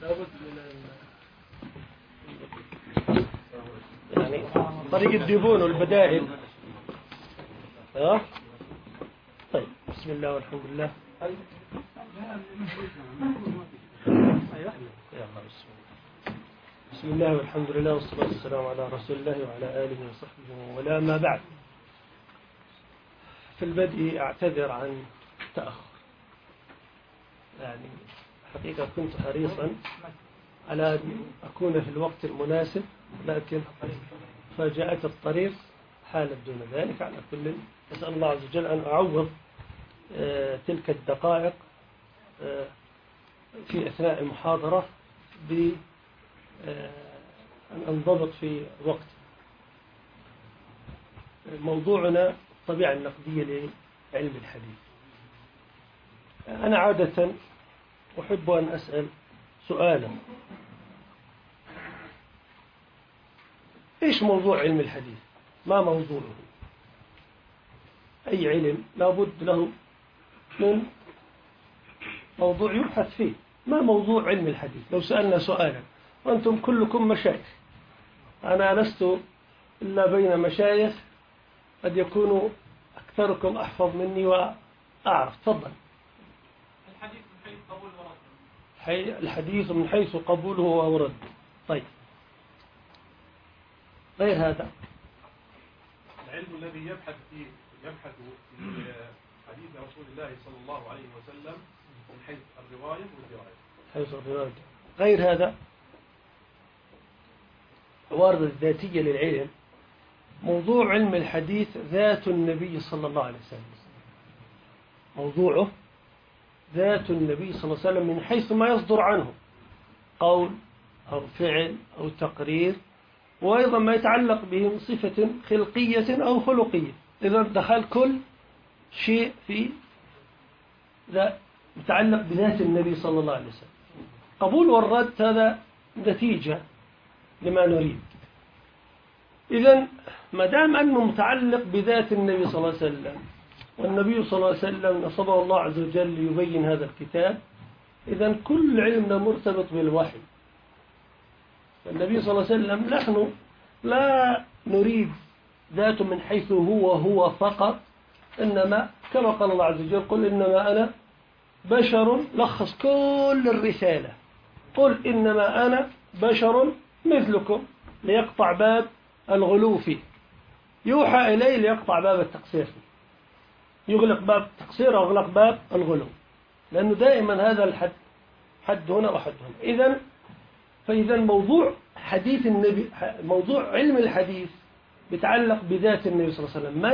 لابد من يعني طريق الديبون والبدائل. طيب، بسم الله والحمد لله. بسم الله والحمد لله والصلاة والسلام على رسول الله وعلى آله وصحبه ولا ما بعد. في البدء أعتذر عن التأخر، يعني حقيقة كنت حريصا على أن أكون في الوقت المناسب، لكن فاجأت الطريق حالت دون ذلك. على كل، أسأل الله عز وجل أن أعوض تلك الدقائق في أثناء المحاضرة بأن أنضبط في وقت. موضوعنا الطبيعة النقدية لعلم الحديث. أنا عادة أحب أن أسأل سؤالا: إيش موضوع علم الحديث؟ ما موضوعه؟ أي علم لابد له من موضوع يبحث فيه. ما موضوع علم الحديث؟ لو سألنا سؤالا وأنتم كلكم مشايخ، أنا لست إلا بين مشايخ، قد يكونوا أكثركم أحفظ مني وأعرف. تفضل. الحديث من حيث قبول ورد. الحديث من حيث قبوله ورد. طيب، غير هذا العلم الذي يبحث في حديث رسول الله صلى الله عليه وسلم من حيث الرواية والدراية. حيث الرواية. غير هذا الوارد الذاتية للعلم. موضوع علم الحديث ذات النبي صلى الله عليه وسلم. موضوعه ذات النبي صلى الله عليه وسلم من حيث ما يصدر عنه، قول أو فعل أو تقرير، وأيضا ما يتعلق به من صفة خلقية أو خلقية. إذا دخل كل شيء في ذا متعلق بذات النبي صلى الله عليه وسلم. قبول والرد هذا نتيجة لما نريد. إذا ما دام أنه متعلق بذات النبي صلى الله عليه وسلم، والنبي صلى الله عليه وسلم نصبه الله عز وجل ليبين هذا الكتاب، إذا كل علمنا مرتبط بالوحي. النبي صلى الله عليه وسلم نحن لا نريد ذاته من حيث هو فقط، إنما كما قال الله عز وجل: قل إنما أنا بشر. لخص كل الرسالة: قل إنما أنا بشر مثلكم، ليقطع باب الغلو فيه. يوحى إليه ليقطع باب التقصير فيه، يغلق باب التقصير أو يغلق باب الغلو، لأنه دائما هذا الحد، حد هنا وحد هنا. فإذا موضوع حديث النبي، موضوع علم الحديث بيتعلق بذات النبي صلى الله عليه وسلم. ما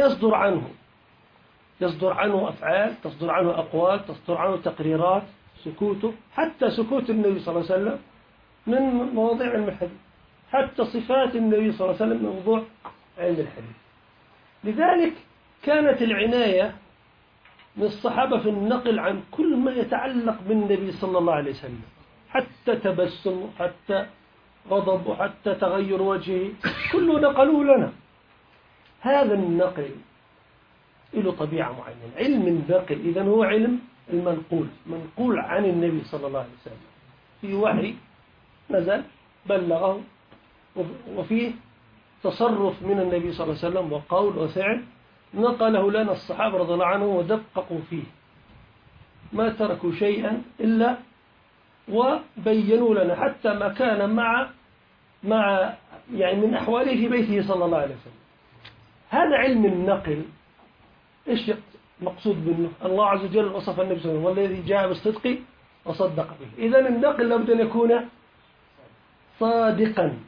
يصدر عنه أفعال، تصدر عنه أقوال، تصدر عنه تقريرات، سكوته، حتى سكوت النبي صلى الله عليه وسلم من مواضيع علم الحديث، حتى صفات النبي صلى الله عليه وسلم من موضوع علم الحديث. لذلك كانت العناية من الصحابة في النقل عن كل ما يتعلق بالنبي صلى الله عليه وسلم، حتى تبسم، حتى غضب، وحتى تغير وجهه، كله نقلوا لنا. هذا النقل له طبيعة معينة، علم النقل. إذن هو علم المنقول، منقول عن النبي صلى الله عليه وسلم، في وحي نزل بلغه، وفيه تصرف من النبي صلى الله عليه وسلم وقول وفعل نقله لنا الصحابة رضي الله عنهم ودققوا فيه، ما تركوا شيئا إلا وبينوا لنا حتى ما كان مع يعني من أحواله في بيته صلى الله عليه وسلم. هذا علم النقل. إيش مقصود منه؟ الله عز وجل وصف النبي صلى الله عليه وسلم: والذي جاء بالصدق وصدق به. إذن النقل لابد أن يكون صادقا،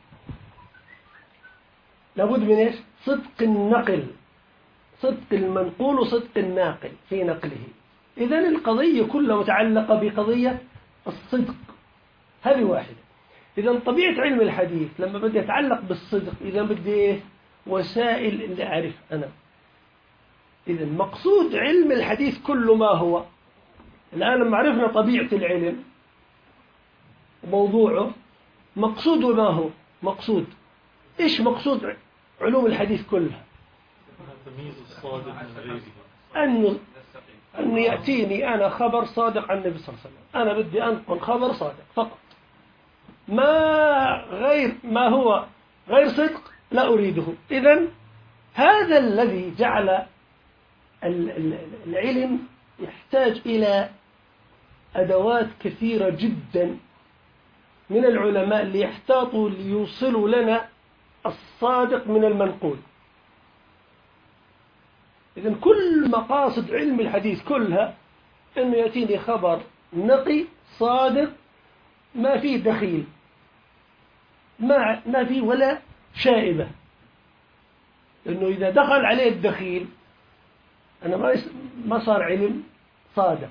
لابد من إيش؟ صدق النقل، صدق المنقول وصدق الناقل في نقله. إذن القضية كلها متعلقة بقضية الصدق، هذه واحدة. إذن طبيعة علم الحديث لما بدي يتعلق بالصدق، إذا بدي إيه؟ وسائل اللي أعرف أنا. إذن مقصود علم الحديث كله ما هو؟ الآن لما عرفنا طبيعة العلم وموضوعه، مقصوده ما هو؟ مقصود إيش مقصود علوم الحديث كلها؟ أن يأتيني أنا خبر صادق عن النبي صلى الله عليه وسلم. أنا بدي أنقل خبر صادق فقط، ما هو غير صدق لا أريده. إذن هذا الذي جعل العلم يحتاج إلى أدوات كثيرة جدا من العلماء ليحتاطوا ليوصلوا لنا الصادق من المنقول. إذن كل مقاصد علم الحديث كلها أنه يأتيني خبر نقي صادق ما فيه دخيل، ما فيه ولا شائبة. لأنه إذا دخل عليه الدخيل أنا ما صار علم صادق.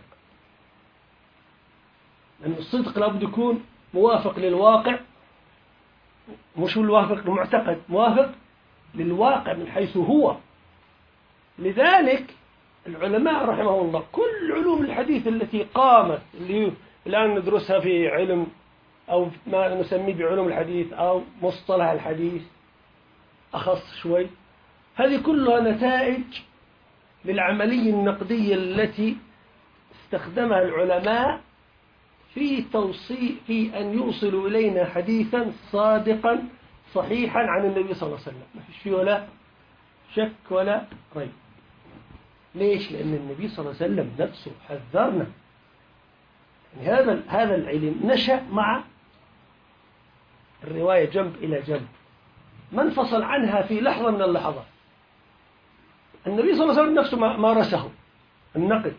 لأن الصدق لابد يكون موافق للواقع، مش موافق للمعتقد، موافق للواقع من حيث هو. لذلك العلماء رحمه الله كل علوم الحديث التي قامت اللي الآن ندرسها في علم أو ما نسميه بعلوم الحديث أو مصطلح الحديث أخص شوي، هذه كلها نتائج للعملية النقدية التي استخدمها العلماء في أن يوصلوا إلينا حديثا صادقا صحيحا عن النبي صلى الله عليه وسلم، ما فيش فيه ولا شك ولا ريب. ليش؟ لأن النبي صلى الله عليه وسلم نفسه حذرنا. يعني هذا العلم نشأ مع الرواية جنب إلى جنب، ما انفصل عنها في لحظة من اللحظات. النبي صلى الله عليه وسلم نفسه مارسه النقد،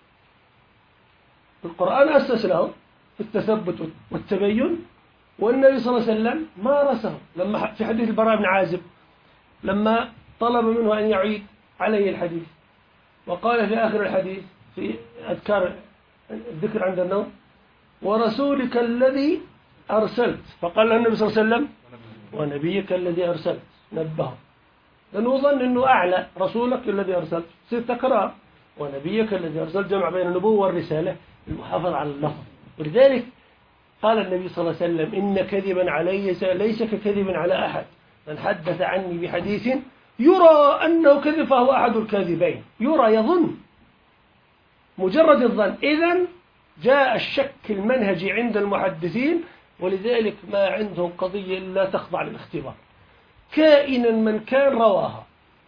القرآن أسس له في التثبت والتبين، والنبي صلى الله عليه وسلم مارسه لما في حديث البراء بن عازب لما طلب منه أن يعيد عليه الحديث، وقال في آخر الحديث في أذكار الذكر عند النوم: ورسولك الذي أرسلت. فقال له النبي صلى الله عليه وسلم: ونبيك الذي أرسلت. نبهه لأنه ظن أنه أعلى، رسولك الذي أرسلت تصير تكرار، ونبيك الذي أرسلت جمع بين النبوة والرسالة، المحافظة على اللفظ. ولذلك قال النبي صلى الله عليه وسلم: إن كذبا علي ليس ككذب على أحد، من حدث عني بحديث يرى أنه كذب فهو أحد الكاذبين. يرى يظن، مجرد الظن. إذن جاء الشك المنهجي عند المحدثين، ولذلك ما عندهم قضية إلا تخضع للاختبار، كائنا من كان رواها.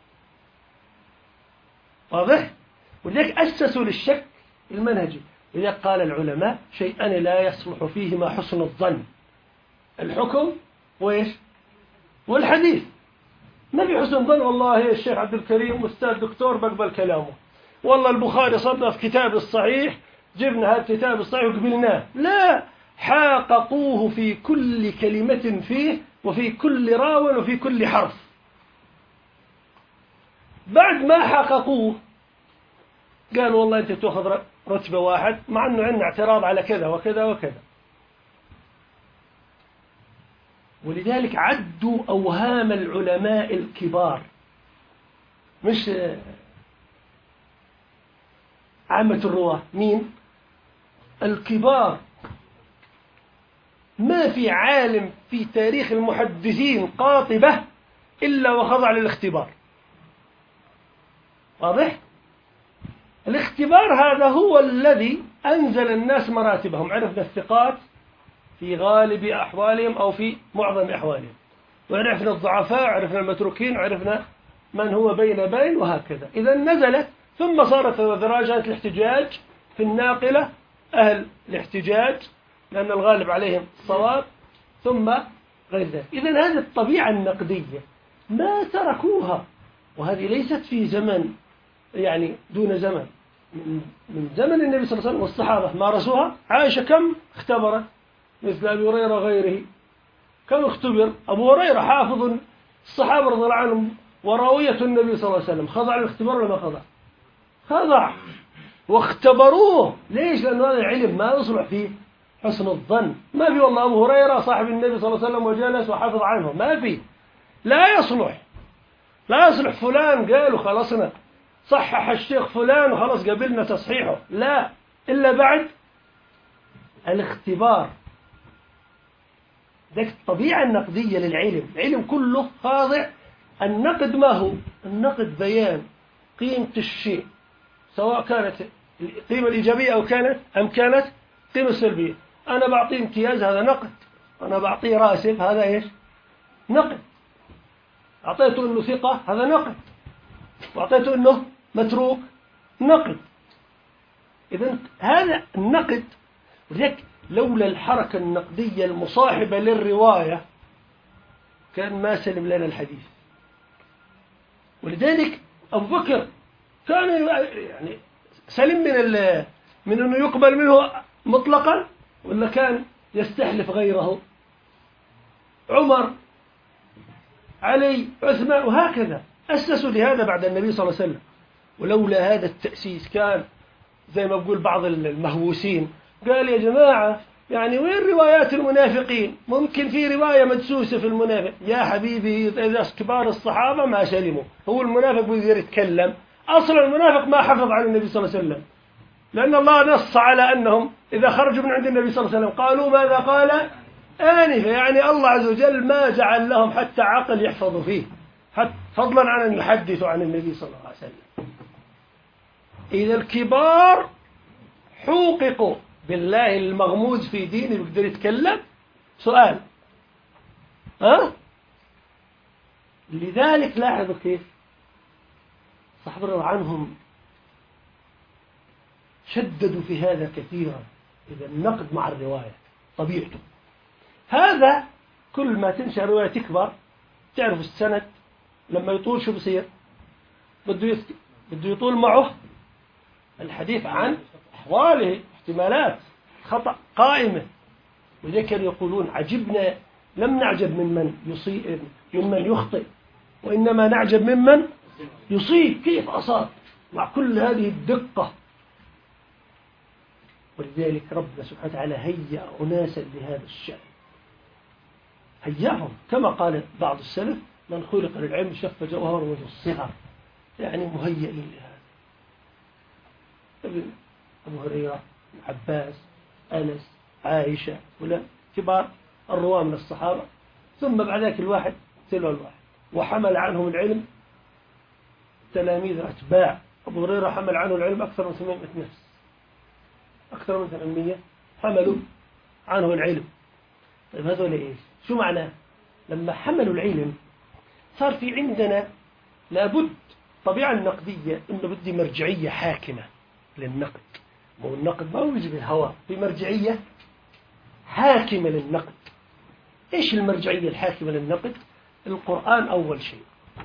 واضح؟ ولذلك أسسوا للشك المنهجي. ولذلك قال العلماء: شيئان لا يصلح فيهما حسن الظن: الحكم وإيش؟ والحديث. ما في حسن ظن والله الشيخ عبد الكريم أستاذ دكتور بقبل كلامه، والله البخاري صنف كتاب الصحيح جبنا هذا الكتاب الصحيح وقبلناه. لا، حاققوه في كل كلمة فيه وفي كل راو وفي كل حرف. بعد ما حققوه قالوا والله أنت تأخذ رتبة واحد، مع أنه عندنا اعتراض على كذا وكذا وكذا. ولذلك عدوا أوهام العلماء الكبار، مش عامة الرواة، مين؟ الكبار. ما في عالم في تاريخ المحدثين قاطبة إلا وخضع للاختبار. واضح؟ الاختبار هذا هو الذي أنزل الناس مراتبهم. عرفنا الثقات في غالب أحوالهم أو في معظم أحوالهم، وعرفنا الضعفاء، عرفنا المتروكين، عرفنا من هو بين وهكذا. إذا نزلت ثم صارت درجات الاحتجاج في الناقلة أهل الاحتجاج لأن الغالب عليهم الصواب، ثم غير ذلك. إذن هذه الطبيعة النقدية ما تركوها، وهذه ليست في زمن يعني دون زمن، من زمن النبي صلى الله عليه وسلم والصحابة مارسوها. عائشة كم اختبرت مثل أبي هريرة غيره، كم اختبر. أبو هريرة حافظ الصحابة رضي الله عنهم وراوية النبي صلى الله عليه وسلم، خضع للاختبار ولا ما خضع؟ خضع، واختبروه. ليش؟ لأن هذا العلم ما يصلح فيه حسن الظن. ما في والله أبو هريرة صاحب النبي صلى الله عليه وسلم وجلس وحفظ عنه، ما في، لا يصلح. لا يصلح فلان قالوا خلصنا صحح الشيخ فلان وخلص قبلنا تصحيحه، لا، إلا بعد الاختبار. ذلك الطبيعة النقدية للعلم، العلم كله خاضع. النقد ما هو؟ النقد بيان قيمة الشيء، سواء كانت القيمة الإيجابية أو كانت قيمة سلبية. أنا بعطي امتياز، هذا نقد. أنا بعطيه راسب، هذا إيش؟ نقد. أعطيته أنه ثقة، هذا نقد. وأعطيته أنه متروك، نقد. إذن هذا النقد. ولذلك لولا الحركة النقدية المصاحبة للرواية كان ما سلم لنا الحديث. ولذلك أبو بكر كان يعني سلم من أنه يقبل منه مطلقا، ولا كان يستحلف غيره؟ عمر، علي، عثمان، وهكذا أسسوا لهذا بعد النبي صلى الله عليه وسلم. ولولا هذا التأسيس كان زي ما بقول بعض المهووسين قال يا جماعة يعني وين روايات المنافقين؟ ممكن في رواية مدسوسة في المنافق. يا حبيبي إذا كبار الصحابة ما سلموا، هو المنافق بيقدر يتكلم؟ أصلا المنافق ما حفظ عن النبي صلى الله عليه وسلم، لأن الله نص على أنهم إذا خرجوا من عند النبي صلى الله عليه وسلم قالوا ماذا قال آنفا. يعني الله عز وجل ما جعل لهم حتى عقل يحفظوا فيه، فضلا عن أن يحدثوا عن النبي صلى الله عليه وسلم. إذا الكبار حوققوا بالله المغموز في دينه بيقدر يتكلم؟ سؤال. لذلك لاحظوا كيف صحابة عنهم شددوا في هذا كثيرا. إذا النقد مع الرواية طبيعته هذا، كل ما تنشأ رواية تكبر. تعرف السند لما يطول شو بصير؟ بده يطول معه الحديث عن أحواله، احتمالات خطأ قائمة. ولذلك كانوا يقولون عجبنا، لم نعجب ممن يخطئ، وإنما نعجب ممن يصيب. كيف أصاب مع كل هذه الدقة؟ ولذلك ربنا سبحانه وتعالى هيأ أناسا لهذا الشأن، هيأهم كما قال بعض السلف من خلق للعلم شف جوهر وجه الصغر، يعني مهيئين لهذا. أبو هريرة، عباس، أنس، عائشة، ولا كبار الرواة من الصحابة. ثم بعد ذلك الواحد تلو الواحد، وحمل عنهم العلم تلاميذ أتباع. أبو هريرة حمل عنه العلم أكثر من 800 نفس، أكثر من 800 حملوا عنه العلم. طيب هذول إيش؟ شو معناه؟ لما حملوا العلم صار في عندنا لابد طبيعة النقدية إنه بدي مرجعية حاكمة للنقد. والنقد ما هو يجي بالهواء، في مرجعية حاكمة للنقد. إيش المرجعية الحاكمة للنقد؟ القرآن أول شيء.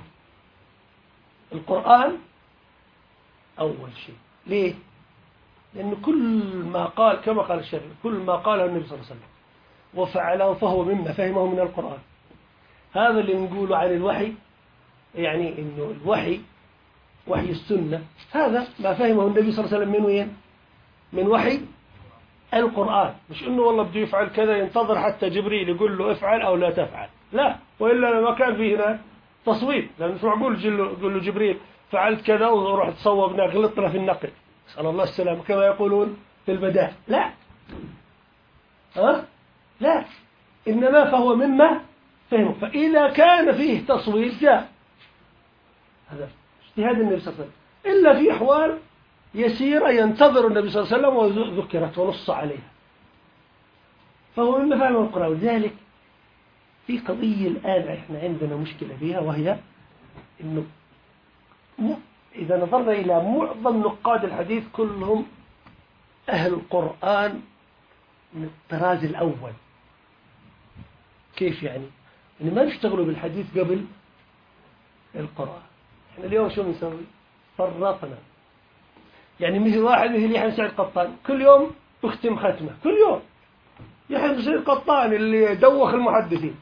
القرآن أول شيء. ليه؟ لأن كل ما قال كما قال الشافعي كل ما قاله النبي صلى الله عليه وسلم وفعله فهو مما فهمه من القرآن. هذا اللي نقوله عن الوحي، يعني إنه الوحي وحي السنة هذا ما فهمه النبي صلى الله عليه وسلم من وين؟ من وحي القرآن. مش إنه والله بده يفعل كذا ينتظر حتى جبريل يقول له افعل أو لا تفعل، لا، وإلا ما كان فيه هنا تصويب. لأنه شو معقول يقول له جبريل فعلت كذا وروح تصوبنا غلطنا في النقل، نسأل الله السلامة كما يقولون في البداية. لا، لا، إنما فهو مما فهمه. فإذا كان فيه تصويب جاء هذا اجتهاد النبي صلى الله عليه وسلم، إلا في أحوال يسيرة ينتظر النبي صلى الله عليه وسلم وذكرت ونص عليها، فهو مما فهمه القرآن. لذلك في قضية الآن إحنا عندنا مشكلة فيها، وهي إنه إذا نظرنا إلى معظم نقاد الحديث كلهم أهل القرآن من الطراز الأول. كيف يعني؟ يعني ما نشتغلوا بالحديث قبل القرآن. إحنا اليوم شو بنسوي؟ فرطنا. يعني مثل واحد مثل يحيى بن سعيد القطان كل يوم يختم ختمة، كل يوم. يحيى بن سعيد القطان اللي دوخ المحدثين.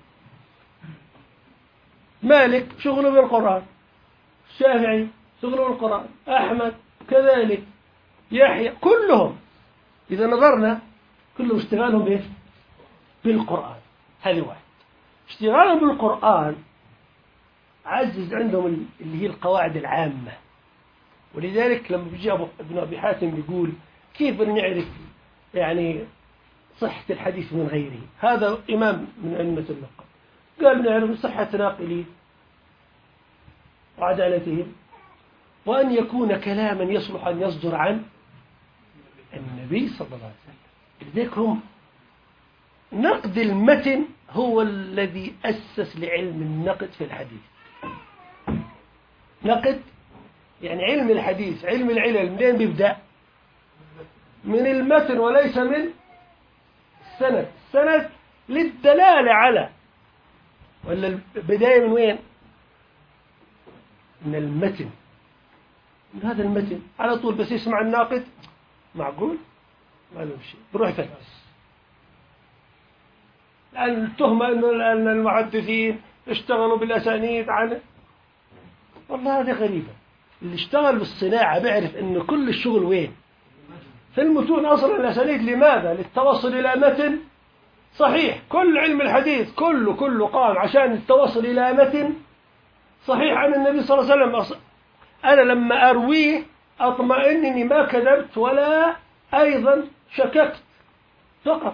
مالك شغله بالقرآن، الشافعي شغله بالقرآن، أحمد كذلك، يحيى، كلهم إذا نظرنا كلهم اشتغالهم بإيش؟ بالقرآن. هذه واحد. اشتغالهم بالقرآن عزز عندهم اللي هي القواعد العامة. ولذلك لما بيجي ابن أبي حاتم بيقول كيف نعرف يعني صحة الحديث من غيره، هذا إمام من أئمة النقد، قال نعرف صحة ناقليه وعدالتهم، وأن يكون كلاما يصلح أن يصدر عن النبي صلى الله عليه وسلم. لذلك هم يعني يقولون الحديث الصحيح الذي يصح عن النبي صلى الله عليه وسلم. يعني مثل واحد مثل يحيى بن سعيد القطان كل يوم يختم ختمة، كل يوم. يحيى بن سعيد القطان اللي دوخ المحدثين. مالك شغله بالقرآن، نقد المتن هو الذي أسس لعلم النقد في الحديث. نقد يعني علم الحديث، علم العلل منين بيبدأ؟ من المتن وليس من السند. السند للدلالة على، ولا البداية من وين؟ من المتن. من هذا المتن على طول بس يسمع الناقد معقول ما له شيء بروح يفتش. لأن التهمة أن المحدثين اشتغلوا بالأسانيد عن، والله هذه غريبة. اللي اشتغل بالصناعة بيعرف أن كل الشغل وين؟ في المتون. أصلا الأسانيد لماذا؟ للتوصل إلى متن صحيح. كل علم الحديث كله قام عشان التوصل إلى متن صحيح عن النبي صلى الله عليه وسلم. أنا لما أرويه أطمئن إني ما كذبت ولا أيضا شككت فقط.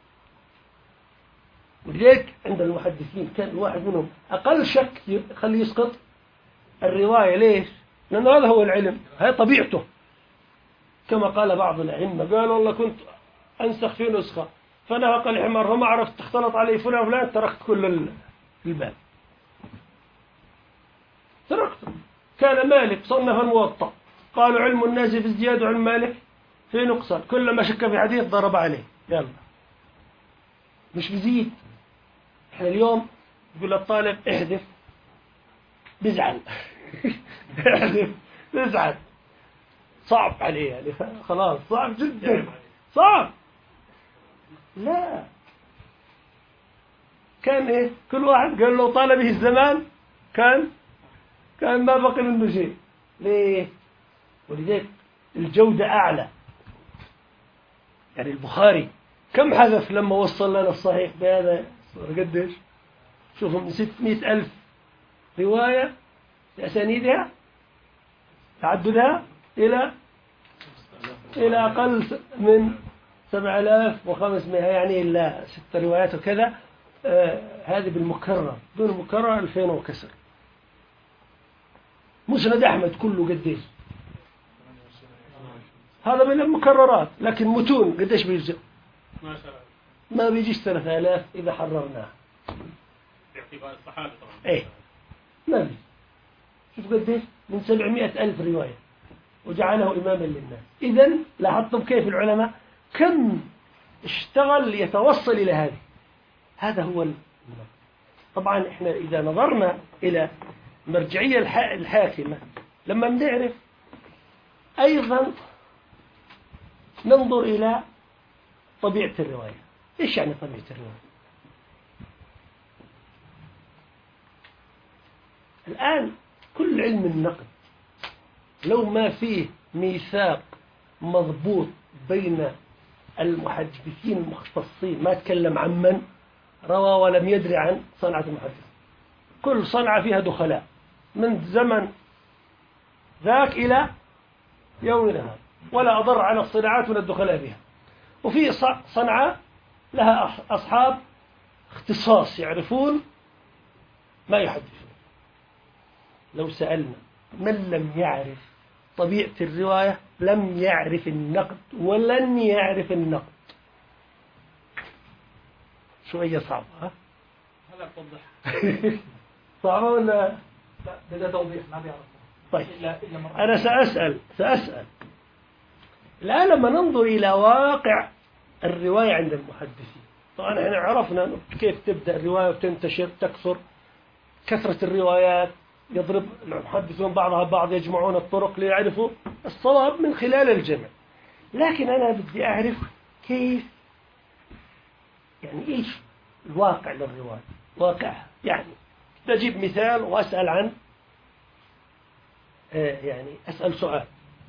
ولذلك عند المحدثين كان الواحد منهم أقل شك يخليه يسقط الرواية. ليش؟ لأن هذا هو العلم، هي طبيعته. كما قال بعض الأئمة قال والله كنت أنسخ في نسخة فنهق الحمار وما عرفت اختلط عليه فلان وفلان تركت كل الباب، تركته. كان مالك صنف الموطأ قالوا علم الناس في ازدياد وعلم مالك في نقصان، كلما شك في حديث ضرب عليه. يلا مش بزيد. احنا اليوم يقول للطالب احذف بزعل احذف بزعل، صعب عليه يعني، خلاص صعب جدا، صعب. لا، كان ايه كل واحد قال له طال به الزمان كان ما بقي منه شيء. ليه؟ ولذلك الجودة أعلى. يعني البخاري كم حذف لما وصل لنا الصحيح بهذا؟ قديش؟ شوفوا من 600,000 رواية بأسانيدها تعددها إلى أقل من 7,500، يعني إلا 6 روايات وكذا. هذه بالمكرر، دون المكرر 2000 وكسر. مسند أحمد كله قديش؟ هذا من المكررات. لكن متون قديش بيجي؟ ما بيجيش 3000 إذا حررناه باعتبار الصحابة طبعا. إيه ما بيجي. شوف قديش؟ من 700,000 رواية وجعله إماما للناس. إذن لاحظتم كيف العلماء كم اشتغل ليتوصل إلى هذه. هذا هو طبعا إحنا إذا نظرنا إلى مرجعية الحاكمة لما نعرف أيضا ننظر إلى طبيعة الرواية. إيش يعني طبيعة الرواية؟ الآن كل علم النقد لو ما فيه ميثاق مضبوط بين المحدثين المختصين، ما تكلم عن من روى ولم يدري عن صنعة المحدث. كل صنعة فيها دخلاء من زمن ذاك إلى يومنا هذا، ولا أضر على الصناعات ولا الدخلاء بها. وفي صنعة لها أصحاب اختصاص يعرفون ما يحدثون. لو سألنا من لم يعرف طبيعة الرواية لم يعرف النقد ولن يعرف النقد. شوية صعبة ها؟ هلا توضح. صعبة ولا؟ لا بدا توضيح ما بيعرف. طيب إلا أنا سأسأل الآن لما ننظر إلى واقع الرواية عند المحدثين. طبعا احنا عرفنا كيف تبدأ الرواية وتنتشر تكثر، كثرة الروايات يضرب المحدثون بعضها بعض، يجمعون الطرق ليعرفوا الصواب من خلال الجمع. لكن أنا بدي أعرف كيف، يعني إيش الواقع للرواية، واقعها. يعني نجيب مثال وأسأل عن يعني أسأل سؤال.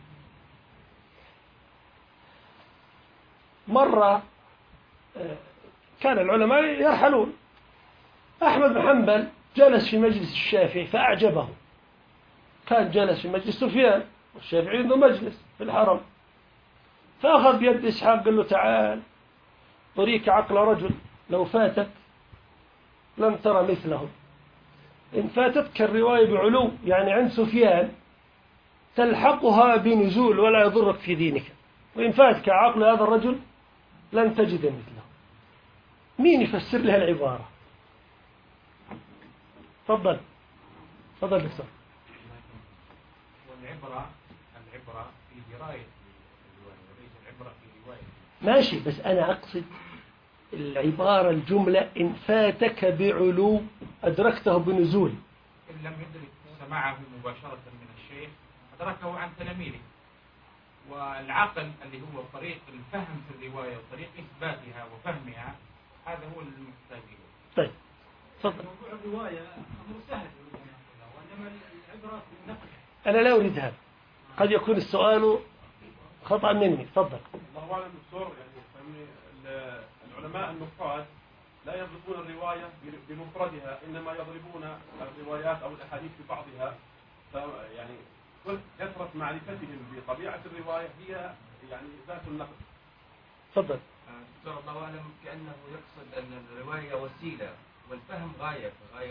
مرة كان العلماء يرحلون، أحمد بن حنبل جلس في مجلس الشافعي فأعجبه. كان جلس في مجلس سفيان والشافعي عنده مجلس في الحرم، فأخذ بيد إسحاق قال له تعال طريق عقل رجل لو فاتك لم ترى مثله. إن فاتتك الرواية بعلو يعني عند سفيان تلحقها بنزول ولا يضرك في دينك، وإن فاتك عقل هذا الرجل لن تجد مثله. مين يفسر لها العبارة؟ تفضل دكتور. والعبرة في دراية الرواية وليس العبرة في رواية. ماشي، بس أنا أقصد العبارة الجملة إن فاتك بعلو أدركته بنزول. إن لم يدرك سماعه مباشرة من الشيخ أدركه عن تلاميذه، والعقل اللي هو طريق الفهم في الرواية وطريق إثباتها وفهمها هذا هو المحتاج إليه. طيب تفضل. موضوع الرواية أمر سهل وإنما العبرة في النقل. أنا لا أريد هذا، قد يكون السؤال خطأ مني. تفضل. الله أعلم دكتور، يعني العلماء النقاد لا يضربون الرواية بمفردها، إنما يضربون الروايات أو الأحاديث ببعضها. يعني كثرة معرفتهم بطبيعة الرواية هي يعني ذات النقد. تفضل. دكتور الله أعلم كأنه يقصد أن الرواية وسيلة والفهم غاية.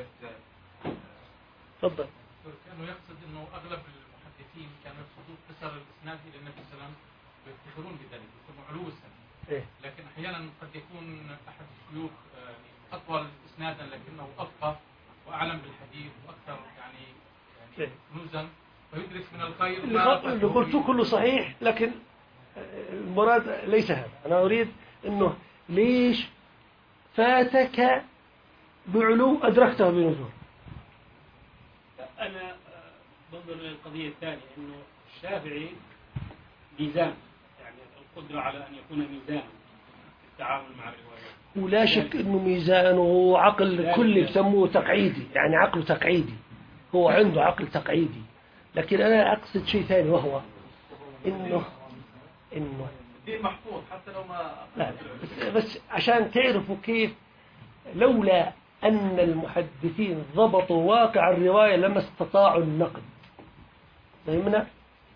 تفضل. كأنه يقصد أنه أغلب المحدثين كانوا يقصدون قصر الإسناد إلى النبي صلى الله عليه وسلم ويفتخرون بذلك، يسمى علو السند. لكن أحيانا قد يكون أحد الشيوخ أطول إسنادا لكنه أفقه وأعلم بالحديث وأكثر يعني كنوزا فيدرك من الخير. اللي قلته كله صحيح، لكن المراد ليس هذا. أنا أريد أنه ليش فاتك بعلو أدركته بنزول. أنا بنظر للقضية الثانية أنه الشافعي ميزان، يعني القدرة على أن يكون ميزانا في التعامل مع الروايات. ولا شك أنه ميزان وعقل كل بسموه تقعيدي، يعني عقله تقعيدي، هو عنده عقل تقعيدي. لكن أنا أقصد شيء ثاني، وهو إنه الدين محفوظ حتى لو ما لا بس عشان تعرفوا كيف لولا أن المحدثين ضبطوا واقع الرواية لما استطاعوا النقد. فهمنا؟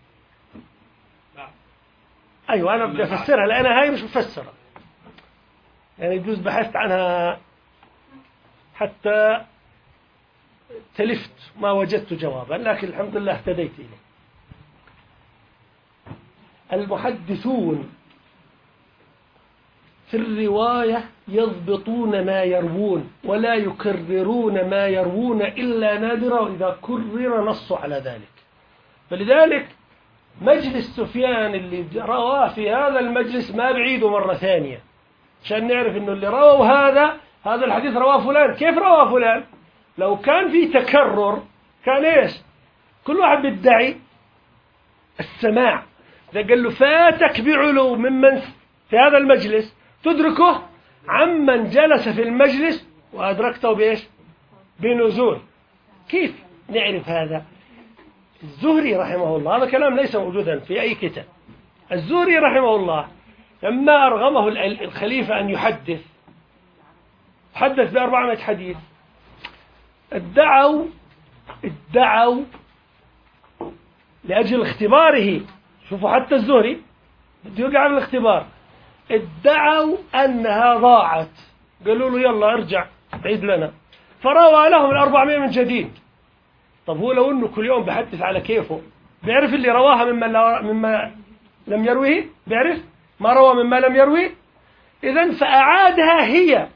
أيوة أنا بدي أفسرها لأن هاي مش مفسرة، يعني يجوز بحثت عنها حتى تلفت ما وجدت جوابا، لكن الحمد لله اهتديت إليه. المحدثون في الرواية يضبطون ما يروون ولا يكررون ما يروون إلا نادرا وإذا كرر نص على ذلك. فلذلك مجلس سفيان اللي رواه في هذا المجلس ما بعيده مرة ثانية عشان نعرف إنه اللي رواه هذا الحديث رواه فلان. كيف رواه فلان؟ لو كان في تكرر كان إيش؟ كل واحد بيدعي السماع. إذا قال له فاتك بعلو ممن في هذا المجلس تدركه عمن جلس في المجلس وأدركته بإيش؟ بنزول. كيف نعرف هذا؟ الزهري رحمه الله، هذا كلام ليس موجودا في أي كتاب. الزهري رحمه الله لما أرغمه الخليفة أن يحدث ب400 حديث، ادعوا لأجل اختباره. شوفوا حتى الزهري بده يقع بالاختبار، ادعوا أنها ضاعت. قالوا له يلا ارجع عيد لنا، فروى لهم 400 من جديد. طب هو لو أنه كل يوم بحدث على كيفه بيعرف اللي رواها مما لم يرويه؟ بيعرف ما روى مما لم يرويه؟ إذن فأعادها هي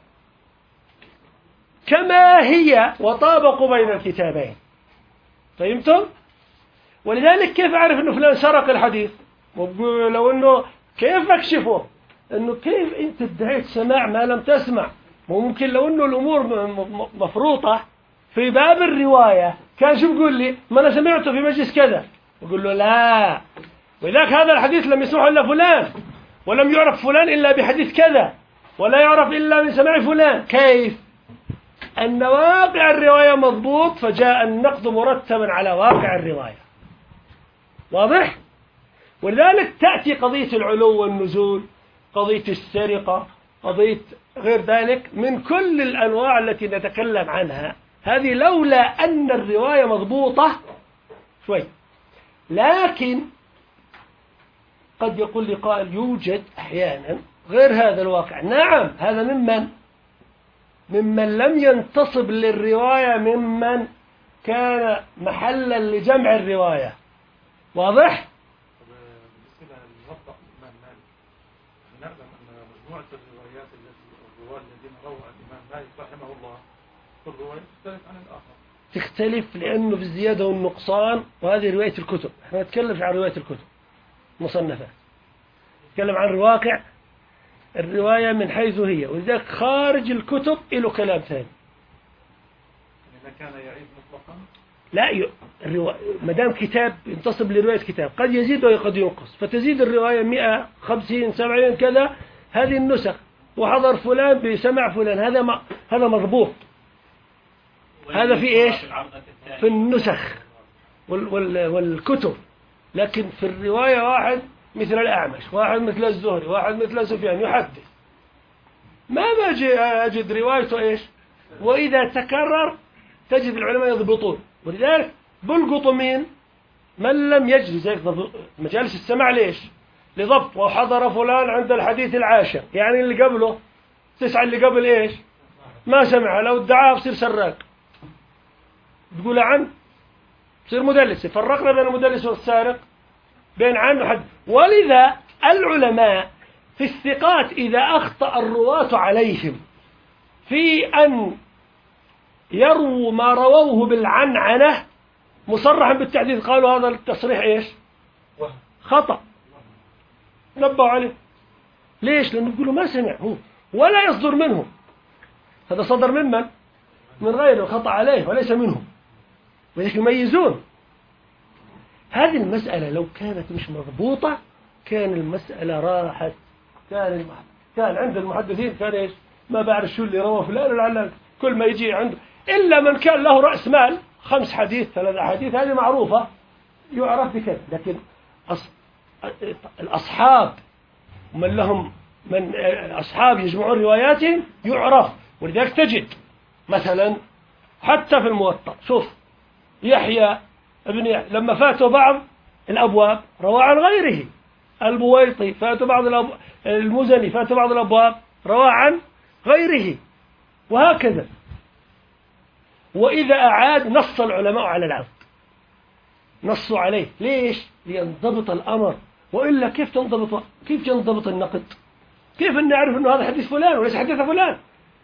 كما هي وطابقوا بين الكتابين. فهمتم؟ ولذلك كيف أعرف أنه فلان سرق الحديث؟ لو أنه كيف أكشفه؟ أنه كيف أنت ادعيت سماع ما لم تسمع؟ ممكن لو أنه الأمور مفروطة في باب الرواية كان شو بيقول لي؟ ما أنا سمعته في مجلس كذا. يقول له لا، وذاك هذا الحديث لم يسمعه إلا فلان، ولم يعرف فلان إلا بحديث كذا، ولا يعرف إلا من سماع فلان. كيف؟ أن واقع الرواية مضبوط فجاء النقد مرتبا على واقع الرواية. واضح؟ ولذلك تأتي قضية العلو والنزول، قضية السرقة، قضية غير ذلك من كل الأنواع التي نتكلم عنها. هذه لولا أن الرواية مضبوطة شوي. لكن قد يقول لي قائل يوجد أحيانا غير هذا الواقع. نعم، هذا ممن لم ينتصب للرواية، ممن كان محلا لجمع الرواية. واضح؟ بالنسبة للموطأ الإمام مالك نعلم أن مجموعة الروايات التي الذين روى الإمام مالك رحمه الله كل رواية تختلف عن الآخر. تختلف لأنه في الزيادة والنقصان، وهذه رواية الكتب. احنا نتكلم عن رواية الكتب مصنفات، نتكلم عن الواقع الرواية من حيث هي، ولذلك خارج الكتب له كلام ثاني. إذا كان يعيد مطلقا لا ما دام كتاب ينتصب لرواية كتاب قد يزيد وقد ينقص، فتزيد الرواية 100 50 70 كذا، هذه النسخ وحضر فلان بسمع فلان، هذا مضبوط. هذا في إيش؟ في النسخ والكتب. لكن في الرواية واحد مثل الأعمش، واحد مثل الزهري، واحد مثل سفيان يحدث، ما باجي أجد روايته إيش؟ وإذا تكرر تجد العلماء يضبطون، ولذلك بلقطوا من لم يجلس مجالس السماع. ليش؟ لضبط. وحضر فلان عند الحديث العاشر، يعني اللي قبله 9 اللي قبل إيش؟ ما سمع، لو ادعاه بصير سراق، تقول عنه بصير مدلس. فرقنا بين المدلس والسارق، بين عنه حد. ولذا العلماء في الثقات إذا أخطأ الرواة عليهم في أن يرووا ما رووه بالعنعنة مصرحا بالتحديث، قالوا هذا التصريح إيش؟ خطأ، نبهوا عليه. ليش؟ لأنه يقولوا ما سمع هو ولا يصدر منه، هذا صدر ممن؟ من غيره، خطأ عليه وليس منه، ولكن يميزون. هذه المسألة لو كانت مش مضبوطة كان المسألة راحت، كان عند المحدثين كان إيش؟ ما بعرف شو اللي روى فلان ولا كل ما يجي عنده، إلا من كان له رأس مال 5 حديث 3 أحاديث، هذه معروفة يعرف بكذا. لكن الأصحاب من لهم من أصحاب يجمعون رواياتهم يعرف. ولذلك تجد مثلا حتى في الموطأ، شوف يحيى ابن لما فاتوا بعض الأبواب روى عن غيره، البويطي فاتوا بعض المزني فاتوا بعض الأبواب روى عن غيره، وهكذا. وإذا أعاد نص العلماء على العبد، نصوا عليه. ليش؟ لينضبط الأمر، وإلا كيف ينضبط النقد؟ كيف أن نعرف أنه هذا حديث فلان وليس حديث فلان؟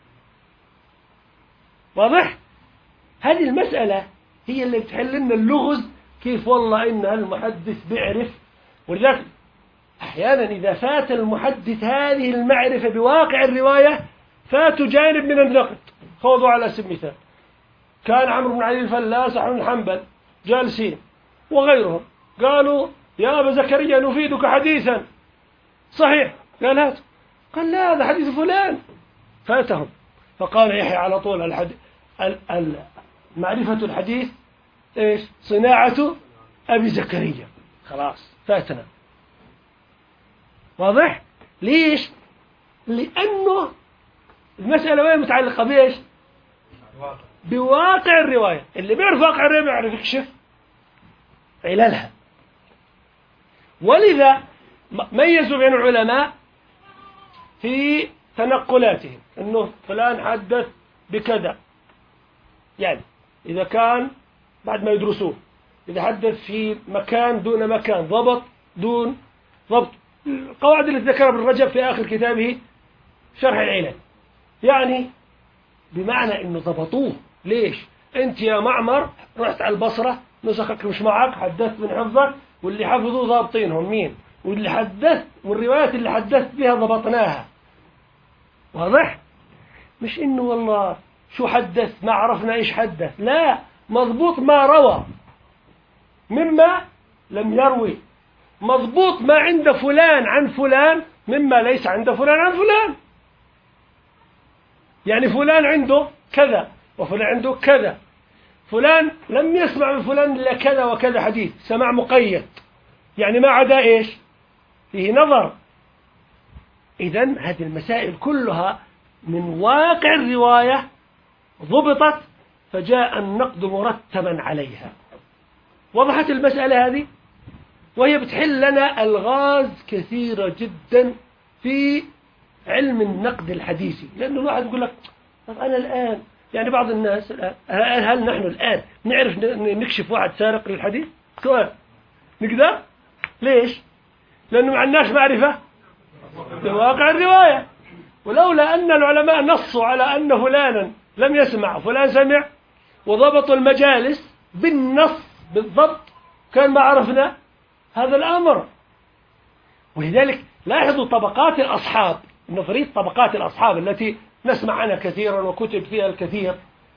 واضح؟ هذه المسألة هي اللي بتحل لنا اللغز. كيف والله إن المحدث بيعرف. ولذلك أحيانا إذا فات المحدث هذه المعرفة بواقع الرواية فاتوا جانب من النقد. خوضوا على سبيل المثال كان عمرو بن علي الفلاس بن حنبل جالسين وغيرهم، قالوا يا أبا زكريا نفيدك حديثا صحيح، قال هات، قال لا هذا حديث فلان، فاتهم. فقال يحيى على طول معرفة الحديث إيش؟ صناعة أبي زكريا، خلاص فاتنا. واضح؟ ليش؟ لأنه المسألة وين متعلقة بإيش؟ بواقع الرواية. اللي بيعرف واقع الرواية بيعرف يكشف عللها. ولذا ميزوا بين العلماء في تنقلاتهم، أنه فلان حدث بكذا، يعني إذا كان بعد ما يدرسوه، إذا حدث في مكان دون مكان، ضبط دون ضبط، القواعد التي ذكرها ابن رجب في آخر كتابه شرح العلل، يعني بمعنى أنه ضبطوه. ليش؟ أنت يا معمر رحت على البصرة، نسخك مش معك، حدثت من حفظك، واللي حفظوه ضابطينهم مين، واللي حدثت والروايات اللي حدثت بها ضبطناها. واضح؟ مش إنه والله شو حدث ما عرفنا إيش حدث، لا، مضبوط ما روى مما لم يروي، مضبوط ما عند فلان عن فلان مما ليس عند فلان عن فلان. يعني فلان عنده كذا وفلان عنده كذا، فلان لم يسمع من فلان إلا كذا وكذا حديث، سمع مقيد، يعني ما عدا إيش؟ فيه نظر. إذن هذه المسائل كلها من واقع الرواية ضبطت، فجاء النقد مرتبا عليها. وضحت المسألة هذه، وهي بتحل لنا ألغاز كثيرة جدا في علم النقد الحديثي. لأنه الواحد يقول لك طب أنا الآن، يعني بعض الناس الآن، هل نحن الآن نعرف نكشف واحد سارق للحديث؟ سؤال، نقدر؟ ليش؟ لأنه ما عندناش معرفة بواقع الرواية. ولولا أن العلماء نصوا على أن فلانا لم يسمع فلان سمع وضبطوا المجالس بالنص بالضبط كان ما عرفنا هذا الأمر. ولذلك لاحظوا طبقات الأصحاب، نظرية طبقات الأصحاب التي نسمع عنها كثيرا وكتب فيها الكثير،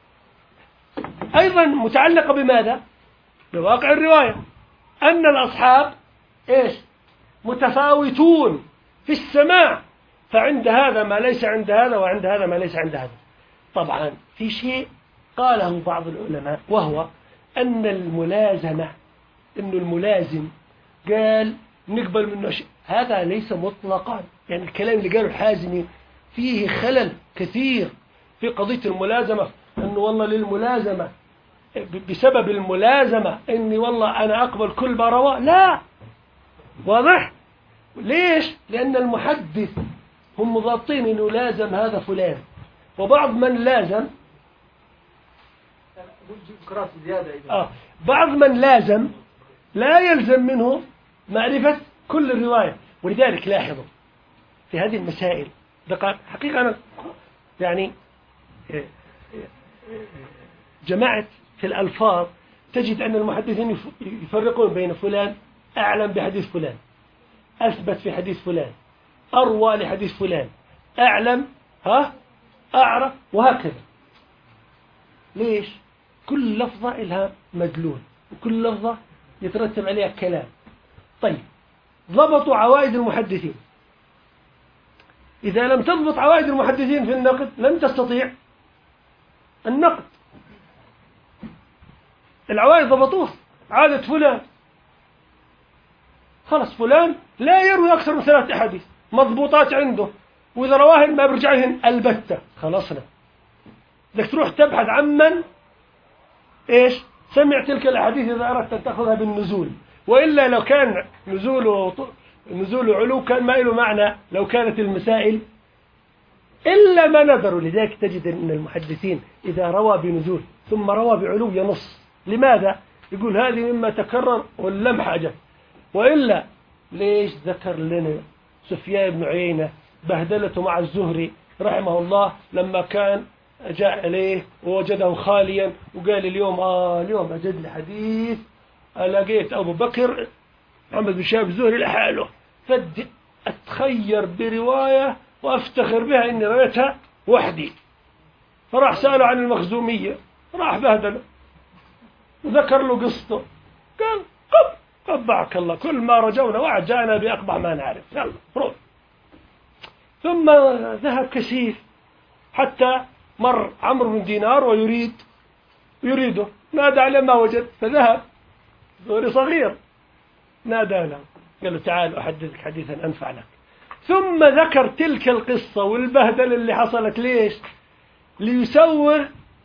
أيضا متعلقة بماذا؟ بواقع الرواية، أن الأصحاب إيش؟ متفاوتون في السماع، فعند هذا ما ليس عند هذا، وعند هذا ما ليس عند هذا. طبعا في شيء قاله بعض العلماء، وهو أن الملازمة، أن الملازم قال نقبل منه شيء، هذا ليس مطلقا. يعني الكلام اللي قاله الحازمي فيه خلل كثير في قضية الملازمة، أنه والله للملازمة بسبب الملازمة أني والله أنا أقبل كل ما رواه، لا. واضح؟ ليش؟ لأن المحدث هم مضابطين أنه لازم هذا فلان، وبعض من لازم بعض من لازم لا يلزم منه معرفة كل الرواية. ولذلك لاحظوا في هذه المسائل حقيقة أنا يعني جمعت في الألفاظ، تجد أن المحدثين يفرقون بين فلان أعلم بحديث فلان، أثبت في حديث فلان، أروى لحديث فلان، أعلم أعرف، وهكذا. ليش؟ كل لفظة لها مدلول، وكل لفظة يترتب عليها كلام. طيب، ضبطوا عوائد المحدثين. إذا لم تضبط عوائد المحدثين في النقد لن تستطيع النقد. العوائد ضبطوها، عادة فلان، خلص فلان لا يروي أكثر من 3 أحاديث مضبوطات عنده، وإذا رواهن ما برجعهن البتة، خلصنا. بدك تروح تبحث عمن إيش سمع تلك الأحاديث إذا أردت أن تأخذها بالنزول، وإلا لو كان نزول علو كان ما له معنى لو كانت المسائل إلا ما نذروا. لذلك تجد أن المحدثين إذا روى بنزول ثم روى بعلو ينص. لماذا؟ يقول هذه مما تكرر واللم حاجة، وإلا ليش ذكر لنا سفيان بن عيينة بهدلته مع الزهري رحمه الله لما كان جاء إليه ووجده خاليا وقال اليوم أجد لي حديث لقيت أبو بكر محمد بن شهاب الزهري لحاله، فدي أتخير برواية وأفتخر بها إني رويتها وحدي. فراح سأله عن المخزومية، راح بهدله وذكر له قصته، قال قبعك الله، كل ما رجونا واحد جاءنا بأقبح ما نعرف، يلا روح. ثم ذهب كسيف حتى مر عمرو بن دينار ويريده، نادى عليه ما وجد، فذهب زهري صغير نادى له قال له تعال أحدثك حديثا أنفع لك. ثم ذكر تلك القصة والبهدل اللي حصلت. ليش؟ ليسوغ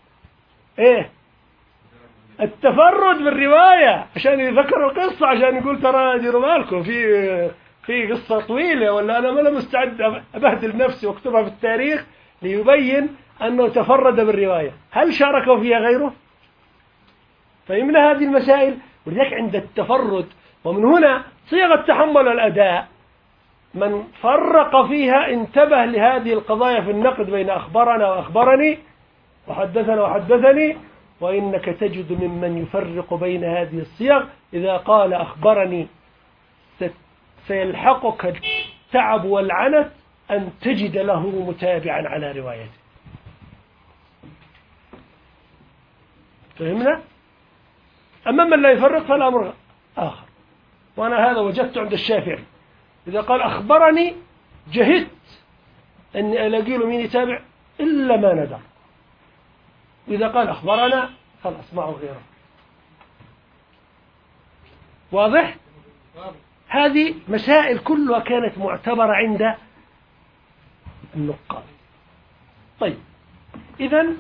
التفرد بالرواية، عشان يذكر القصة، عشان يقول ترى ديروا بالكم في قصة طويلة، ولا أنا ما مستعد أبهدل نفسي واكتبها في التاريخ، ليبين أنه تفرد بالرواية. هل شاركوا فيها غيره؟ فهمنا هذه المسائل. ولذلك عند التفرد، ومن هنا صيغة تحمل الأداء، من فرق فيها انتبه لهذه القضايا في النقد بين أخبرنا وأخبرني وحدثنا وحدثني. وإنك تجد ممن يفرق بين هذه الصيغ إذا قال أخبرني سيلحقك التعب والعنت أن تجد له متابعا على روايته. فهمنا؟ أما من لا يفرق فالأمر آخر. وأنا هذا وجدت عند الشافعي، إذا قال أخبرني جهدت أني ألاقي له مين يتابع إلا ما ندر، وإذا قال أخبرنا خلاص معه غيره. واضح؟ هذه مسائل كلها كانت معتبرة عند النقاد. طيب إذن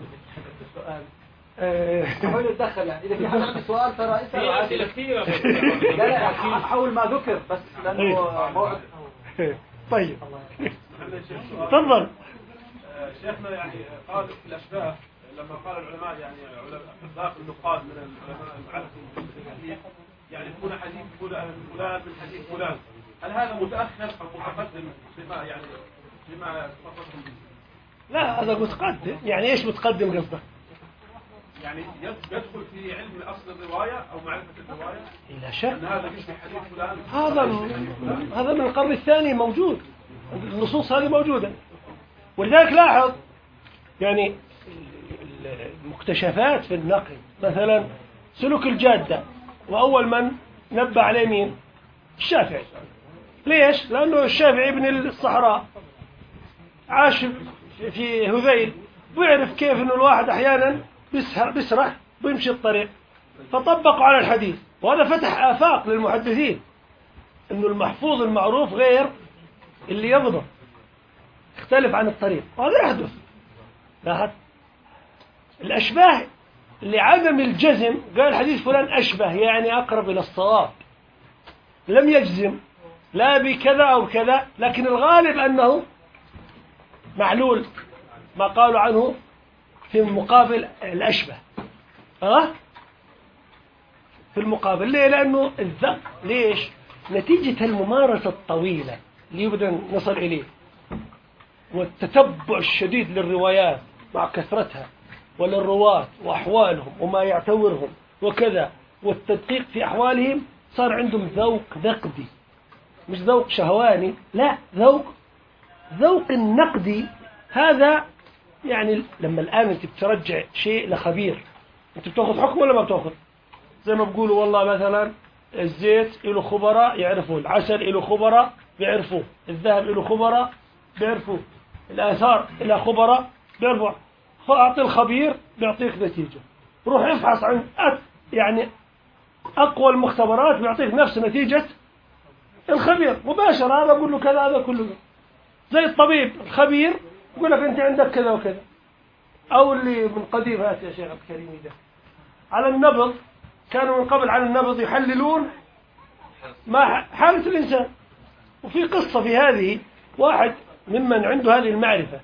حاول يتدخل، يعني إذا في حد عنده سؤال ترى اسأل. أسئلة كثيرة. لا حول ما ذكر بس لأنه موعد. طيب تفضل. شيخنا يعني قال في الأشباه لما قال العلماء يعني حذاق النقاد من العلماء المعرفين بالحديث يعني يكون حديث فلان من حديث فلان، هل هذا متأخر أو متقدم بما يعني لا هذا متقدم، يعني ايش متقدم قصدك؟ يعني يدخل في علم اصل الروايه او معرفه الروايه. لا شك ان هذا يشبه حديث فلان. هذا من القرن الثاني موجود، النصوص هذه موجوده. ولذلك لاحظ يعني المكتشفات في النقل، مثلا سلوك الجاده، واول من نبه عليه مين؟ الشافعي. ليش؟ لانه الشافعي ابن الصحراء، عاش في هذيل، ويعرف كيف انه الواحد احيانا بيسرح ويمشي الطريق، فطبقوا على الحديث. وهذا فتح آفاق للمحدثين، انه المحفوظ المعروف غير اللي يضبط، يختلف عن الطريق، وهذا يحدث. لاحظ الأشباه لعدم الجزم، قال حديث فلان أشبه يعني أقرب إلى الصواب، لم يجزم لا بكذا أو كذا، لكن الغالب أنه معلول، ما قالوا عنه في مقابل الأشبه. في المقابل ليه؟ لأنه الذق، ليش؟ نتيجة الممارسة الطويلة اللي يبدأ نصل إليه، والتتبع الشديد للروايات مع كثرتها، وللرواة وأحوالهم وما يعتورهم وكذا، والتدقيق في أحوالهم، صار عندهم ذوق نقدي، مش ذوق شهواني، لا، ذوق النقدي. هذا يعني لما الآن أنت بترجع شيء لخبير، أنت بتأخذ حكم ولا ما بتأخذ؟ زي ما بقولوا والله مثلا الزيت له خبراء يعرفوه، العسل له خبراء بيعرفوه، الذهب له خبراء بيعرفوه، الآثار إلى خبراء بيعرفوه. فأعطي الخبير بيعطيك نتيجة، روح افحص عن يعني أقوى المختبرات بيعطيك نفس نتيجة الخبير مباشرة. هذا أقول له كذا، هذا كله زي الطبيب الخبير يقول لك أنت عندك كذا وكذا. أو اللي من قديم، هات يا شيخ عبد الكريم ده، على النبض، كانوا من قبل على النبض يحللون ما حالة الإنسان. وفي قصة في هذه، واحد ممن عنده هذه المعرفة،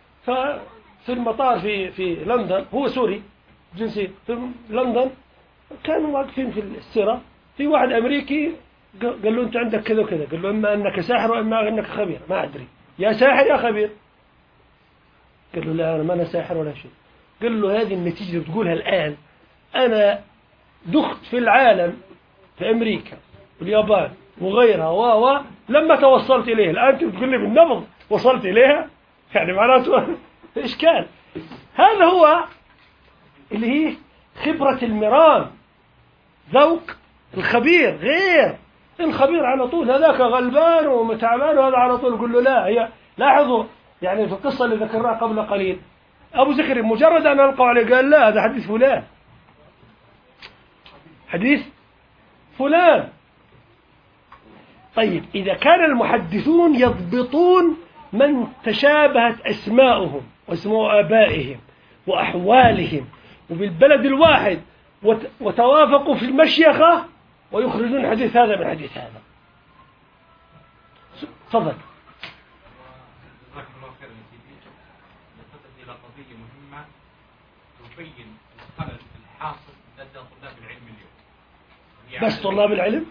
ففي المطار في لندن، هو سوري جنسي، في لندن كانوا واقفين في السيرة، في واحد أمريكي قال له أنت عندك كذا وكذا، قال له إما أنك ساحر وإما أنك خبير، ما أدري، يا ساحر يا خبير. قال له لا، أنا ما أنا ساحر ولا شيء. قال له هذه النتيجة اللي بتقولها الآن، أنا دخت في العالم، في أمريكا واليابان وغيرها لما توصلت إليه، الآن أنت بتقول لي بالنبض وصلت إليها، يعني معناته إشكال. هذا هو اللي هي خبرة المرام، ذوق الخبير غير الخبير على طول هذاك غلبان ومتعبان، وهذا على طول يقول له لا. هي لاحظوا يعني في القصة اللي ذكرناها قبل قليل، أبو زكريا مجرد أن ألقوا عليه قال لا، هذا حديث فلان، حديث فلان. طيب إذا كان المحدثون يضبطون من تشابهت أسماؤهم واسماء آبائهم وأحوالهم وبالبلد الواحد، وتوافقوا في المشيخة، ويخرجون حديث هذا من حديث هذا. تفضل. جزاك الله خير يا سيدي. نتحدث إلى قضية مهمة تبين الخلل الحاصل لدى طلاب العلم اليوم. يعني بس طلاب العلم؟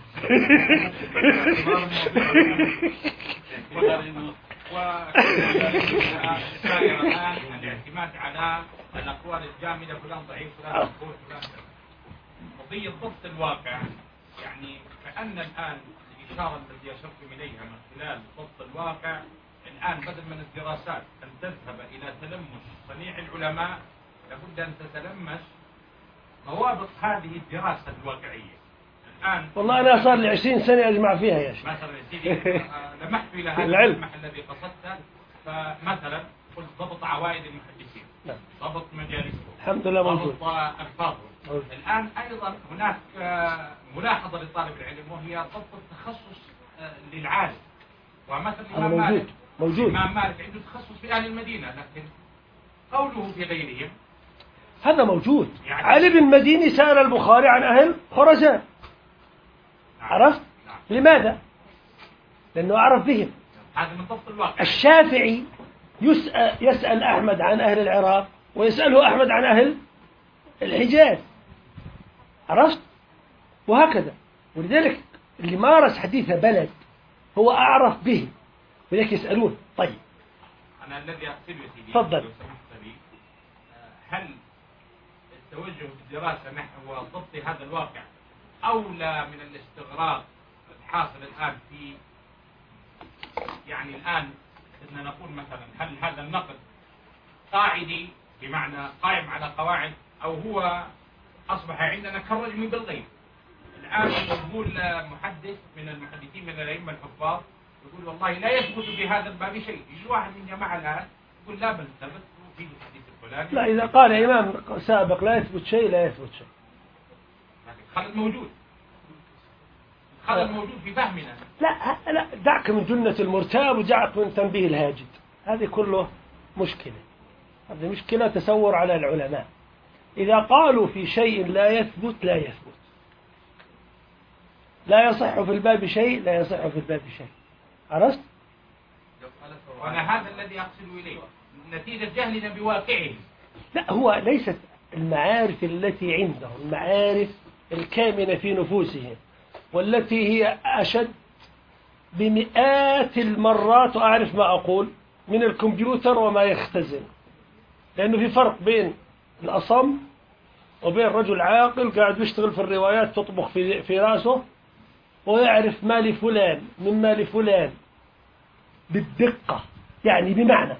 والسائر الآن الاعتماد على الأقوال الجامدة، فلان ضعيف، فلان مقبول، فلان. قضية ضبط الواقع، يعني كأن الآن الإشارة التي أشرتم إليها من خلال ضبط الواقع، الآن بدل من الدراسات أن تذهب إلى تلمس صنيع العلماء، لابد أن تتلمس ضوابط هذه الدراسة الواقعية. الآن والله أنا صار لي 20 سنة أجمع فيها يا شيخ. مثلا يا سيدي لمحت إلى هذا العلم الذي قصدته، فمثلا قلت ضبط عوائد المحدثين، ضبط مجالسهم، الحمد لله موجود، ضبط ألفاظهم. الآن أيضا هناك ملاحظة لطالب العلم، وهي ضبط التخصص للعالم. ومثلا الإمام مالك عنده تخصص في أهل المدينة، لكن قوله في غيرهم هذا موجود. يعني علي بن مديني سأل البخاري عن أهل خراسان، عرفت؟ لماذا؟ لأنه أعرف بهم. هذا من ضبط الواقع. الشافعي يسأل أحمد عن أهل العراق، ويسأله أحمد عن أهل الحجاز، عرفت؟ وهكذا. ولذلك اللي مارس حديث بلد هو أعرف به، ولذلك يسألون. طيب أنا الذي أقصده يا سيدي تفضل. لو سمحت لي، هل التوجه بالدراسة نحو ضبط هذا الواقع أولى من الاستغراق الحاصل الآن في يعني الآن بدنا نقول مثلا هل هذا النقد قاعدي بمعنى قائم على قواعد، أو هو أصبح عندنا كالرجم بالغيب؟ الآن يقول محدث من المحدثين من الأئمة الحفاظ يقول والله لا يثبت في هذا الباب شيء، يجي واحد من جماعة الآن يقول لا بل ثبت في الحديث الفلاني. لا، إذا قال إمام سابق لا يثبت شيء لا يثبت شيء. الخلل موجود، الخلل موجود في فهمنا. لا دعك من جنة المرتاب ودعك من تنبيه الهاجد، هذه كله مشكلة. هذه مشكلة تسور على العلماء. إذا قالوا في شيء لا يثبت لا يثبت، لا يصح في الباب شيء لا يصح في الباب شيء. عرفت؟ وأنا هذا الذي أقصد إليه، نتيجة جهلنا بواقعه. لا، هو ليست المعارف التي عندهم، المعارف الكامنة في نفوسهم والتي هي أشد بمئات المرات، وأعرف ما أقول، من الكمبيوتر وما يختزن. لأنه في فرق بين الأصم وبين رجل عاقل قاعد يشتغل في الروايات تطبخ في راسه ويعرف ما لفلان مما لفلان بالدقة، يعني بمعنى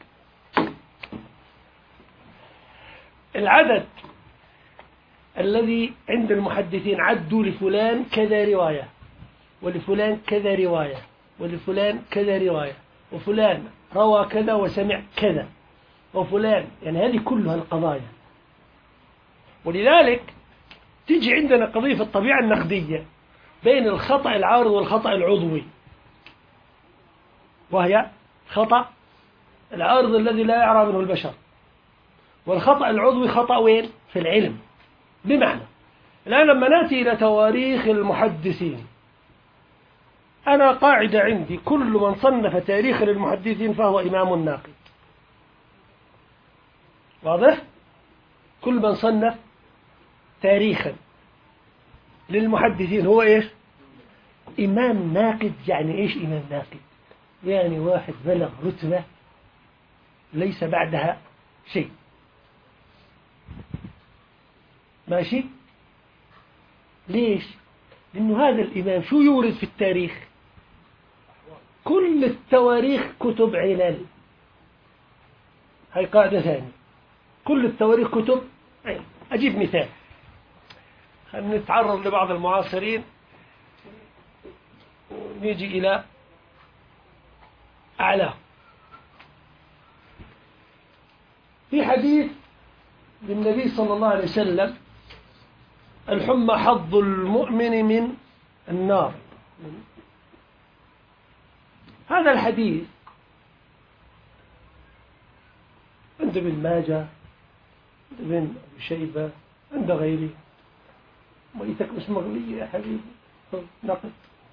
العدد الذي عند المحدثين عدوا لفلان كذا رواية ولفلان كذا رواية ولفلان كذا رواية وفلان روى كذا وسمع كذا وفلان، يعني هذه كلها القضايا. ولذلك تيجي عندنا قضية في الطبيعة النقدية بين الخطأ العارض والخطأ العضوي، وهي خطأ العارض الذي لا يعرى منه البشر، والخطأ العضوي خطأ وين؟ في العلم. بمعنى الآن لما نأتي إلى تواريخ المحدثين، أنا قاعدة عندي كل من صنف تاريخ للمحدثين فهو إمام ناقد. واضح؟ كل من صنف تاريخا للمحدثين هو إيش؟ إمام ناقد. يعني إيش إمام ناقد؟ يعني واحد بلغ رتبة ليس بعدها شيء. ماشي؟ ليش؟ لأنه هذا الإمام شو يورد في التاريخ؟ كل التواريخ كتب علل. هاي قاعدة ثانية، كل التواريخ كتب علل. أجيب مثال، خلينا نتعرض لبعض المعاصرين ونيجي إلى أعلاه. في حديث للنبي صلى الله عليه وسلم: الحمى حظ المؤمن من النار. هذا الحديث عند ابن ماجه، عند ابن أبي شيبة، عند غيره. ميتك مش مغلية يا حبيبي، نقد.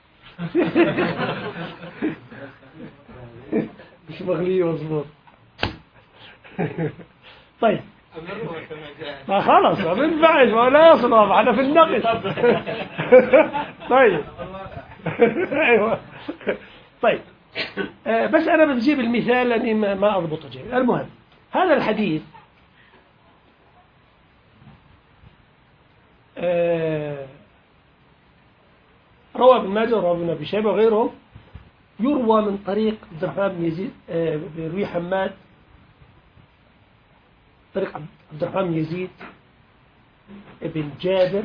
مش مغلية مظبوط. طيب ما خلص ما بنفعش، ما لا يصرف، احنا في النقد. طيب ايوه طيب بس انا بجيب المثال لاني ما اضبطه جيد. المهم هذا الحديث روى ابن ماجه وروى ابن ابي شيبه وغيرهم، يروى من طريق عبد الرحمن بن يزيد، بيروي حماد طريق عبد الرحمن بن يزيد ابن جابر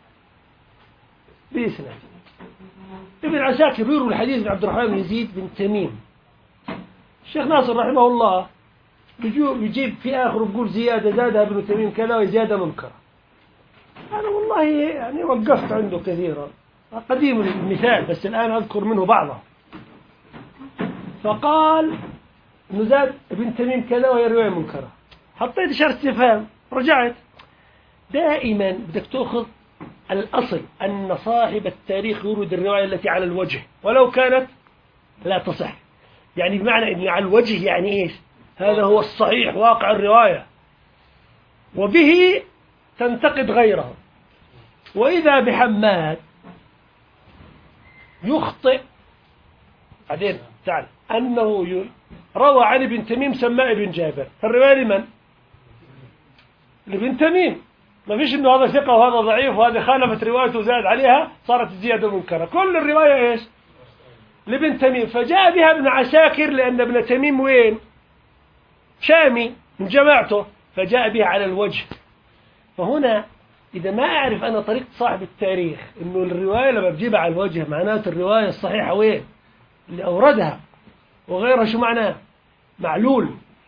بإسناد. ابن عساكر يروي الحديث عن عبد الرحمن بن يزيد بن تميم. الشيخ ناصر رحمه الله بيجيب في آخر بيقول زيادة زادها ابن تميم كذا وزيادة منكرة. أنا والله يعني وقفت عنده كثيرا، قديم المثال بس الآن أذكر منه بعضه. فقال إنه زاد ابن تميم كذا وهي رواية منكرة. حطيت إشارة استفهام، رجعت. دائما بدك تأخذ الأصل أن صاحب التاريخ يورد الرواية التي على الوجه ولو كانت لا تصح. يعني بمعنى أن على الوجه يعني إيش؟ هذا هو الصحيح واقع الرواية، وبه تنتقد غيره. وإذا بحماد يخطئ بعدين تعال أنه روى عن ابن تميم سماء ابن جابر، فالرواية لمن؟ لابن تميم. ما فيش إنه هذا ثقة وهذا ضعيف وهذا خالفت روايته وزاد عليها صارت الزيادة منكرة، كل الرواية إيش؟ لابن تميم. فجاء بها ابن عساكر لأن ابن تميم وين؟ شامي من جماعته، فجاء بها على الوجه. فهنا إذا ما أعرف أنا طريقة صاحب التاريخ إنه الرواية لما بجيبها على الوجه معناته الرواية الصحيحة وين؟ اللي أوردها، وغيرها شو معناه؟ معلول.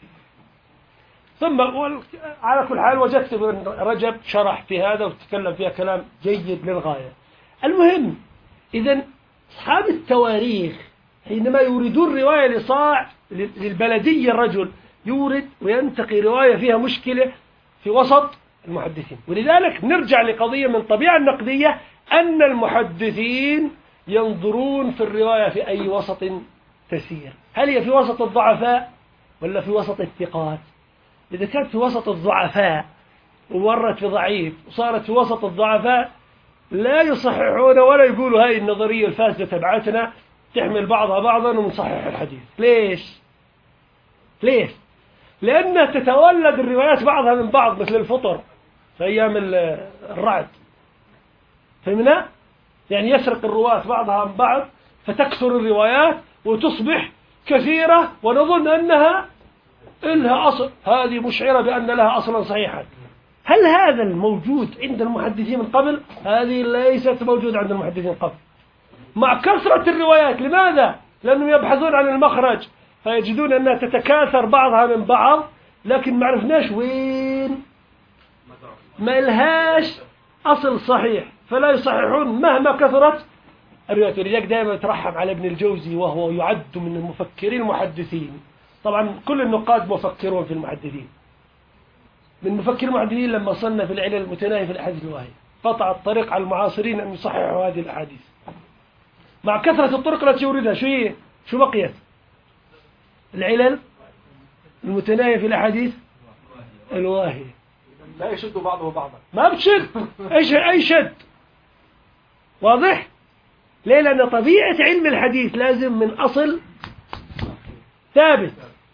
ثم على كل حال وجدت ابن رجب شرح في هذا وتكلم فيها كلام جيد للغاية. المهم إذا أصحاب التواريخ حينما يوردون رواية لصاع للبلدية الرجل يورد وينتقي رواية فيها مشكلة في وسط المحدثين. ولذلك نرجع لقضية من طبيعة النقدية أن المحدثين ينظرون في الرواية في أي وسط تسير، هل هي في وسط الضعفاء ولا في وسط الثقات؟ إذا كانت في وسط الضعفاء ومرت في ضعيف وصارت في وسط الضعفاء لا يصححون ولا يقولوا هاي النظرية الفاسدة تبعتنا تحمل بعضها بعضا ونصحح الحديث. ليش؟ ليش؟ لأنها تتولد الروايات بعضها من بعض مثل الفطر في أيام الرعد، فهمنا؟ يعني يسرق الرواة بعضها من بعض فتكثر الروايات وتصبح كثيرة ونظن أنها إلها أصل، هذه مشعرة بأن لها أصلا صحيحا. هل هذا الموجود عند المحدثين من قبل؟ هذه ليست موجودة عند المحدثين قبل، مع كثرة الروايات. لماذا؟ لأنهم يبحثون عن المخرج فيجدون أنها تتكاثر بعضها من بعض، لكن ما عرفناش وين، ما لهاش أصل صحيح فلا يصححون مهما كثرت الروايات. ولذلك دائما يترحم على ابن الجوزي وهو يعد من المفكرين المحدثين. طبعا كل النقاد مفكرون في المحدثين. من مفكر المحدثين لما صنف العلل المتناهية في الأحاديث الواهية قطع الطريق على المعاصرين أن يصححوا هذه الأحاديث مع كثرة الطرق التي يوردها. شو بقيت؟ العلل المتناهية في الأحاديث الواهية. لا يشد بعضه بعضا، ما بتشد أي شد. واضح؟ ليه؟ لأن طبيعة علم الحديث لازم من أصل ثابت،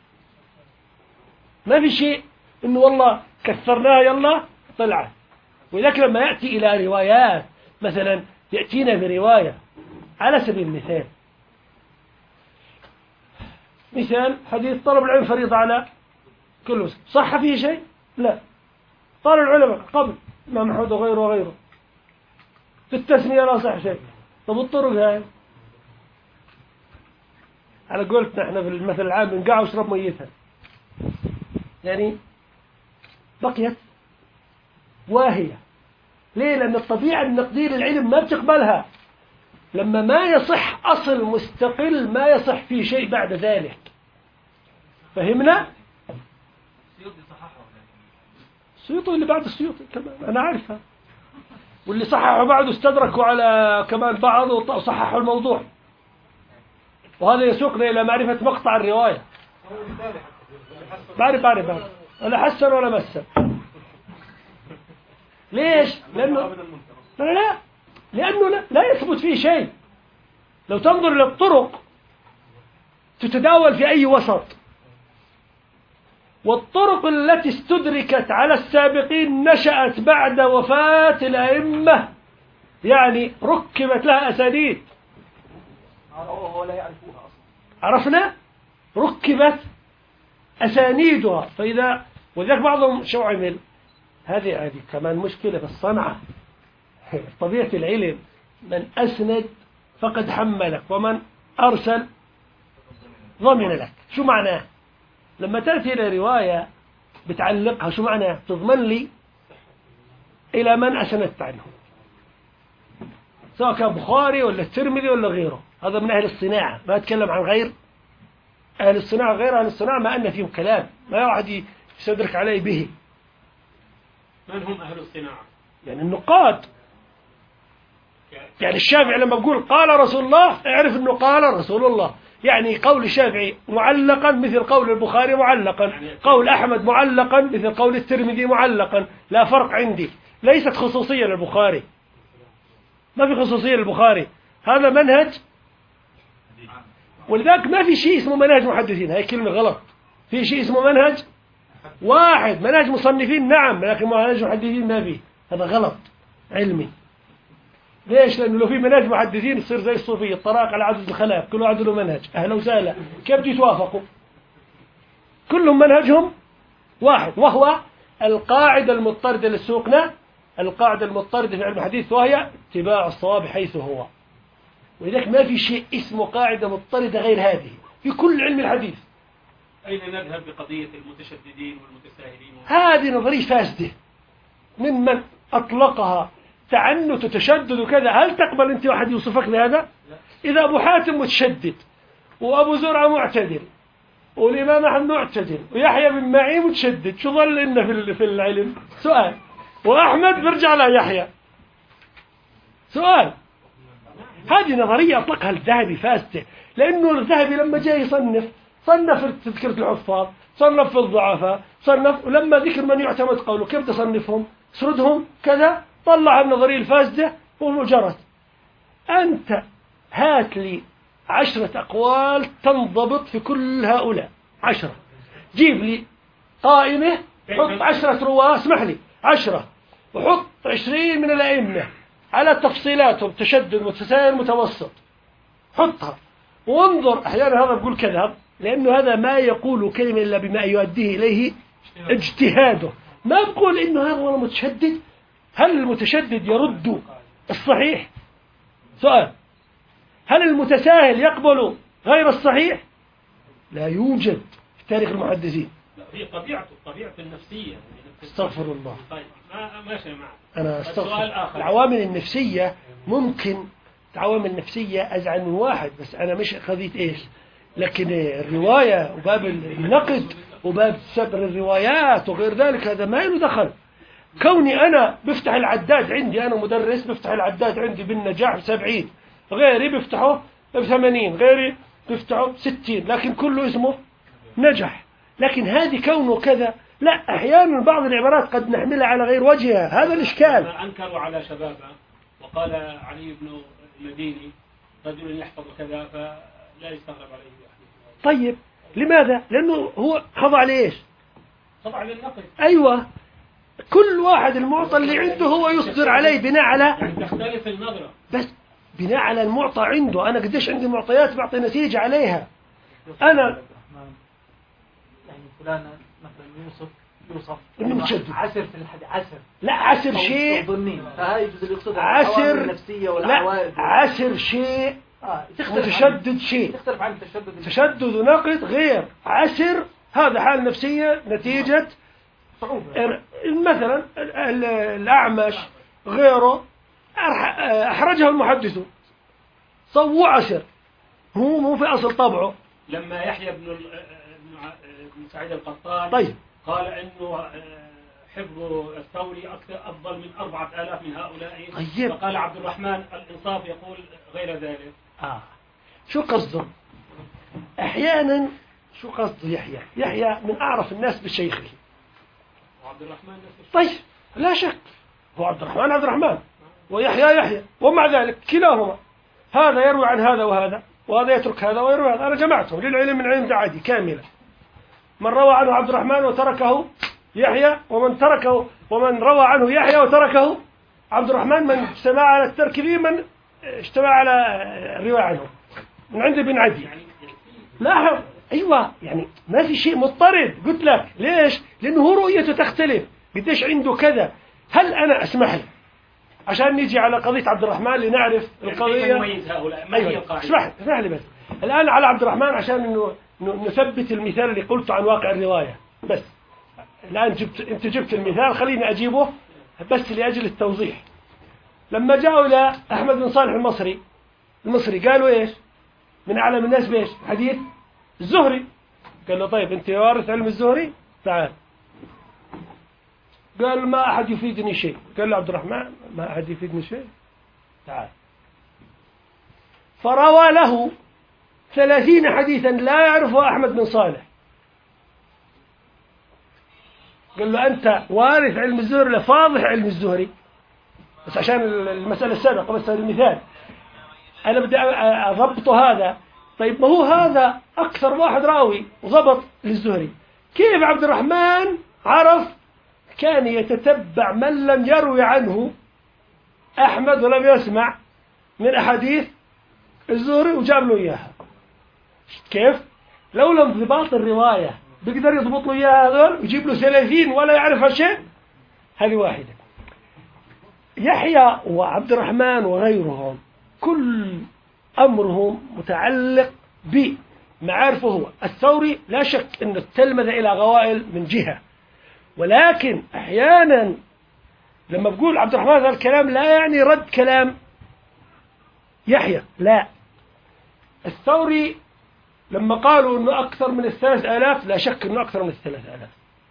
ما في شيء إنه والله كثرناها يلا طلعت. ولذلك لما يأتي إلى روايات مثلا يأتينا برواية على سبيل المثال، مثال حديث طلب العلم فريضة على كل مسلم، صح فيه شيء؟ لا. قال العلماء قبل الإمام أحمد وغيره وغيره في التسمية لا صح شيء. طب الطرق هاي على قولتنا احنا في المثل العام بنقع واشرب ميتها، يعني بقيت واهية. ليه؟ لأن الطبيعة النقدية للعلم ما بتقبلها. لما ما يصح أصل مستقل ما يصح فيه شيء بعد ذلك. فهمنا؟ السيوطي اللي بعد السيوطي كمان أنا عارفها، واللي صححوا بعده استدركوا على كمان بعض وصححوا الموضوع. وهذا يسوقنا إلى معرفة مقطع الرواية. بعرف ولا حسن ولا مسن. ليش؟ لأنه لا يثبت فيه شيء. لو تنظر إلى الطرق تتداول في أي وسط، والطرق التي استدركت على السابقين نشأت بعد وفاة الأئمة، يعني ركبت لها أسانيد ولا يعرفوها أصلا. عرفنا؟ ركبت أسانيدها. فإذا ولذلك بعضهم شو عمل؟ هذه كمان مشكلة في الصنعة. طبيعة العلم من أسند فقد حملك ومن أرسل ضمن لك. شو معناه؟ لما تأتي إلى رواية بتعلقها شو معناه؟ تضمن لي إلى من أسندت عنه، سواء كان بخاري ولا الترمذي ولا غيره. هذا من أهل الصناعة، ما أتكلم عن غير أهل الصناعة. غير أهل الصناعة ما أن فيهم كلام ما واحد يستدرك عليه به. من هم أهل الصناعة؟ يعني النقاد. يعني الشافعي لما بقول قال رسول الله اعرف أنه قال رسول الله، يعني قول الشافعي معلقا مثل قول البخاري معلقا، قول أحمد معلقا مثل قول الترمذي معلقا. لا فرق عندي، ليست خصوصية للبخاري، ما في خصوصية للبخاري. هذا منهج ولذلك ما في شيء اسمه منهج محدثين، هاي كلمة غلط. في شيء اسمه منهج واحد، منهج مصنفين نعم، لكن منهج محدثين ما فيه، هذا غلط علمي. ليش؟ لأنه لو في منهج محدثين يصير زي الصوفية، الطلاق على عدد الخلاف، كل واحد له منهج، أهلا وسهلا، كيف يتوافقوا؟ كلهم منهجهم واحد، وهو القاعدة المضطردة للسوقنا، القاعدة المضطردة في علم الحديث، وهي اتباع الصواب حيث هو. ولذلك ما في شيء اسمه قاعدة مضطردة غير هذه في كل علم الحديث. أين نذهب بقضية المتشددين والمتساهلين؟ هذه نظرية فاسدة من أطلقها، تعنت وتشدد وكذا. هل تقبل أنت واحد يوصفك بهذا؟ إذا أبو حاتم متشدد وأبو زرعة معتدل والإمام أحمد معتدل ويحيى بن معين متشدد، شو ظل لنا في العلم؟ سؤال. وأحمد برجع ليحيى، سؤال. هذه نظرية أطلقها الذهبي فاسدة، لأنه الذهبي لما جاء صنف تذكرة الحفاظ، صنف في الضعفاء، صنف، ولما ذكر من يعتمد قوله كيف تصنفهم؟ سردهم كذا، طلع النظرية الفاسدة وجرت. أنت هات لي 10 أقوال تنضبط في كل هؤلاء، 10، جيب لي قائمة، حط 10 رواة، اسمح لي 10، وحط 20 من الأئمة على تفصيلاتهم، تشدد متساهل متوسط، حطها وانظر. أحيانا هذا بقول كذب، لأنه هذا ما يقول كلمة إلا بما يؤديه إليه اجتهاده. ما بقول إنه هذا هو المتشدد. هل المتشدد يرد الصحيح؟ سؤال. هل المتساهل يقبل غير الصحيح؟ لا يوجد في تاريخ المحدثين. هي طبيعة النفسية. استغفر الله. طيب ماشي معك. أنا استغفر. العوامل النفسية ممكن، العوامل النفسية أزعل من واحد، بس أنا مش قضية إيش، لكن الرواية وباب النقد وباب سبر الروايات وغير ذلك هذا ما له دخل. كوني أنا بفتح العداد عندي، أنا مدرس بفتح العداد عندي بالنجاح 70، غيري بفتحه 80، غيري بفتحه 60، لكن كله اسمه نجح. لكن هذه كونه كذا، لا، أحيانا بعض العبارات قد نحملها على غير وجهها، هذا الإشكال. أنكروا على شبابه، وقال علي بن المديني رجل يحفظ كذا، فلا يستغرب عليه. طيب لماذا؟ لأنه هو خضع لإيش؟ خضع للنقد. أيوة، كل واحد المعطى اللي عنده هو يصدر عليه بناء على، يعني تختلف النظرة، بس بناء على المعطى عنده. أنا قديش عندي معطيات بعطي نتيجة عليها. أنا يعني فلان مثلا يوصف إنه متشدد، عسر في الحديث، عسر، لا عسر شيء، فهاي يجوز اللي يقصدها عسر النفسية والعوائد، لا عسر شيء، متشدد شيء، تختلف عن التشدد. تشدد ونقد غير. عسر هذا حال نفسية نتيجة صعوبة. مثلا الأعمش غيره أحرجه المحدث، صووا عسر، مو في أصل طبعه. لما يحيى بن سعيد القطان طيب قال إنه حفظ الثوري أفضل من 4000 من هؤلاء. طيب. فقال عبد الرحمن الإنصاف يقول غير ذلك. شو قصده؟ أحيانا شو قصده يحيى من أعرف الناس بشيخه. وعبد الرحمن نفسه. طيب لا شك، هو عبد الرحمن ويحيى، ومع ذلك كلاهما هذا يروي عن هذا وهذا، وهذا يترك هذا ويروي هذا. أنا جمعتهم للعلم من علم عادي كاملة. من روى عنه عبد الرحمن وتركه يحيى، ومن روى عنه يحيى وتركه عبد الرحمن، من اجتمع على الترك به، من اجتمع على الرواية عنه من عند ابن عدي. لاحظ، أيوة، يعني ما في شيء مضطرد. قلت لك ليش؟ لأنه هو رؤيته تختلف، قديش عنده كذا. هل أنا أسمح لي عشان نيجي على قضية عبد الرحمن لنعرف القضية؟ نميز هؤلاء، ما هي القاعدة؟ اسمح لي بس الآن على عبد الرحمن عشان إنه نثبت المثال اللي قلته عن واقع الرواية. بس الآن أنت جبت المثال، خليني أجيبه بس لأجل التوضيح. لما جاءوا إلى أحمد بن صالح المصري قالوا إيش؟ من أعلم الناس بإيش؟ حديث الزهري. قال له طيب أنت وارث علم الزهري؟ تعال. قال ما أحد يفيدني شيء. قال له عبد الرحمن ما أحد يفيدني شيء، تعال. فروى له 30 حديثا لا يعرفه أحمد بن صالح. قال له أنت وارث علم الزهري لفاضح علم الزهري. بس عشان المسألة السابقة، بس المثال أنا بدي أضبط هذا. طيب ما هو هذا أكثر واحد راوي وضبط للزهري، كيف عبد الرحمن عرف؟ كان يتتبع من لم يروي عنه أحمد ولم يسمع من أحاديث الزهري وجاب له إياها. كيف؟ لولا انضباط الرواية بيقدر يضبط له إياها هذول ويجيب له 30 ولا يعرف هالشيء. هذه واحدة. يحيى وعبد الرحمن وغيرهم كل أمرهم متعلق بمعارفه هو. الثوري لا شك أنه تلمذ إلى غوائل من جهة، ولكن أحيانا لما بقول عبد الرحمن هذا الكلام لا يعني رد كلام يحيى، لا. الثوري لما قالوا أنه أكثر من 3000 لا شك أنه أكثر من 3000،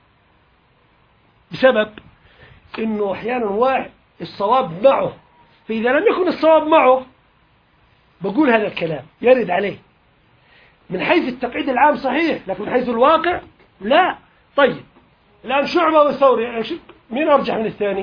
بسبب أنه أحيانا واحد الصواب معه، فإذا لم يكن الصواب معه بقول هذا الكلام يرد عليه. من حيث التقعيد العام صحيح، لكن من حيث الواقع لا. طيب الآن شعبة والثوري مين أرجح من الثاني؟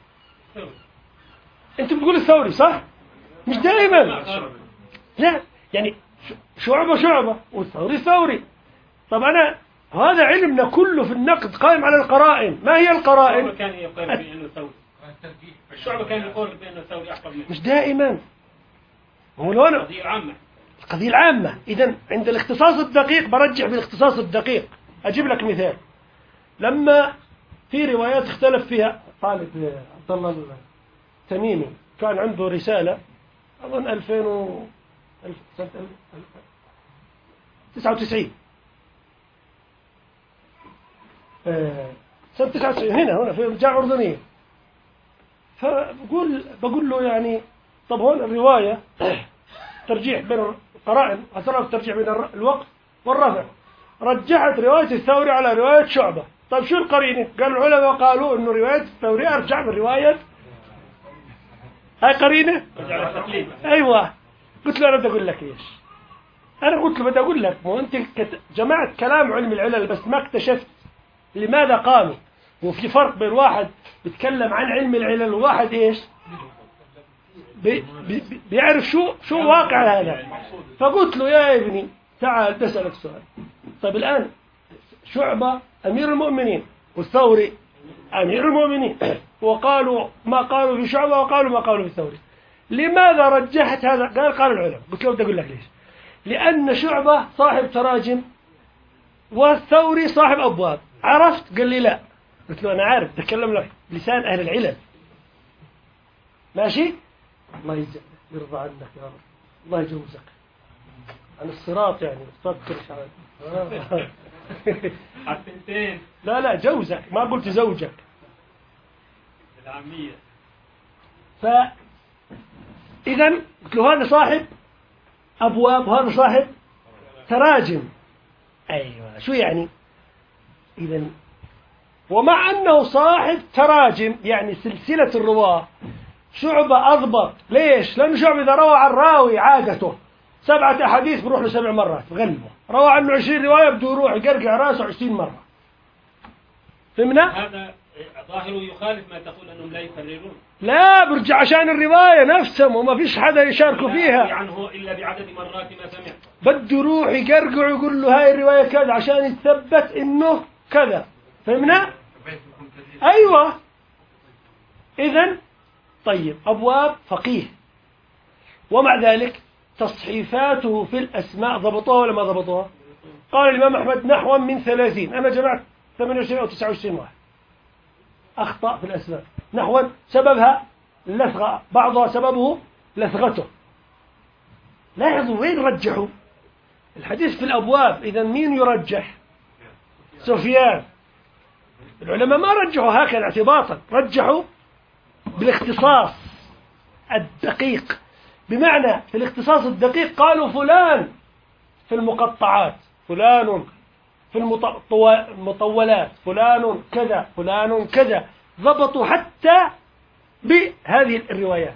أنت بتقول الثوري صح؟ مش دائما، لا يعني شعبة والثوري ثوري. طب أنا هذا علمنا كله في النقد قائم على القرائن. ما هي القرائن؟ الشعب كان يقول بأنه ثوري، الشعب كان يقول بأنه ثوري أحفظ منه. مش دائما، هو لو أنا القضية العامة. إذن عند الاختصاص الدقيق برجح بالاختصاص الدقيق. أجيب لك مثال. لما في روايات اختلف فيها طالب عبد الله التميمي كان عنده رسالة أظن 99 سنة 99 هنا في الجامعة الأردنية. بقول له يعني طب هون الرواية ترجيح بين القرائن، اعتراف ترجيح بين الوقف والرفع، رجحت رواية الثوري على رواية شعبة. طيب شو القرينة؟ قال العلماء قالوا إنه رواية الثوري أرجع من رواية. هاي قرينة؟ أيوة. قلت له أنا بدي أقول لك إيش؟ أنا قلت له بدي أقول لك مو أنت جمعت كلام علم العلل بس ما اكتشفت لماذا قالوا. وفي فرق بين واحد بيتكلم عن علم العلل وواحد إيش؟ بيعرف شو واقع هذا. فقلت له يا ابني تعال بسألك سؤال. طيب الآن شعبة أمير المؤمنين والثوري أمير المؤمنين، وقالوا ما قالوا في شعبة وقالوا ما قالوا في الثوري. لماذا رجحت هذا؟ قال العلماء. قلت له بدي أقول لك ليش. لأن شعبة صاحب تراجم والثوري صاحب أبواب. عرفت؟ قال لي لا. قلت له أنا عارف تكلم لك لسان أهل العلم. ماشي؟ الله يرضى عنك يا رب، الله يجوزك عن الصراط يعني تفكر حسنتين. لا جوزك، ما قلت زوجك العامية. فإذا قلت له هذا صاحب أبواب وهذا صاحب تراجم. أيوة شو يعني؟ إذا ومع أنه صاحب تراجم يعني سلسلة الرواة شعبة أضبط. ليش؟ لأنه شعبة إذا روى عن راوي عادته 7 أحاديث بروح له 7 مرات بغلبه، روى عنه 20 رواية بده يروح يقرقع راسه 20 مرة. فهمنا؟ هذا ظاهره يخالف ما تقول أنهم لا يكررون. لا برجع عشان الرواية نفسهم وما فيش حدا يشاركوا فيها عنه إلا بعدد مرات ما سمع. بده يروح يقرقع ويقول له هاي الرواية كذا عشان يتثبت إنه كذا. فهمنا؟ أيوة. إذن طيب أبواب فقيه، ومع ذلك تصحيفاته في الأسماء ضبطوها ولا ما ضبطوها؟ قال الإمام أحمد نحو من 30، أنا جمعت 28 أو 29 واحد أخطأ في الأسماء. نحو سببها اللثغة، بعضها سببه لثغته. لاحظوا وين رجحوا الحديث في الأبواب. إذا مين يرجح؟ سفيان. العلماء ما رجحوا هكذا اعتباطا، رجحوا بالاختصاص الدقيق. بمعنى في الاختصاص الدقيق قالوا فلان في المقطعات، فلان في المطولات، فلان كذا فلان كذا. ضبطوا حتى بهذه الروايات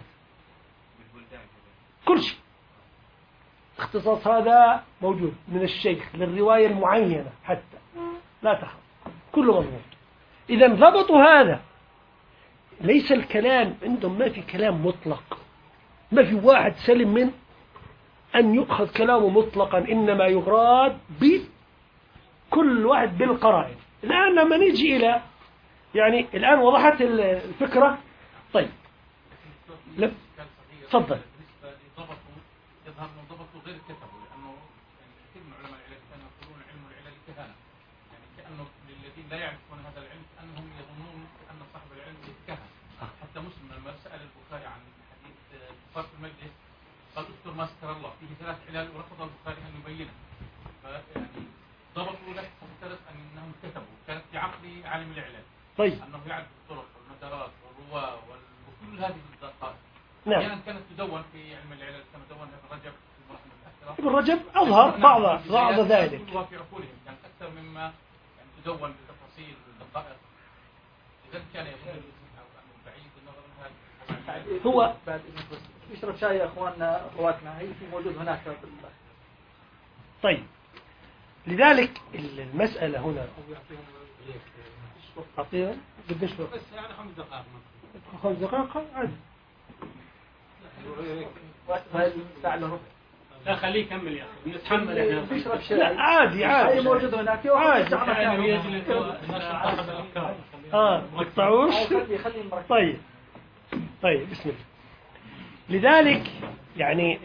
كل شيء. اختصاص هذا موجود من الشيخ للرواية المعينة حتى لا تخاف كله مضبوط. إذا ضبطوا هذا. ليس الكلام عندهم ما في كلام مطلق، ما في واحد سلم من أن يؤخذ كلامه مطلقا، إنما يراد بكل واحد بالقرائن. الآن لما نيجي إلى يعني الآن وضحت الفكرة. طيب تفضل. يظهر من ضبطه غير كتبه، لأنه يعني كثير من علماء العلل كانوا يقولون علم العلل كهانة، يعني كأنه للذين لا يعرفون هذا العلم كأنهم يظنون أن صاحب العلم يتكهن. حتى مسلم لما سأل البخاري عن حديث كفار في المجلس قال اذكر ما ذكر الله فيه 3 علل، ورفض البخاري أن يبينها. فيعني ضبطوا له افترض أنهم كتبوا، كانت في عقل عالم العلل طيب أنه يعرف الطرق والمدارات والرواة وكل هذه الدقائق. نعم. أحيانا كانت تدون في علم العلل كما دون ابن رجب في المراحل المتأخرة. ابن رجب أظهر بعض ذلك. في عقولهم كانت أكثر مما يعني تدون بتفاصيل والدقائق. إذا كان يظن أنه بعيد النظر من هذا. هو يشرب شاي يا أخواننا أخواتنا، هي في موجود هناك. طيب لذلك المسألة هنا أعطيهم قديش وقت؟ بس يعني 5 دقائق. 5 دقائق عادي. ساعة إلا ربع. لا خليه يكمل يا أخي نتحمل احنا. يشرب شاي. لا عادي هي موجود هناك. عادي. مقطعوش. طيب بسم الله. لذلك يعني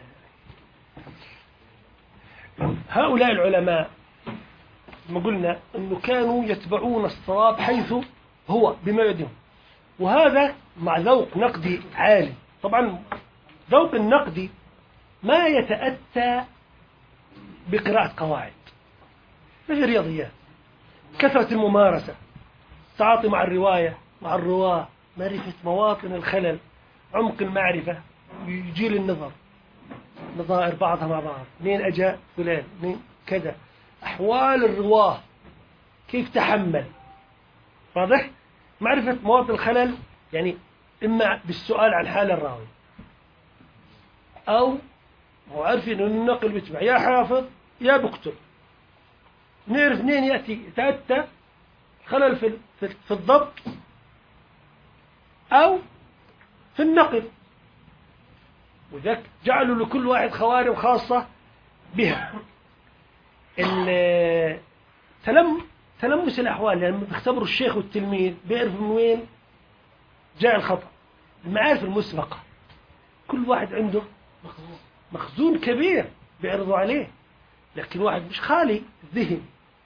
هؤلاء العلماء ما قلنا أنه كانوا يتبعون الصواب حيث هو بما يدهم، وهذا مع ذوق نقدي عالي. طبعا ذوق النقدي ما يتأتى بقراءة قواعد، مثل الرياضيات، كثرة الممارسة، التعاطي مع الرواية مع الرواة، معرفة مواطن الخلل، عمق المعرفة، يجيل النظر، نظائر بعضها مع بعض، منين أجا فلان، منين كذا، أحوال الرواه كيف تحمل، واضح؟ معرفة مواطن الخلل يعني إما بالسؤال عن حال الراوي، أو هو عارفين أن النقل بيتبع يا حافظ يا بكتب، نعرف منين يتأتى خلل في الضبط أو في النقل. وذلك جعلوا لكل واحد خوارم خاصة بها. تلمس الأحوال، يعني بيختبروا الشيخ والتلميذ بيعرفوا من وين جاء الخطأ. المعارف المسبقة كل واحد عنده مخزون كبير بيعرضوا عليه، لكن واحد مش خالي الذهن.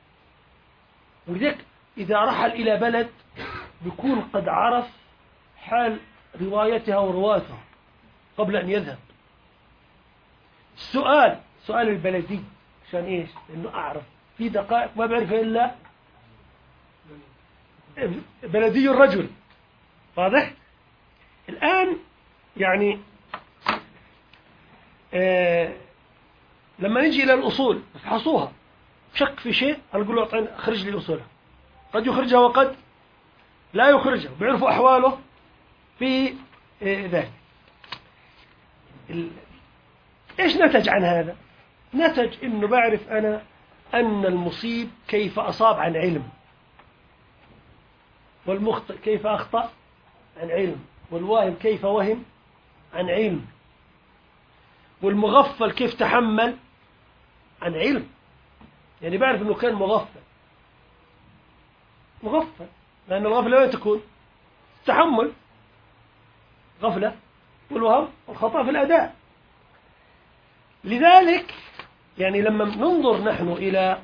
ولذلك إذا رحل إلى بلد بيكون قد عرف حال روايتها ورواتها قبل أن يذهب. سؤال البلدي عشان إيش؟ إنه أعرف في دقائق ما بعرفها إلا بلدي الرجل، واضح؟ الآن يعني لما نجي إلى الأصول نفحصوها، شك في شيء نقول له أخرج لي أصولها، قد يخرجها وقد لا يخرجها، بيعرفوا أحواله في ذلك. إيش نتج عن هذا؟ نتج إنه بعرف أنا أن المصيب كيف أصاب عن علم، والمخطئ كيف أخطأ عن علم، والواهم كيف وهم عن علم، والمغفل كيف تحمل عن علم. يعني بعرف أنه كان مغفل، لأن الغفلة وين تكون؟ التحمل غفلة، والوهم والخطأ في الأداء. لذلك يعني لما ننظر نحن إلى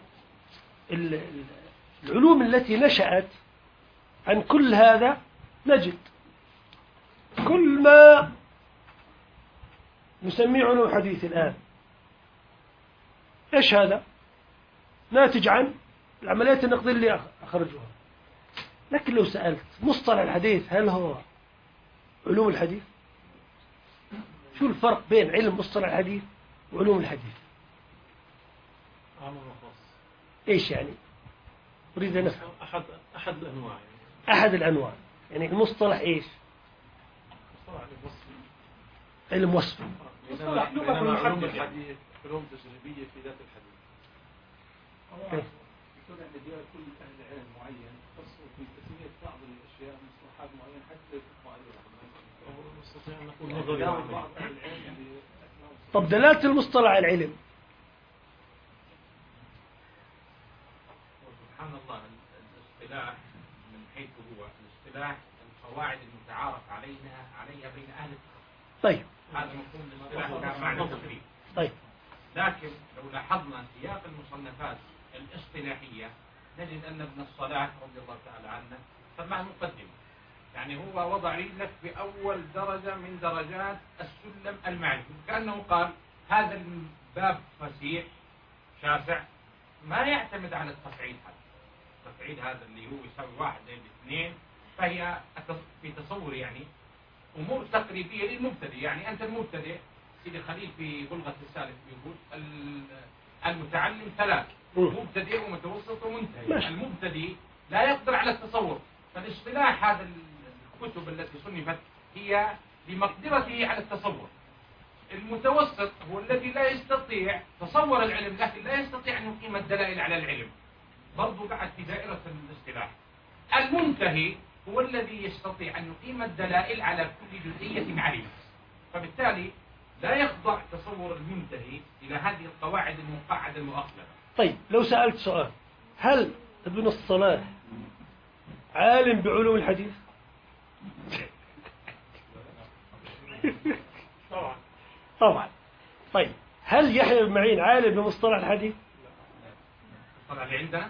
العلوم التي نشأت عن كل هذا، نجد كل ما نسميه علوم الحديث الآن إيش هذا؟ ناتج عن العمليات النقدية اللي أخرجوها. لكن لو سألت مصطلح الحديث هل هو علوم الحديث؟ شو الفرق بين علم مصطلح الحديث وعلوم الحديث؟ عام وخاص. إيش يعني؟ أريد أن أفهم. أحد الأنواع. أحد الأنواع. يعني المصطلح إيش؟ علم وصف. بينما علوم الحديث علوم تجريبية في ذات الحديث. يكون عند كل أهل علم معين خصوصا في تسمية بعض الأشياء مصطلحات معينة حتى معينة. نستطيع أن نقول نظري. طب دلالة المصطلح على العلم. سبحان الله، الاصطلاح من حيث هو الاصطلاح القواعد المتعارف عليها بين أهل الفقه. طيب هذا مفهوم الاصطلاح كمعنى تقريبي. طيب لكن لو لاحظنا سياق المصنفات الاصطلاحية نجد أن ابن الصلاح رضي الله تعالى عنه سماه مقدمة، يعني هو وضع لك في أول درجة من درجات السلم المعرفي، كأنه قال هذا الباب فسيح شاسع ما يعتمد على التفعيل هذا. التفعيل هذا اللي هو يساوي 1 زائد 2، فهي في تصور يعني أمور تقريبية للمبتدئ. يعني أنت المبتدئ، سيدي خليل في بلغة السالف يقول المتعلم 3: مبتدئ ومتوسط ومنتهي. المبتدئ لا يقدر على التصور، فالاصطلاح هذا الكتب التي صنفت هي بمقدرته على التصور. المتوسط هو الذي لا يستطيع تصور العلم، لكن لا يستطيع أن يقيم الدلائل على العلم، برضو قاعد في دائرة الاصطلاح. المنتهي هو الذي يستطيع أن يقيم الدلائل على كل جزئية عليها، فبالتالي لا يخضع تصور المنتهي إلى هذه القواعد المقعدة المؤصلة. طيب لو سألت سؤال، هل ابن الصلاح عالم بعلوم الحديث؟ طبعا. طيب هل يحيى بن معين عالم بمصطلح الحديث؟ طبعا اللي عندنا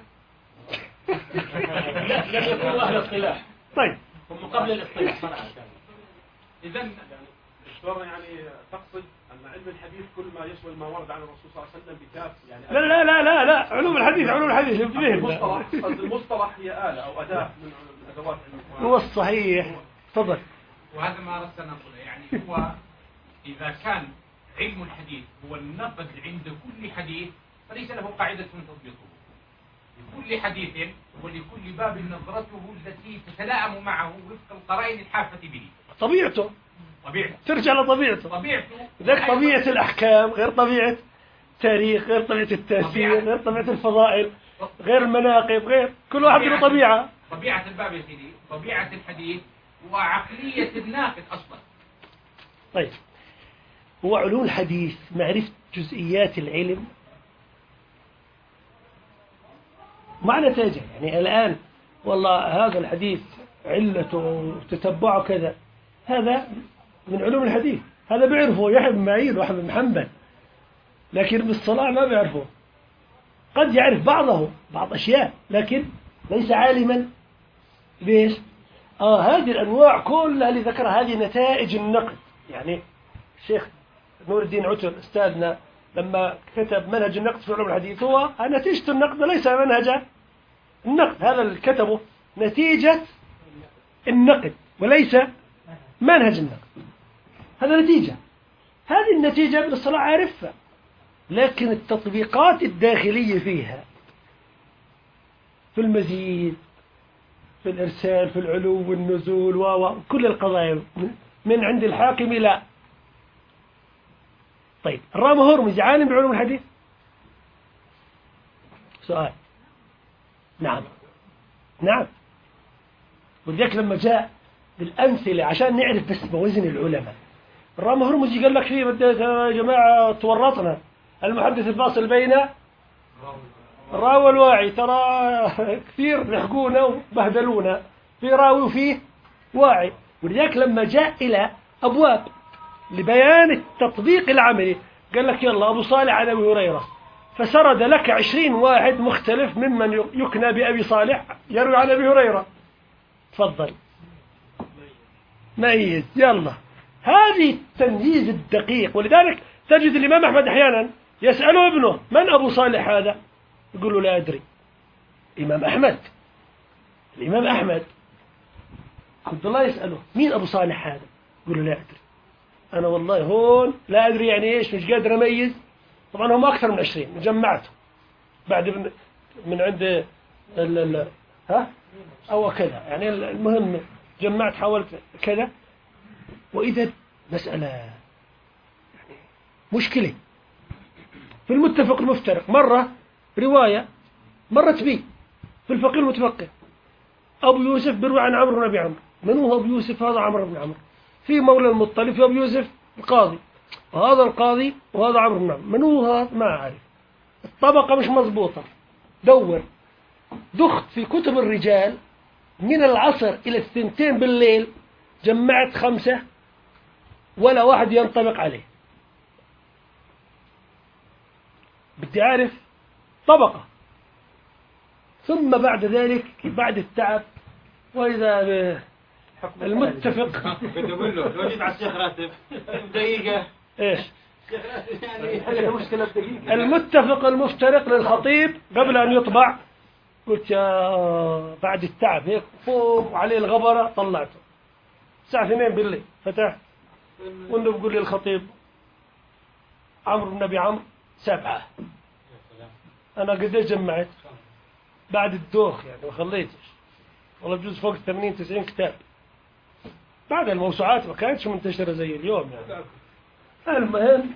لم يكونوا أهل اصطلاح. طيب هم قبل الاصطلاح صراحة. إذن دكتور يعني تقصد أن علم الحديث كل ما يشمل ما ورد عن الرسول صلى الله عليه وسلم بكاف يعني لا لا لا لا لا، علوم الحديث المصطلح هي آلة أو أداة من أدوات علم. هو الصحيح. تفضل. وهذا ما أردت أن أقوله، يعني هو إذا كان علم الحديث هو النقد عند كل حديث فليس له قاعدة تضبطه. لكل حديث ولكل باب نظرته التي تتلائم معه وفق القرائن الحافة به. طبيعته ترجع لطبيعته. ذاك طبيعة الأحكام غير طبيعة تاريخ، غير طبيعة التأثير، غير طبيعة الفضائل، غير المناقب، غير كل واحد له طبيعة. طبيعة الباب يا سيدي، طبيعة الحديث وعقلية الناقد أصلا. طيب هو علوم الحديث معرفة جزئيات العلم مع نتائجه. يعني الآن والله هذا الحديث علته وتتبعه كذا، هذا من علوم الحديث، هذا بيعرفه يحيى بن معين وأحمد بن حنبل، لكن ابن الصلاح ما بيعرفه. قد يعرف بعض أشياء لكن ليس عالما بإيش؟ هذه الأنواع كلها اللي ذكرها هذه نتائج النقد. يعني الشيخ نور الدين عتر أستاذنا لما كتب منهج النقد في علوم الحديث، هو نتيجة النقد ليس منهج النقد، هذا اللي كتبه نتيجة النقد وليس منهج النقد، هذا نتيجة. هذه النتيجة ابن الصلاح عارفها، لكن التطبيقات الداخلية فيها في المزيد، في الإرسال، في العلو والنزول وكل القضايا من عند الحاكم إلى. طيب الرام هرمزي عالم بعلوم الحديث؟ سؤال. نعم. ولذلك لما جاء بالأمثلة عشان نعرف بس موازن العلماء، الرام هرمزي قال لك فيه يا جماعة تورطنا، المحدث الفاصل بين الراوي والواعي، ترى كثير لحقونا وبهدلونا، في راوي وفيه واعي. ولذلك لما جاء إلى أبواب لبيان التطبيق العملي قال لك يلا أبو صالح عن أبي هريرة، فسرد لك 20 واحد مختلف ممن يكنى بأبي صالح يروي عن أبي هريرة. تفضل ميز يلا. هذه التمييز الدقيق. ولذلك تجد الإمام أحمد أحيانا يسأله ابنه من أبو صالح هذا؟ يقول له لا أدري. الإمام أحمد عبد الله يسأله مين أبو صالح هذا؟ يقول له لا أدري. أنا والله هون لا أدري يعني إيش، مش قادر أميز. طبعا هم أكثر من 20 جمعته بعد من عند أو كذا، يعني المهم جمعت حاولت كذا. وإذا مسألة يعني مشكلة في المتفق المفترق، مرة رواية مرت بي في الفقيه المتفقه، أبو يوسف بيروي عن عمرو بن أبي عمرو. من هو أبو يوسف هذا؟ عمرو بن عمرو. في مولى المطلب في أبو يوسف القاضي، وهذا القاضي وهذا عمرو بن عمرو. من هو هذا؟ ما أعرف. الطبقة مش مضبوطة. دور دخت في كتب الرجال من العصر إلى 2 بالليل، جمعت 5 ولا واحد ينطبق عليه. بدي أعرف طبقة. ثم بعد ذلك بعد التعب وإذا المتفق بدي أقول له لو جيت على الشيخ راتب دقيقة إيش يعني مشكلة دقيقة. المتفق المفترق للخطيب قبل أن يطبع. قلت يا بعد التعب هيك فوق عليه الغبرة طلعته الساعة 2 بالليل فتحت وانه بقول لي الخطيب عمرو بن أبي عمرو 7. أنا قديش جمعت بعد الدوخ يعني ما خليتش والله بجوز فوق 80-90 كتاب بعد الموسوعات ما كانتش منتشرة زي اليوم يعني. المهم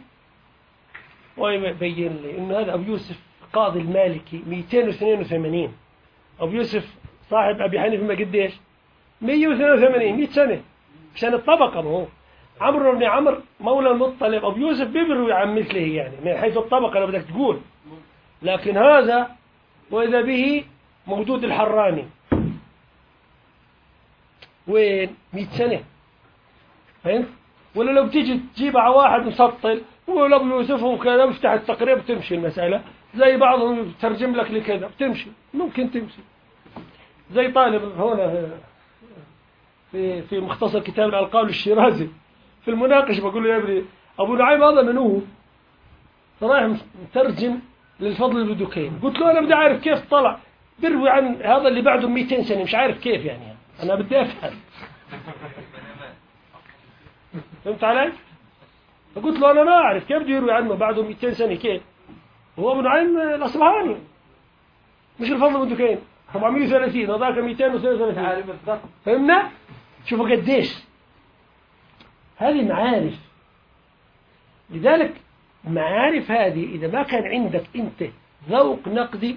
ويبين لي إنه هذا أبو يوسف قاضي المالكي 282. أبو يوسف صاحب أبي حنيفة ما قديش 182 100 سنة عشان الطبقة. ما هو عمرو بن عمرو مولى المطلب أبو يوسف بيروي عن مثله يعني من حيث الطبقة لو بدك تقول. لكن هذا وإذا به مودود الحراني وين 100 سنة فهمت؟ ولا لو بتيجي تجيب على واحد مسطل ولا أبو يوسف وكذا بيفتح التقرير بتمشي المسألة. زي بعضهم يترجم لك لكذا بتمشي ممكن تمشي. زي طالب هنا في مختصر كتاب الألقاب للشيرازي في المناقش بقول له يا ابني أبو نعيم هذا من هو؟ فرايح مترجم للفضل البدوكين. قلت له أنا بدي أعرف كيف طلع بيروي عن هذا اللي بعده 200 سنة مش عارف كيف يعني أنا بدي أفهم. فهمت علي؟ فقلت له أنا ما أعرف كيف بده يروي عنه بعده 200 سنة كيف؟ هو أبو نعيم الأصبهاني مش الفضل البدوكين 430 هذاك 233. فهمنا؟ شوفوا قديش هذه معارف. لذلك معارف هذه إذا ما كان عندك أنت ذوق نقدي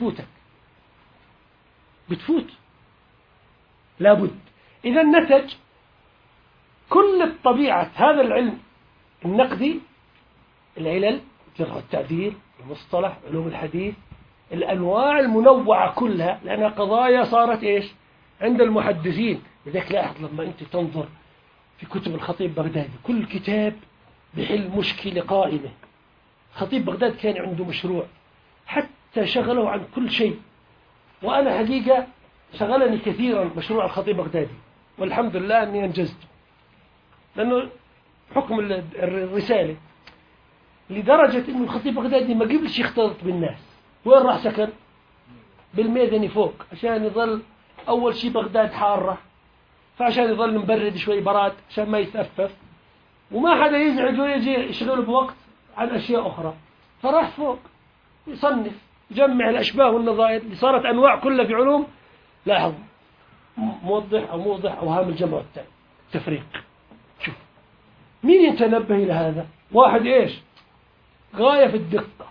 بتفوت لابد. إذا نتج كل طبيعة هذا العلم النقدي العلل الجرح والتعديل المصطلح علوم الحديث الأنواع المنوعة كلها لأنها قضايا صارت إيش عند المحدثين. لذلك لاحظ لما أنت تنظر في كتب الخطيب بغدادي كل كتاب بحل مشكلة قائمة. خطيب بغداد كان عنده مشروع حتى شغله عن كل شيء. وأنا حقيقة شغلني كثيرا مشروع الخطيب بغدادي والحمد لله أني أنجزته لأنه حكم الرسالة لدرجة أنه الخطيب بغدادي ما قبلش يختلط بالناس. وين راح سكن؟ بالميداني فوق عشان يظل أول شيء بغداد حارة فعشان يظل مبرد شوي براد عشان ما يتأفف وما حدا يزعج ويجي يشغله بوقت عن أشياء أخرى. فراح فوق يصنف يجمع الأشباه والنظائر اللي صارت أنواع كلها في علوم. لاحظ موضح أو هام الجمع التفريق. شوف مين يتنبه إلى هذا؟ واحد إيش غاية في الدقة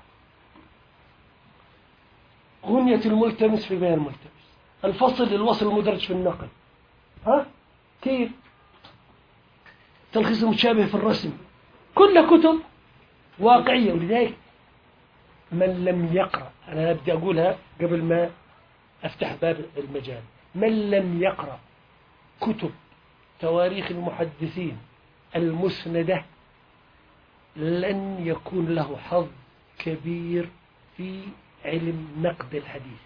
غنية الملتمس في بيان الملتمس الفصل للوصل المدرج في النقل. ها كيف تلخيص المتشابه في الرسم كلها كتب واقعية. ولذلك من لم يقرأ أنا بدي أقولها قبل ما أفتح باب المجال من لم يقرأ كتب تواريخ المحدثين المسندة لن يكون له حظ كبير في علم نقد الحديث.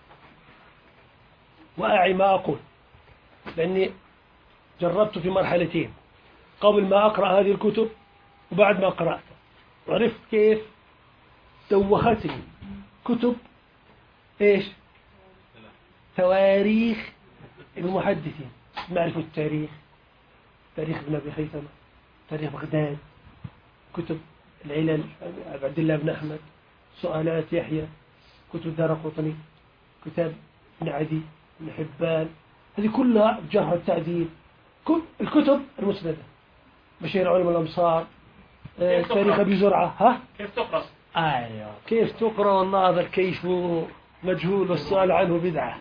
وأعي ما أقول لأني جربت في مرحلتين قبل ما أقرأ هذه الكتب وبعد ما قرأتها وعرفت كيف دوختني كتب إيش تواريخ المحدثين. معرفة التاريخ تاريخ ابن أبي خيثمة تاريخ بغداد كتب العلل عبد الله بن أحمد سؤالات يحيى كتب دارقطني كتاب ابن عدي ابن حبان هذه كلها جرح التعديل كل الكتب المسندة بشير علم الأمصار تاريخ أبي زرعة. ها كيف تقرأ؟ أيوة كيف تقرأ والله هذا الكيف مجهول والسؤال عنه بدعة.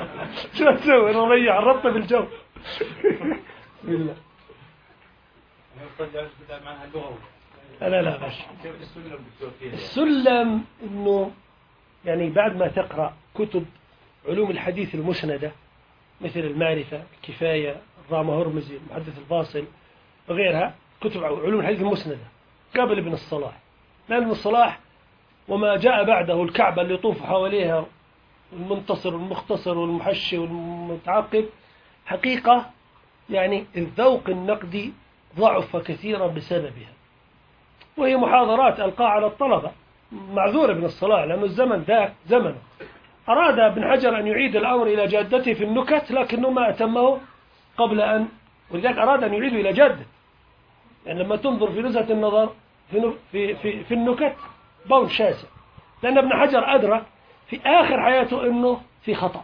شو تسوي نضيع الربطة بالجو. بسم الله. معناها اللغوي. لا باش السلم إنه يعني بعد ما تقرأ كتب علوم الحديث المسندة مثل المعرفة، الكفاية، الرامة هرمزي، المحدث الفاصل وغيرها، كتب علوم الحديث المسندة قبل ابن الصلاح. لأن ابن الصلاح وما جاء بعده الكعبة اللي يطوف حواليها المنتصر والمختصر والمحشي والمتعقب، حقيقة يعني الذوق النقدي ضعف كثيرا بسببها، وهي محاضرات ألقاها على الطلبة. معذور ابن الصلاح لأنه الزمن ذاك زمنه. أراد ابن حجر أن يعيد الأمر إلى جادته في النكت، لكنه ما أتمه قبل أن، ولذلك أراد أن يعيده إلى جادته. يعني لما تنظر في نزهة النظر في النكت بون شاسع، لأن ابن حجر أدرك في آخر حياته أنه في خطأ.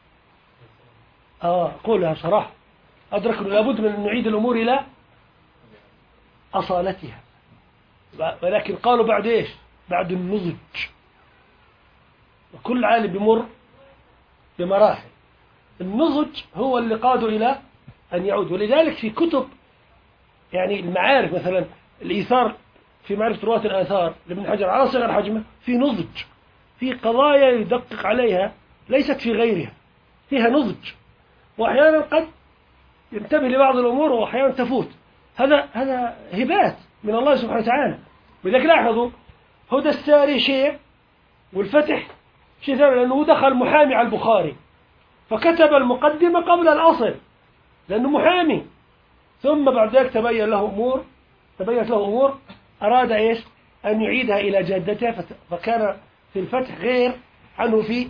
قولها صراحة، أدرك أنه لابد من أن نعيد الأمور إلى أصالتها، ولكن قالوا بعد إيش؟ بعد النضج. وكل عالم بمر بمراحل، النضج هو اللي قاده إلى أن يعود. ولذلك في كتب يعني المعارف مثلا الإيثار في معرفة رواة الآثار لابن حجر على صغر حجمه في نضج، في قضايا يدقق عليها ليست في غيرها، فيها نضج، وأحيانا قد ينتبه لبعض الأمور وأحيانا تفوت. هذا هبات من الله سبحانه وتعالى. ولذلك لاحظوا هدى الساري شيء والفتح شيء ثاني، لأنه دخل محامي على البخاري فكتب المقدمة قبل الأصل لأنه محامي، ثم بعد ذلك تبينت له أمور أراد إيش؟ أن يعيدها إلى جادتها، فكان في الفتح غير عنه في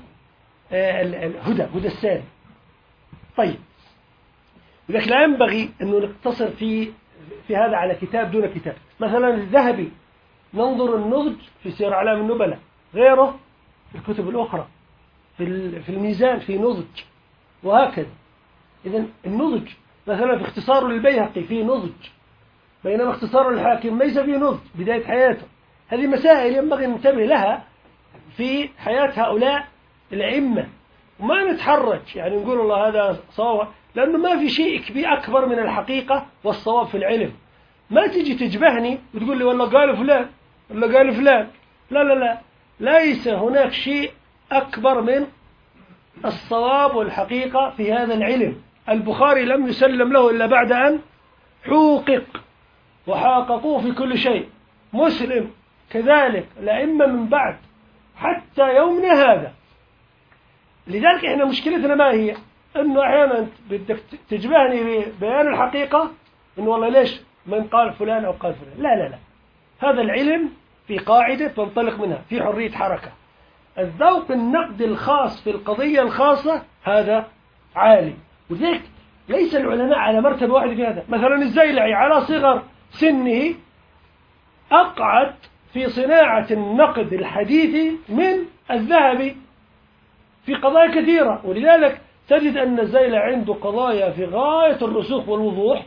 هدى الساري. طيب، لذلك لا ينبغي أنه نقتصر في هذا على كتاب دون كتاب. مثلا الذهبي ننظر النضج في سير أعلام النبلاء، غيره في الكتب الأخرى، في الميزان في نضج، وهكذا. إذن النضج مثلا في اختصار للبيهقي فيه نضج، بينما اختصار الحاكم ليس فيه نضج بداية حياته. هذه مسائل ينبغي أن ننتبه لها في حياة هؤلاء الأئمة، وما نتحرج يعني نقول الله هذا صواب، لأنه ما في شيء كبير أكبر من الحقيقة والصواب في العلم. ما تجي تجبهني وتقول لي والله قال فلان ولا قال فلان. لا، ليس هناك شيء أكبر من الصواب والحقيقة في هذا العلم. البخاري لم يسلم له إلا بعد أن حوقق وحاققوه في كل شيء، مسلم كذلك، الأئمة من بعد حتى يومنا هذا. لذلك إحنا مشكلتنا ما هي؟ أنه أحيانا بدك تجبهني ببيان الحقيقة إنه والله ليش من قال فلان أو قال فلان. لا، هذا العلم في قاعدة تنطلق منها، في حرية حركة. الذوق النقد الخاص في القضية الخاصة هذا عالي، وذلك ليس العلماء على مرتبة واحدة في هذا. مثلا الزيلعي على صغر سنه أقعد في صناعة النقد الحديثي من الذهبي في قضايا كثيرة، ولذلك تجد أن الزيلعي عنده قضايا في غاية الرسوخ والوضوح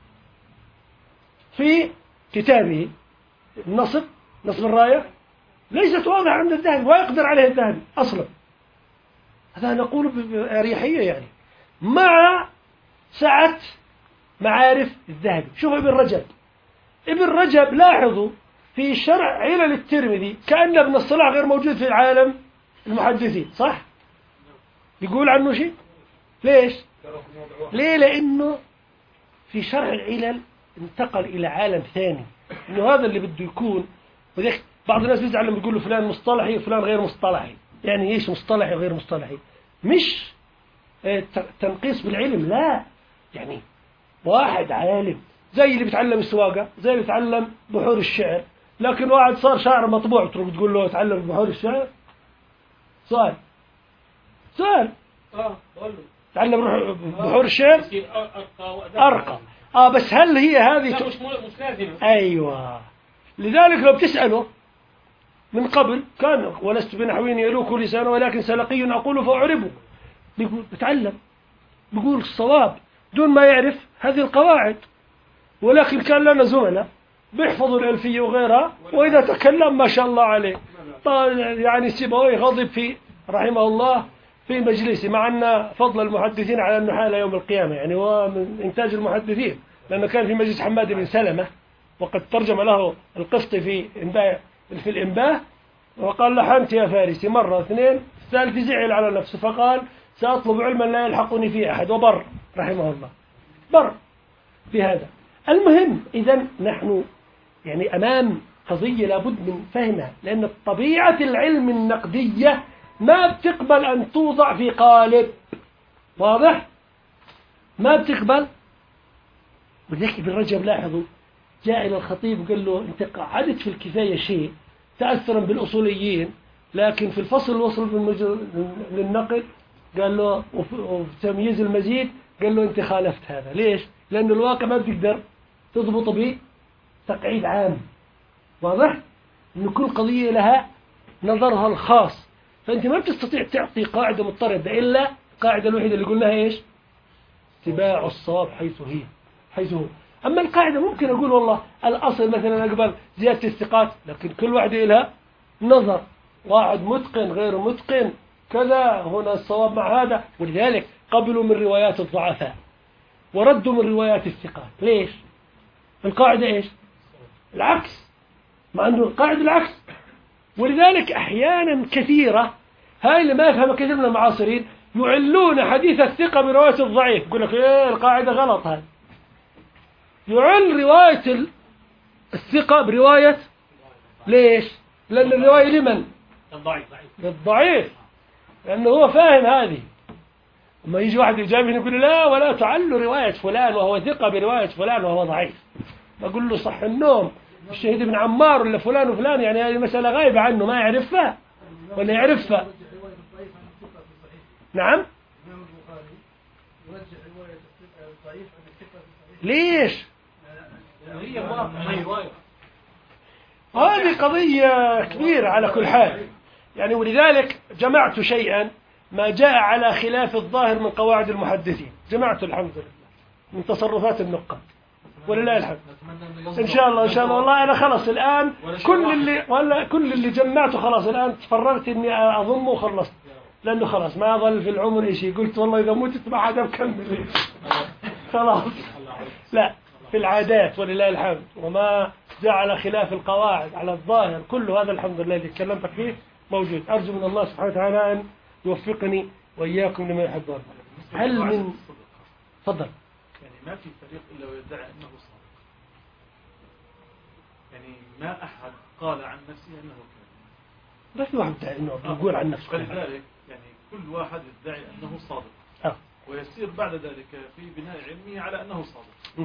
في كتابه نصب الراية، ليست واضحة عند الذهبي ويقدر عليه الذهبي أصلا. هذا نقول بأريحية يعني، مع سعة معارف الذهبي. شوف ابن رجب لاحظوا في شرح علل الترمذي كأن ابن الصلاح غير موجود في العالم المحدثين، صح؟ يقول عنه شيء؟ ليش؟ ليه؟ لأنه في شرح العلل انتقل إلى عالم ثاني، إنه هذا اللي بده يكون. وذلك بعض الناس بيزعل لما يقول له فلان مصطلحي وفلان غير مصطلحي. يعني إيش مصطلحي وغير مصطلحي؟ مش تنقيص بالعلم، لا، يعني واحد عالم زي اللي بيتعلم السواقة، زي اللي بيتعلم بحور الشعر، لكن واحد صار شاعر مطبوع تروح تقول له تعلم بحور الشعر؟ سؤال تعلم بحور الشعر أرقى. بس هل هي هذه مش لازم. أيوة، لذلك لو بتسأله من قبل كان ولست بنحوين يلوك لسانه ولكن سلقي أقول فأعربه، بتعلم بيقول الصواب دون ما يعرف هذه القواعد. ولكن كان لنا زملاء بيحفظوا الألفية وغيرها، وإذا تكلم ما شاء الله عليه. يعني سيبويه غضب في رحمه الله في مجلسه، مع أن فضل المحدثين على النحاة يوم القيامة، يعني هو من إنتاج المحدثين لأنه كان في مجلس حماد بن سلمة وقد ترجم له القسطي في الإنباه، وقال لحنت يا فارسي مرة اثنين، الثالث زعل على نفسه فقال سأطلب علما لا يلحقني فيه أحد، وبر رحمه الله، بر بهذا. المهم إذن نحن يعني أمام قضية لابد من فهمها، لأن طبيعة العلم النقدية ما بتقبل أن توضع في قالب، واضح؟ ما بتقبل. ولذلك ابن رجب لاحظوا جاء إلى الخطيب وقال له أنت قعدت في الكفاية شيء تأثرا بالأصوليين، لكن في الفصل الوصل للنقل قال له وفي تمييز المزيد قال له أنت خالفت هذا. ليش؟ لأن الواقع ما بتقدر تضبط به تقعيد عام، واضح؟ أن كل قضية لها نظرها الخاص، فأنت ما بتستطيع تعطي قاعدة مضطردة إلا القاعدة الوحيدة اللي قلناها إيش؟ اتباع الصواب حيث هو. أما القاعدة ممكن أقول والله الأصل مثلا أقبل زيادة الثقات، لكن كل واحدة لها نظر، واحد متقن غير متقن كذا، هنا الصواب مع هذا. ولذلك قبلوا من روايات الضعفاء وردوا من روايات الثقات. ليش؟ القاعدة إيش؟ العكس، مع أنه القاعدة العكس. ولذلك أحيانا كثيرة هاي اللي ما يفهم كثير من المعاصرين يعلون حديث الثقة برواية الضعيف، يقول لك إيه القاعدة غلط. هاي يعل رواية الثقة برواية، ليش؟ لأن الرواية لمن؟ للضعيف، لأنه هو فاهم هذه. لما يجي واحد يجابه يقول لا ولا تعل رواية فلان وهو ثقة برواية فلان وهو ضعيف، بقول له صح النوم، الشهيد بن عمار ولا فلان وفلان، يعني هذه مسألة غايبة عنه ما يعرفها ولا يعرفها. نعم. ليش؟ هذه قضية كبيرة على كل حال يعني. ولذلك جمعت شيئا ما جاء على خلاف الظاهر من قواعد المحدثين، جمعت الحمد لله من تصرفات النقاد ولله الحمد. إن شاء الله والله أنا خلص الآن كل اللي جمعته خلاص الآن تفرغت إني أضمه وخلصت، لأنه خلاص ما ظل في العمر شيء. قلت والله إذا متت ما حدا بكمل خلاص. لا، في العادات ولله الحمد، وما جاء على خلاف القواعد على الظاهر كل هذا الحمد لله اللي تكلمتك فيه موجود. أرجو من الله سبحانه وتعالى أن يوفقني وإياكم لما يحب الله. هل من تفضل. يعني ما في فريق إلا ويدعي أنه صادق، يعني ما أحد قال عن نفسه أنه كاذب. ما في واحد يدعي أنه يقول عن نفسه. فلذلك يعني كل واحد يدعي أنه صادق ويسير بعد ذلك في بناء علمه على أنه صادق.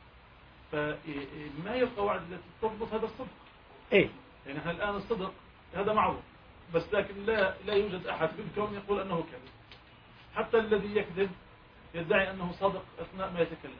فما هي القواعد التي تضبط هذا الصدق؟ إيه؟ يعني احنا الآن الصدق هذا معروف، بس لكن لا يوجد أحد في الكون يقول أنه كذب. حتى الذي يكذب يدعي أنه صادق أثناء ما يتكلم.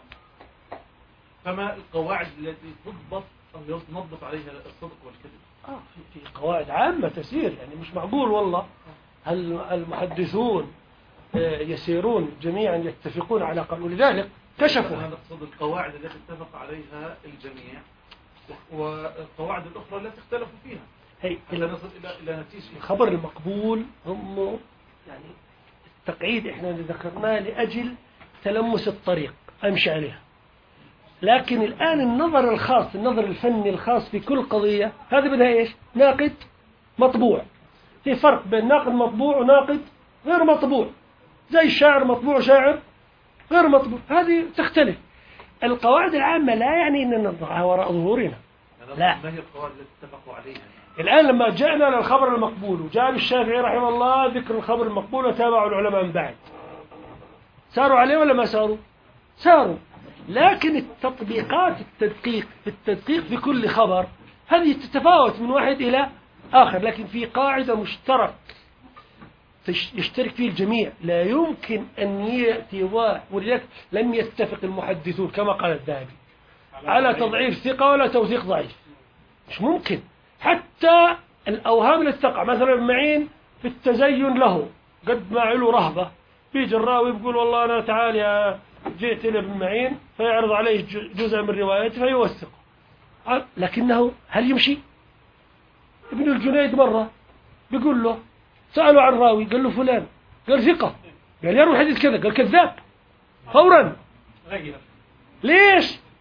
فما القواعد التي تضبط أو ينضبط عليها الصدق والكذب؟ في قواعد عامة تسير، يعني مش معقول والله هل المحدثون يسيرون جميعا يتفقون على قانون. لذلك كشفوا هذا الصدق القواعد التي اتفق عليها الجميع والقواعد الأخرى التي اختلفوا فيها حتى نصل إلى نتيجة. الخبر المقبول هم يعني التقعيد احنا ذكرناه لأجل تلمس الطريق أمشي عليها، لكن الآن النظر الخاص، النظر الفني الخاص في كل قضية هذا بدها إيش؟ ناقد مطبوع. في فرق بين ناقد مطبوع وناقد غير مطبوع، زي الشاعر مطبوع شاعر غير مطبوع، هذه تختلف. القواعد العامة لا يعني أن نضعها وراء ظهورنا، لا. ما هي القواعد التي اتفقوا عليها؟ الآن لما جاءنا للخبر المقبول وجاء الشافعي رحمه الله ذكر الخبر المقبول وتابعوا العلماء من بعد، ساروا عليه ولا ما ساروا؟ ساروا. لكن التطبيقات التدقيق في كل خبر هذه تتفاوت من واحد إلى آخر، لكن في قاعدة مشترك يشترك فيه الجميع، لا يمكن أن يأتي واحد. ولذلك لم يتفق المحدثون كما قال الذهبي على تضعيف ثقة ولا توثيق ضعيف، مش ممكن. حتى الأوهام التي تقع مثلا معين في التزين له قد ما له رهبة، بيجي الراوي بيقول والله أنا تعال يا جئت إلى ابن معين فيعرض عليه جزء من روايته فيوثق، لكنه هل يمشي؟ ابن الجنيد مرة بيقول له سألوا عن راوي قال له فلان، قال ثقة، قال يروي حديث كذا، قال كذاب فورا. ليش؟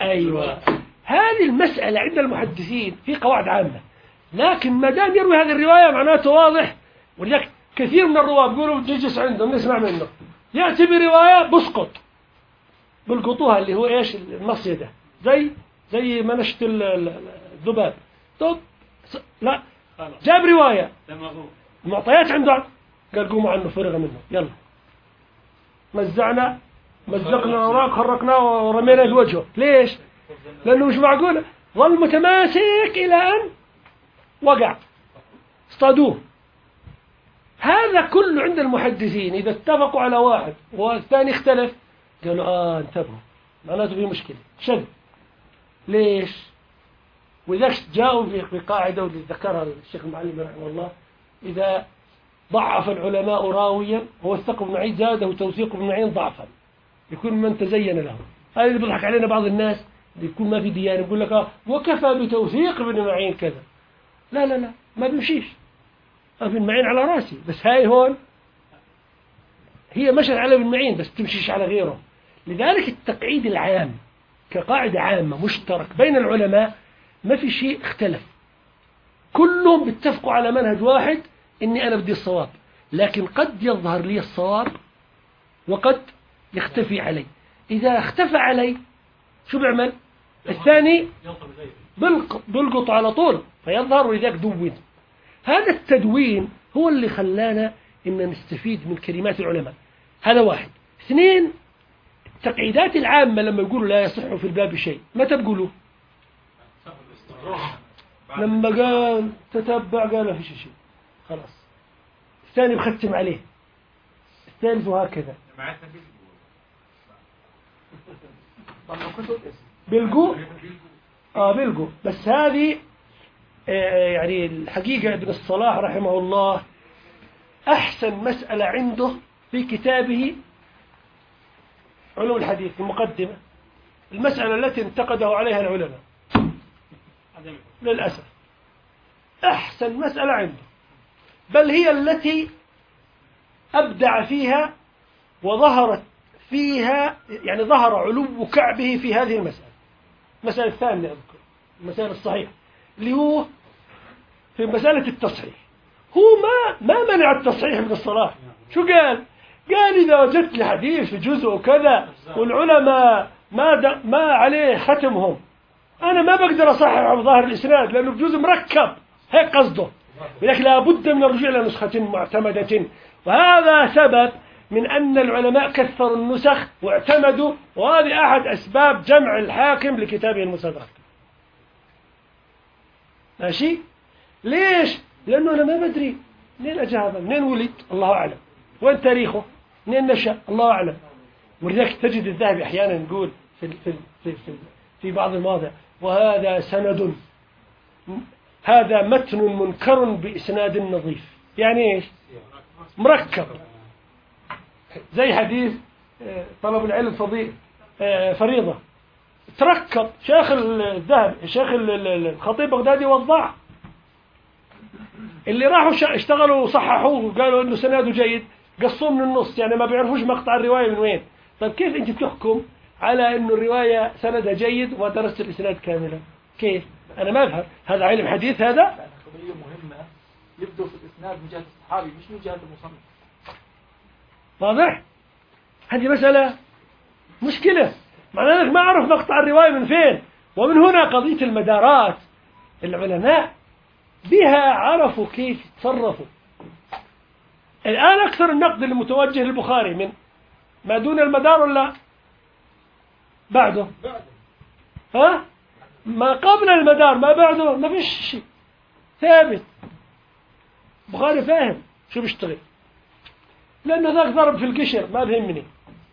أيوة، هذه المسألة عند المحدثين في قواعد عامة، لكن ما دام يروي هذه الرواية معناته واضح. ولذلك كثير من الرواة بيقولوا نجلس عندهم نسمع منه، يأتي برواية بسقط، بلقطوها اللي هو إيش المصيدة، زي منشة الذباب. طب لا، جاب رواية المعطيات عنده، قال قوموا عنه فرغ منه، يلا مزقنا الأوراق خرقناه ورمينا في وجهه. ليش؟ لأنه مش معقول ظل متماسك إلى أن وقع، اصطادوه. هذا كله عند المحدثين إذا اتفقوا على واحد والثاني اختلف قالوا انتبهوا، معناته في مشكلة شد. ليش؟ وإذا جاءوا بقاعدة واللي ذكرها الشيخ المعلم رحمه الله، إذا ضعف العلماء راويا ووثقوا ابن معين زاده توثيق ابن معين ضعفا، يكون من تزين له. هذا اللي بيضحك علينا بعض الناس، يكون ما في ديانة يقول لك وكفى بتوثيق ابن معين كذا. لا لا لا، ما بيمشيش. ابن معين على راسي، بس هاي هون هي مشت على ابن معين بس تمشيش على غيره. لذلك التقعيد العام كقاعدة عامة مشترك بين العلماء، ما في شيء اختلف، كلهم بيتفقوا على منهج واحد، إني أنا بدي الصواب، لكن قد يظهر لي الصواب وقد يختفي علي. إذا اختفى علي شو بعمل؟ الثاني بلقط على طول فيظهر، ولذلك دون. هذا التدوين هو اللي خلانا إن نستفيد من كلمات العلماء. هذا واحد. اثنين، التقعيدات العامة لما يقولوا لا يصح في الباب شيء، متى بقولوا؟ لما قال تتبع قال ما فيش شيء، خلاص. الثاني بختم عليه، الثالث وهكذا. بيلقوا بيلقوا. بس هذه يعني الحقيقة ابن الصلاح رحمه الله أحسن مسألة عنده في كتابه علوم الحديث المقدمة، المسألة التي انتقده عليها العلماء للأسف، أحسن مسألة عنده، بل هي التي أبدع فيها وظهرت فيها، يعني ظهر علو كعبه في هذه المسألة. المسألة الثانية أذكر، المسألة الصحيح اللي هو في مسألة التصحيح. هو ما منع التصحيح من الصلاح. شو قال؟ قال إذا وجدت لي حديث في جزء كذا والعلماء ما عليه ختمهم، أنا ما بقدر أصحح بظاهر الإسناد لأنه بجزء مركب، هيك قصده، ولكن لابد من الرجوع إلى نسخة معتمدة. وهذا سبب من أن العلماء كثروا النسخ واعتمدوا، وهذه أحد أسباب جمع الحاكم لكتابه المستدرك. ماشي؟ ليش؟ لأنه أنا ما بدري منين أجابه، منين ولد الله أعلم، وين تاريخه، منين نشأ الله أعلم. ولذلك تجد الذهبي أحيانا يقول في بعض المواضع وهذا سند، هذا متن منكر بإسناد نظيف. يعني إيش؟ مركب، زي حديث طلب العلم فريضة، تركب. شيخ الذهبي شيخ الخطيب بغدادي وضع، اللي راحوا اشتغلوا وصححوه وقالوا انه سناده جيد قصوه من النص، يعني ما بيعرفوش مقطع الرواية من وين. طيب كيف انت تحكم على انه الرواية سندها جيد ودرست الاسناد كاملا؟ كيف؟ انا ما افهم. هذا علم حديث، هذا قضية مهمة يبدو في الاسناد من جهة الصحابي مش من جهة المصنف. واضح؟ هذه مسألة مشكلة، معناه انك ما اعرف مقطع الرواية من فين. ومن هنا قضية المدارات، العلماء بها عرفوا كيف يتصرفوا. الآن أكثر النقد المتوجه للبخاري من ما دون المدار ولا بعده؟ ها؟ ما قبل المدار ما بعده ما فيش شيء ثابت. بخاري فاهم شو بيشتغل، لأنه ذاك ضرب في القشر ما بهمني.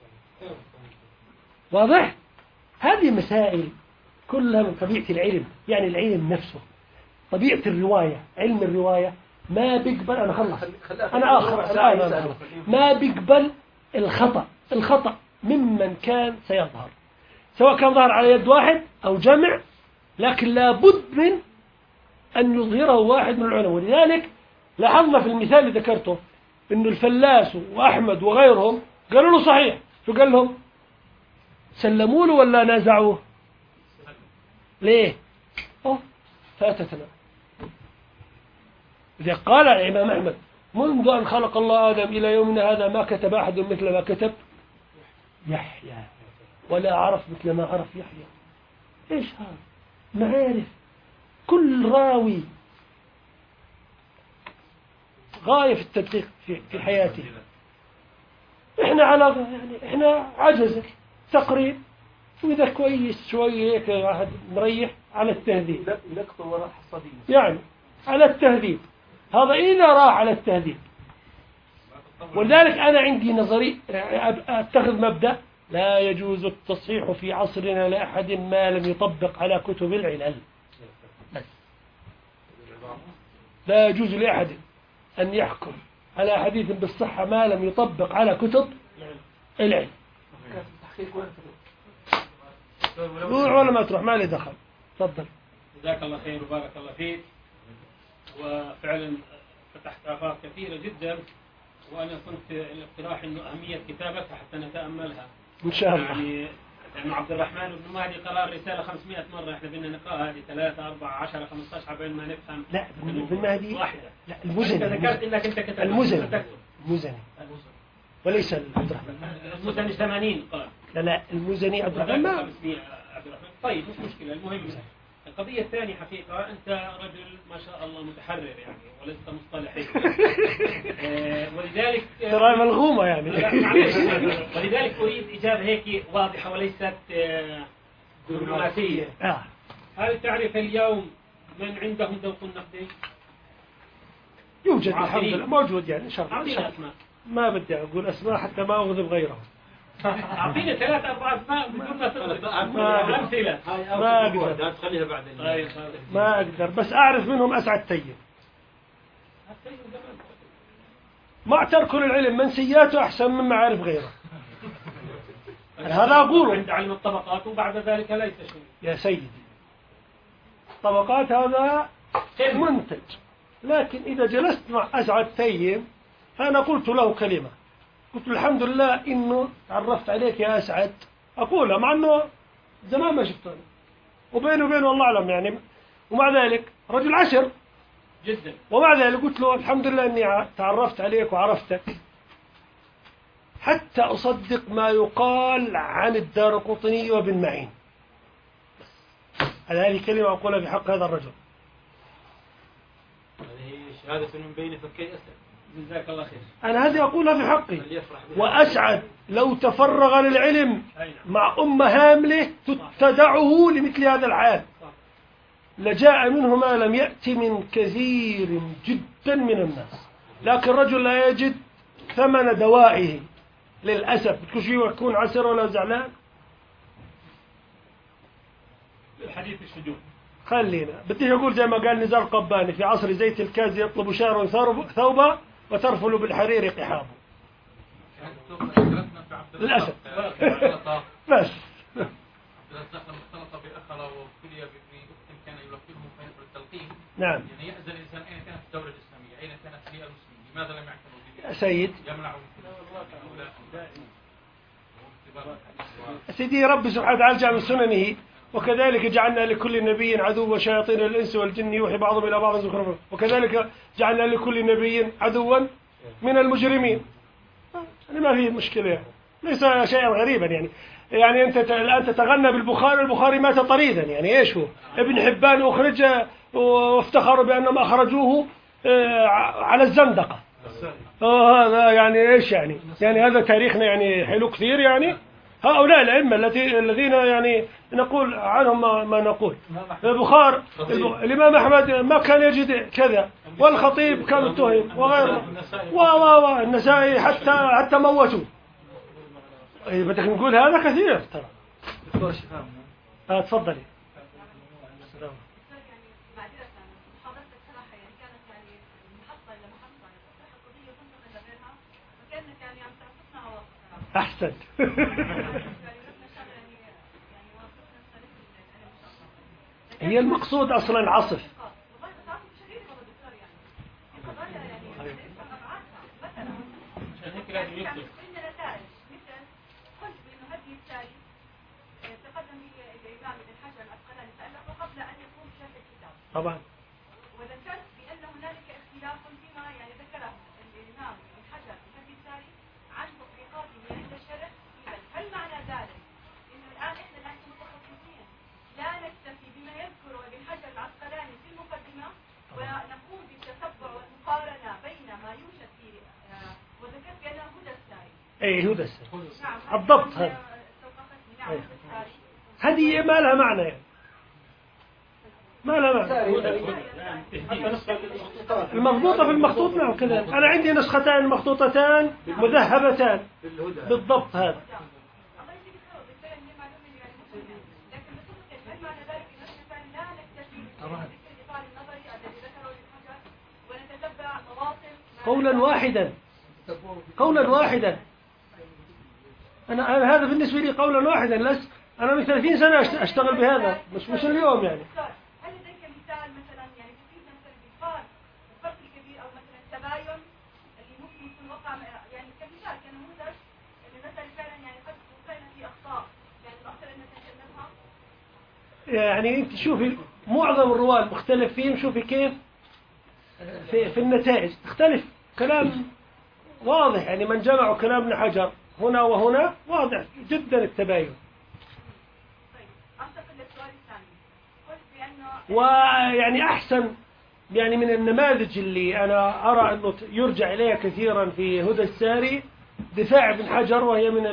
واضح؟ هذه مسائل كلها من طبيعة العلم، يعني العلم نفسه طبيعة الرواية، علم الرواية ما بيقبل. أنا خلص، أنا آخر الآن ما بيقبل الخطأ ممن كان سيظهر، سواء كان ظهر على يد واحد أو جمع، لكن لابد من أن يظهره واحد من العلماء. ولذلك لاحظنا في المثال اللي ذكرته إنه الفلاس وأحمد وغيرهم قالوا له صحيح، شو قال لهم؟ سلموا له ولا نازعوه؟ ليه؟ فاتتنا. إذا قال الإمام أحمد منذ أن خلق الله آدم إلى يومنا هذا ما كتب أحد مثل ما كتب يحيى، ولا عرف مثل ما عرف يحيى. إيش هذا؟ معارف. كل راوي غاية في التدقيق في حياته. إحنا إحنا عجزة تقريب، وإذا كويس شوية هيك واحد مريح على التهذيب، لقطة وراء حصادين يعني على التهذيب. هذا إذا راح على التهذيب. ولذلك أنا عندي نظري أتخذ مبدأ: لا يجوز التصحيح في عصرنا لأحد ما لم يطبق على كتب العلل. لا يجوز لأحد أن يحكم على حديث بالصحة ما لم يطبق على كتب العلم. روح ولا ما تروح، ما لي دخل. تفضل. جزاك الله خير وبارك الله فيك. وفعلا فتحت آفاق كثيرة جدا، وأنا كنت الاقتراح إنه أهمية كتابتها حتى نتأملها إن شاء الله. يعني لأنه عبد الرحمن بن مهدي قرأ الرسالة 500 مرة، إحنا بدنا نقرأها هذه 3 4 10 15 قبل ما نفهم. لا ابن مهدي، لا المزني. ذكرت إنك أنت كتبت المزني وليس عبد الرحمن. المزني 80 قال. لا المزني عبد الرحمن. 500 عبد الرحمن. طيب مش مشكلة. المهم القضية الثانية حقيقة أنت رجل ما شاء الله متحرر يعني ولست مصطلحي. ولذلك ترى ملغومة يعني. ولذلك أريد إجابة هيك واضحة وليست دبلوماسية. هل تعرف اليوم من عندهم ذوق النقدي؟ يوجد الحمد لله، موجود يعني إن شاء الله. أعطينا أسماء. ما بدي أقول أسماء حتى ما أغضب غيرهم. أعطيني 3 4 أسماء بدون ما تغلط. أمثلة. ما أقدر. تخليها بعدين. ما أقدر، بس أعرف منهم أسعد طيب. ما تركوا للعلم منسياته أحسن من معارف غيره. هذا أقوله. عند علم الطبقات وبعد ذلك ليس شيء. يا سيدي طبقات هذا منتج، لكن إذا جلست مع أسعد تيم فأنا قلت له كلمة، قلت الحمد لله إنه تعرفت عليك يا أسعد. أقولها مع أنه زمان ما شفته، وبينه وبينه والله أعلم يعني، ومع ذلك رجل عشر جدا. ومع ذلك قلت له الحمد لله أني تعرفت عليك وعرفتك، حتى أصدق ما يقال عن الدارقطني وابن معين. هذه كلمة أقولها بحق هذا الرجل. هذه شهادة من بين فكي أسد. جزاك الله خير. أنا هذه أقولها في حقي. وأسعد لو تفرغ للعلم مع أمة هاملة تتدعه لمثل هذا الحال لجاء منه ما لم يأتي من كثير جدا من الناس، لكن رجل لا يجد ثمن دوائه للأسف. بتكون شيء يكون عسر ولا زعلان. الحديث الشجون خلينا بدي أقول زي ما قال نزار قباني في عصر زيت الكاز: يطلب شعر ثوبا وترفل بالحرير قحابه. للأسف. بس اختلط بأخر وابتلي بأخت كان يلقنه فينقل التلقين. نعم. يعني يأذن الإنسان أين كانت الدولة الإسلامية، أين كانت هي المسلمين، لماذا لم يعتنوا بها؟ يا سيد يمنع سيدي رب سبحانه وتعالى جعل من سننه: وكذلك جعلنا لكل نبي عدوا شياطين الإنس والجن يوحي بعضهم إلى بعض زخرفا، وكذلك جعلنا لكل نبي عدوا من المجرمين. يعني ما في مشكلة يعني. ليس شيئا غريبا يعني أنت الآن تتغنى بالبخاري، البخاري مات طريدا يعني إيش هو؟ ابن حبان أخرج وافتخروا بأنهم أخرجوه على الزندقة. هذا يعني إيش يعني هذا تاريخنا يعني حلو كثير يعني. هؤلاء الأئمة الذين يعني نقول عنهم ما نقول. البخاري الإمام أحمد ما كان يجد كذا، والخطيب كان متهم وغيره، والنسائي حتى موتوه. بدك نقول هذا كثير ترى. تفضلي. أحسن. هي المقصود أصلا عصف. طبعا. وذكرت بأن هنالك اختلاف فيما يعني ذكره الإمام ابن حجر في فتح الباري عن تطبيقاته عند الشرع. هل معنى ذلك إنه الآن إحنا كمتخصصين لا نكتفي بما يذكره ابن حجر العسقلاني في المقدمة ونقوم بالتتبع والمقارنة بين ما يوجد في وذكرت بأنه هدى الساري. أي هدى الساري. نعم. الضبط هذا. هذه ما لها معنى يعني. ما لها معنى. المضبوطة في المخطوط نعم كذا. أنا عندي نسختان مخطوطتان مذهبتان بالضبط هذا. قولا واحدا أنا هذا بالنسبة لي قولا واحدا. أنا من 30 سنة أشتغل بهذا مش اليوم يعني. هل لديك مثال مثلا يعني تفيد مثلا بالفرق الفرق الكبير أو مثلا التباين اللي ممكن يكون وقع يعني كمثال كنموذج اللي مثلا فعلا يعني قد وقعنا في أخطاء يعني الأخطاء اللي نتجنبها؟ يعني أنت شوفي معظم الرواة المختلفين شوفي كيف في النتائج تختلف. كلام واضح يعني من جمعوا كلام ابن حجر هنا وهنا واضح جدا التباين. ويعني أحسن يعني من النماذج اللي أنا أرى أنه يرجع إليها كثيرا في هدى الساري دفاع ابن حجر، وهي من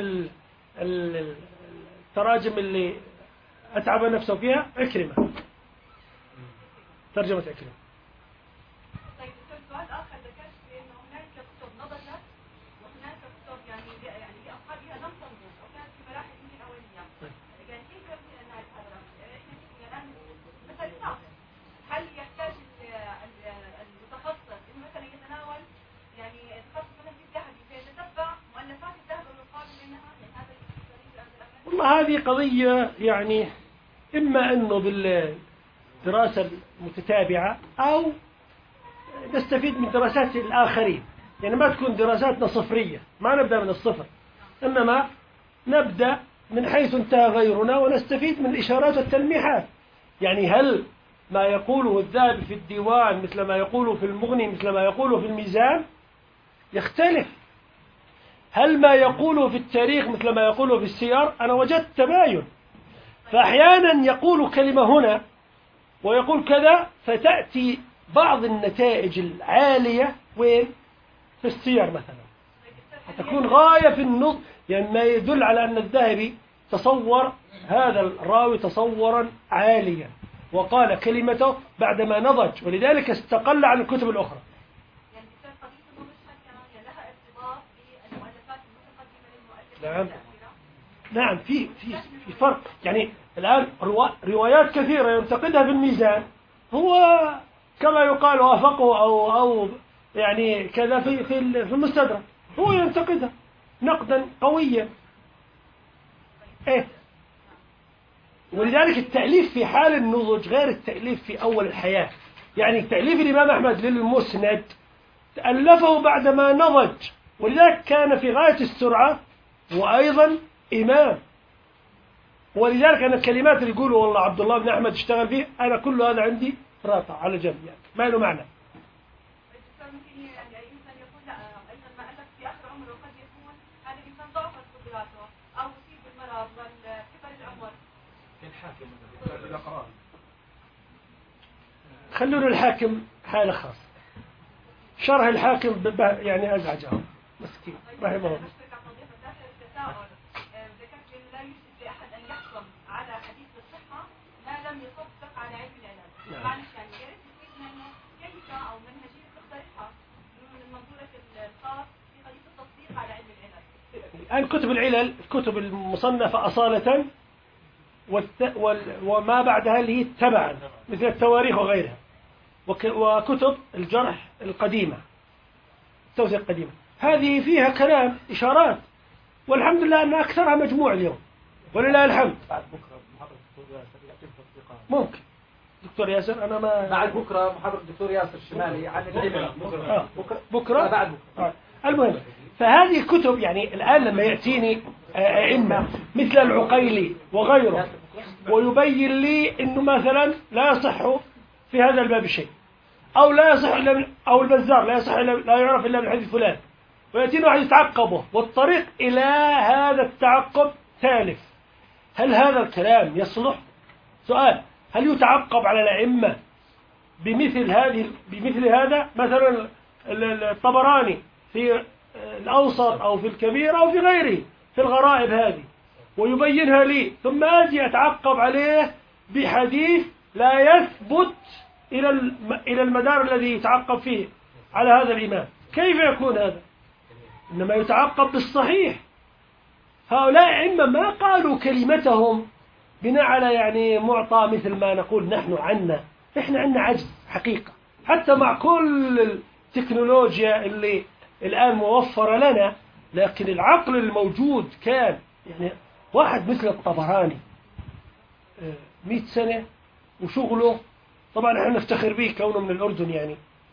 التراجم اللي أتعب نفسه فيها عكرمة، ترجمة عكرمة. طيب سؤال آخر ذكرت بأنه هناك كتب نضجت وهناك كتب يعني لأصحابها لم تنضج وكانت في مراحل يمكن أولية. يعني كيف يمكن أن نعرف هذا الأمر؟ إحنا الآن مثلا هل يحتاج المتخصص إنه مثلا يتناول يعني تخصص مثلا في الذهبي فيتتبع مؤلفات الذهب والقابل منها؟ يعني هذا والله هذه قضية يعني إما أنه بالدراسة المتتابعة أو نستفيد من دراسات الآخرين، يعني ما تكون دراساتنا صفرية، ما نبدأ من الصفر، إنما نبدأ من حيث انتهى غيرنا ونستفيد من الإشارات والتلميحات. يعني هل ما يقوله الذهبي في الديوان مثل ما يقوله في المغني مثل ما يقوله في الميزان؟ يختلف. هل ما يقوله في التاريخ مثل ما يقوله في السير؟ أنا وجدت تباين، فأحيانا يقول كلمة هنا ويقول كذا فتأتي بعض النتائج العالية وين؟ في السير مثلا تكون غاية في النضج، يعني ما يدل على أن الذهبي تصور هذا الراوي تصورا عاليا وقال كلمته بعدما نضج، ولذلك استقل عن الكتب الأخرى. نعم في فرق. يعني الآن روايات كثيرة ينتقدها في الميزان هو كما يقال وافقه أو يعني كذا في المستدرك هو ينتقدها نقدا قويا. ولذلك التأليف في حال النضج غير التأليف في أول الحياة. يعني تأليف الإمام أحمد للمسند تألفه بعدما نضج، ولذلك كان في غاية السرعة وأيضا إمام. ولذلك أنا الكلمات اللي يقولوا والله عبد الله بن أحمد اشتغل فيه أنا كل هذا عندي راقع على جنب، يعني ما له معنى. خلونا الحاكم حالة خاصة، شرح الحاكم يعني أزعجهم مسكين رحمه الله. الآن كتب العلل الكتب المصنفة أصالة وما بعدها اللي هي تبعا مثل التواريخ وغيرها، وكتب الجرح القديمة التوثيق القديمة هذه فيها كلام إشارات، والحمد لله أن أكثرها مجموع اليوم ولله الحمد. ممكن دكتور ياسر أنا ما بعد بكرة محاضرة الدكتور ياسر الشمالي عن العلم بكرة بعد بكرة. المهم فهذه الكتب يعني الآن لما يأتيني أئمة مثل العقيلي وغيره ويبين لي أنه مثلا لا يصح في هذا الباب شيء، أو لا يصح إلا من، أو البزار لا يصح إلا، لا يعرف إلا من حديث فلان، ويأتينا واحد يتعقبه، والطريق إلى هذا التعقب ثالث. هل هذا الكلام يصلح؟ سؤال: هل يتعقب على الأئمة بمثل هذا؟ مثلا الطبراني في الأوسط أو في الكبير أو في غيره في الغرائب هذه، ويبينها لي، ثم أجي أتعقب عليه بحديث لا يثبت إلى المدار الذي يتعقب فيه على هذا الإمام، كيف يكون هذا؟ إنما يتعقب بالصحيح. هؤلاء أئمة ما قالوا كلمتهم بناء على يعني معطى مثل ما نقول نحن عنا. إحنا عنا عجز حقيقة، حتى مع كل التكنولوجيا اللي الآن موفرة لنا، لكن العقل الموجود كان يعني واحد مثل الطبراني 100 سنة وشغله، طبعا احنا نفتخر به كونه من الأردن، يعني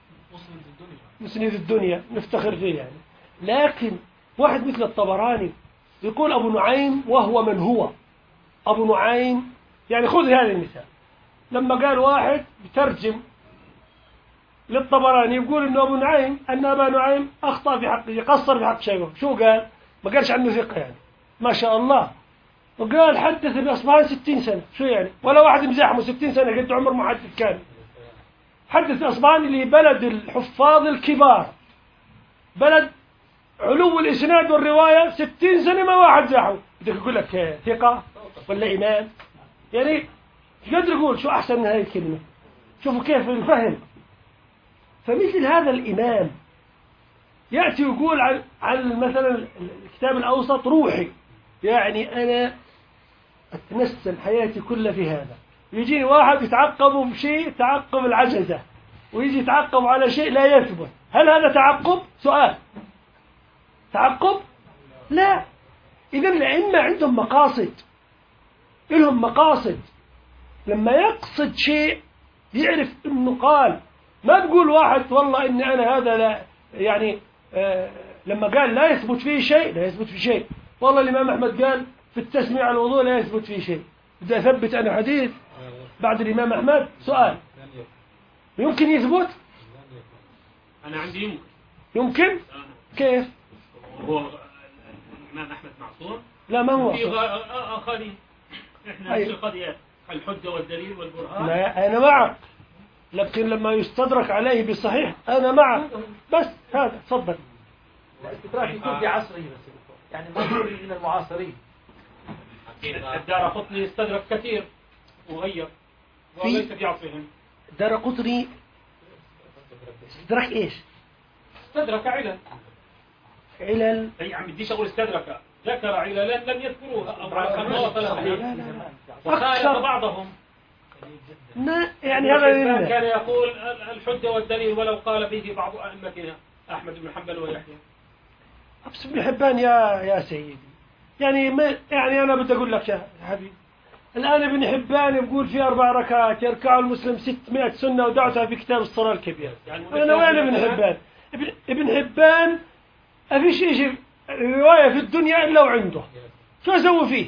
مسند الدنيا نفتخر فيه يعني، لكن واحد مثل الطبراني يقول أبو نعيم وهو من هو أبو نعيم. يعني خذ هذا المثال، لما قال واحد بترجم للطبراني يقول إنه أبو نعيم أن أبا نعيم أخطأ في حقه، قصر في حق شيخه، شو قال؟ ما قالش عنه ثقة يعني ما شاء الله، وقال حدث بأصبحان 60 سنة. شو يعني؟ ولا واحد مزاحمه 60 سنة قد عمر محدث كان. حدث أصبحان اللي بلد الحفاظ الكبار، بلد علو الإسناد والرواية، 60 سنة ما واحد زاحمه، بدك يقول لك ثقة ولا إمام؟ يعني قدر يقول شو أحسن من هذه الكلمة. شوفوا كيف الفهم. فمثل هذا الإمام يأتي يقول عن مثلا الكتاب الأوسط روحي، يعني أنا أتنسل حياتي كلها في هذا. يجيني واحد يتعقب بشيء تعقب العجزة، ويجي يتعقب على شيء لا يثبت. هل هذا تعقب؟ سؤال، تعقب؟ لا. إذا الأئمة عندهم مقاصد، لهم مقاصد. لما يقصد شيء يعرف إنه قال، ما بقول واحد والله إن أنا هذا لا يعني لما قال لا يثبت فيه شيء، لا يثبت فيه شيء. والله الإمام أحمد قال في التسمية على الوضوء لا يثبت فيه شيء، بدي أثبت أنا حديث بعد الإمام أحمد؟ سؤال، يمكن يثبت؟ أنا عندي يمكن؟ كيف؟ هو الإمام أحمد معصوم؟ لا ما هو في آخرين. إحنا في القضية الحجة والدليل والبرهان. لا أنا معك، لكن لما يستدرك عليه بصحيح أنا معك. بس هذا تفضل. الاستدراك يكون في عصره بس، يعني منظور من المعاصرين. الدارقطني استدرك كثير وغير، وليس في عصرهم. الدارقطني استدرك إيش؟ استدرك علل. أي عم بديش أقول استدرك، ذكر عللا لم يذكروها أو وخالف بعضهم. ما يعني هذا كان يقول الحجة والدليل ولو قال به بعض أئمتنا أحمد بن حنبل ويحيى. أبس بن حبان يا سيدي، يعني ما يعني أنا بدي أقول لك يا حبيبي، الآن ابن حبان يقول في 4 ركعات يركع المسلم 600 سنة ودعتها في كتاب الصلاة الكبير. يعني أنا وين ابن حبان؟ ابن حبان أفيش شيء رواية في الدنيا إلا وعنده. شو أسوي فيه؟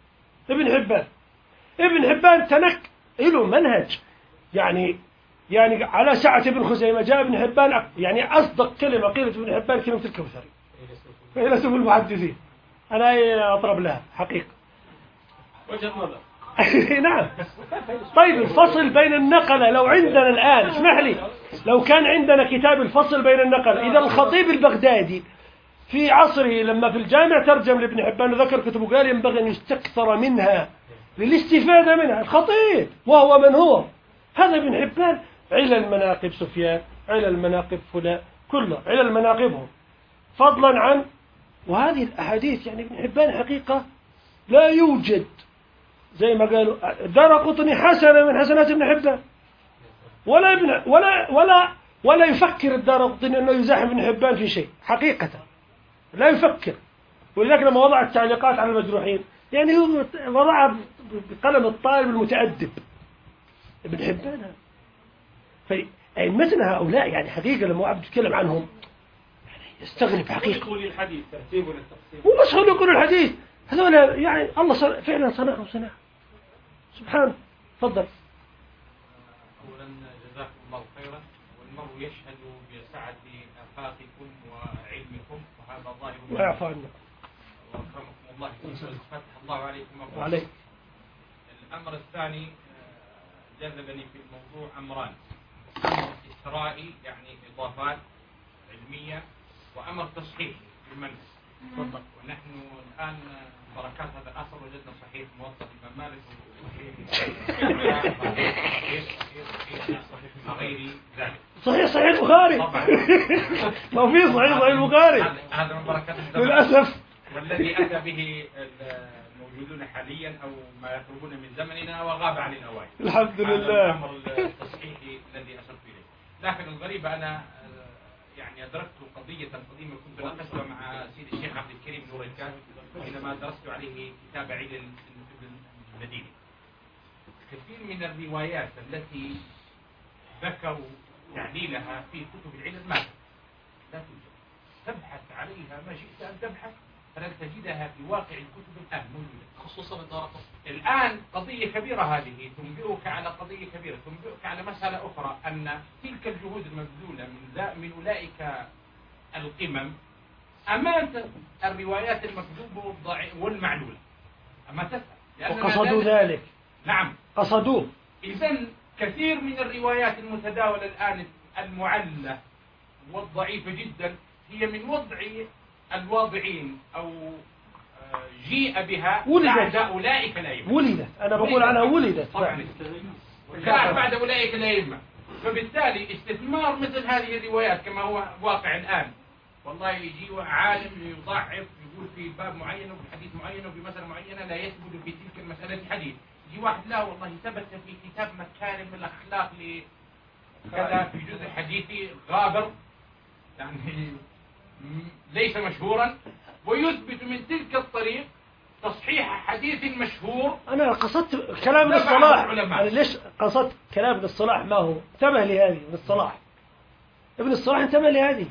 ابن حبان تنك له منهج، يعني على سعة ابن خزيمة جاء ابن حبان، يعني أصدق كلمة قيلت ابن حبان كلمة الكوثري، فيلسوف المحدثين أنا أضرب لها حقيقة. وجهة نظر. نعم. طيب الفصل بين النقلة، لو عندنا الآن اسمح لي، لو كان عندنا كتاب الفصل بين النقلة، إذا الخطيب البغدادي في عصره لما في الجامع ترجم لابن حبان وذكر كتبه قال ينبغي أن يستكثر منها للاستفادة منها. الخطيب وهو من هو؟ هذا ابن حبان. علل مناقب سفيان، علل مناقب فلان، كله علل مناقبهم، فضلا عن وهذه الأحاديث. يعني ابن حبان حقيقة لا يوجد زي ما قالوا دارقطني حسنة من حسنات ابن حبان، ولا يفكر الدارقطني أنه يزاحم ابن حبان في شيء حقيقة، لا يفكر. ولذلك لما وضع التعليقات على المجروحين يعني هو وضعها بقلم الطالب المتأدب ابن حبان. فأئمتنا هؤلاء يعني حقيقة لما واحد يتكلم عنهم يعني يستغرب حقيقة. يقول الحديث ترتيب للتقسيم، مو بس هو يقول الحديث، هذول يعني الله فعلا صنعهم سبحانه. تفضل. أولا يشهد بسعة آفاقكم وعلمكم وهذا ظاهر ويعفو عنا وأكرمكم الله فتح الله عليكم وعليك. الأمر الثاني جذبني في الموضوع أمران: أمر إسرائي يعني إضافات علمية، وأمر تصحيحي بالمنهج. ونحن الآن بركات هذا الأثر وجدنا صحيح موطأ الإمام مالك وغير ذلك. صحيح البخاري ما في صحيح البخاري هذا من بركات للأسف. والذي أتى به الموجودون حاليا أو ما يقربون من زمننا وغاب عن الأوائل. الحمد لله. الأمر التصحيحي الذي أشرت إليه. لكن الغريب أنا يعني أدركت قضية قديمة كنت ناقشتها مع سيد الشيخ عبد الكريم نور الكاف حينما درست عليه كتاب علل ابن المديني. كثير من الروايات التي ذكروا تعليلها في كتب العلل لا توجد. تبحث عليها ما شئت أن تبحث فلن تجدها في واقع الكتب الآن موجودة، خصوصا الدارقطني. الآن قضية كبيرة هذه تنبئك على قضية كبيرة، تنبئك على مسألة أخرى، أن تلك الجهود المبذولة من أولئك القمم أمانة الروايات المكذوبة والمعلولة أما تسأل وقصدوا ذلك. نعم قصدوه. إذن كثير من الروايات المتداولة الآن المعلة والضعيفة جدا هي من وضع الواضعين أو جيء بها بعد أولئك الأئمة. ولدت، أنا بقول عنها ولدت جاء بعد أولئك الأئمة. فبالتالي استثمار مثل هذه الروايات كما هو واقع الآن، والله يجي عالم يضعف يقول في باب معين وفي حديث معين وفي مسألة معينة لا يثبت في تلك المسألة حديث، يجي واحد لا والله ثبت في كتاب مكارم الأخلاق لكذا في جزء حديثي غابر يعني ليس مشهورا، ويثبت من تلك الطريق تصحيح حديث مشهور. أنا قصدت كلام ابن الصلاح. أنا ليش قصدت كلام ابن الصلاح؟ ما هو انتبه لهذه ابن الصلاح. ابن الصلاح انتبه لهذه.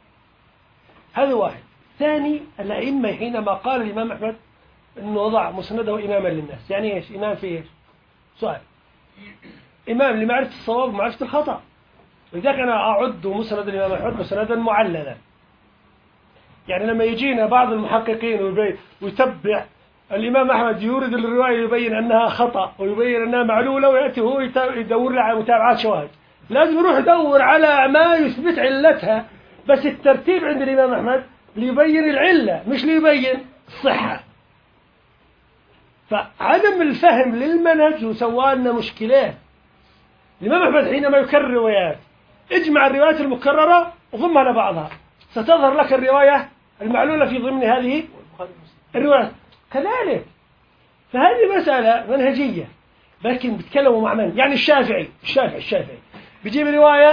هذا واحد. ثاني، الأئمة حينما قال الإمام أحمد أنه وضع مسنده إماما للناس، يعني إيش؟ إمام في إيش؟ سؤال. إمام لمعرفة الصواب ومعرفة الخطأ. ولذلك أنا أعد مسند الإمام أحمد مسندا معللا. يعني لما يجينا بعض المحققين ويتبع الإمام أحمد يورد الرواية يبين أنها خطأ ويبين أنها معلولة، ويأتي هو يدور لها على متابعات شواهد، لازم يروح يدور على ما يثبت علتها، بس الترتيب عند الإمام أحمد ليبين العلة مش ليبين الصحة. فعدم الفهم للمنهج يسوى لنا مشكلات. الإمام أحمد حينما يكرر روايات اجمع الروايات المكررة وضمها لبعضها، ستظهر لك الرواية المعلولة في ضمن هذه الروايات كذلك. فهذه مسألة منهجية، لكن بيتكلموا مع من؟ يعني الشافعي بيجيب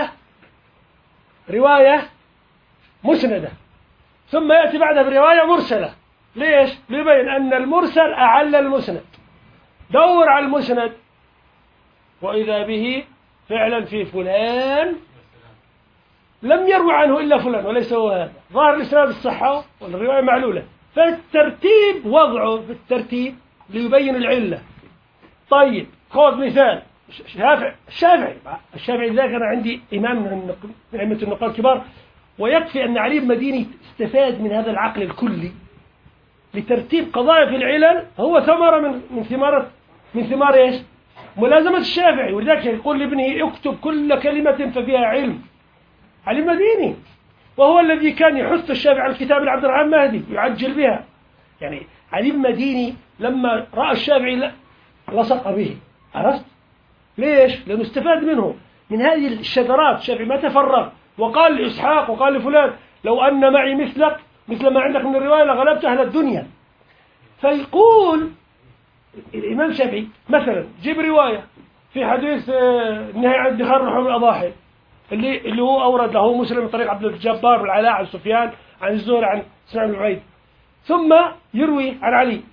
رواية مسندة ثم يأتي بعدها برواية مرسلة. ليش؟ ليبين أن المرسل أعل المسند. دور على المسند وإذا به فعلا في فلان لم يروي عنه إلا فلان وليس هو هذا، ظاهر الإسناد الصحة والرواية معلولة، فالترتيب وضعه بالترتيب ليبين العلة. طيب خذ مثال الشافعي ذاك أنا عندي إمام من أئمة النقاد الكبار، ويكفي أن علي المديني استفاد من هذا العقل الكلي لترتيب قضايا في العلل، هو ثمرة من ثمار إيش؟ ملازمة الشافعي. ولذلك يقول لابنه اكتب كل كلمة ففيها علم. علي المديني وهو الذي كان يحث الشافعي على الكتاب لعبد الرحمن مهدي يعجل بها. يعني علي المديني لما رأى الشافعي لصق به، عرفت؟ ليش؟ لأنه استفاد منه من هذه الشذرات. الشافعي ما تفرغ وقال لإسحاق وقال لفلان لو أن معي مثلك مثل ما عندك من الرواية لغلبت أهل الدنيا. فيقول الإمام الشافعي مثلا جيب رواية في حديث النهي عن ادخار لحوم الأضاحي اللي هو أورد له مسلم من طريق عبد الجبار والعلاء عن سفيان عن الزهري عن سعد بن عبيد، ثم يروي عن علي.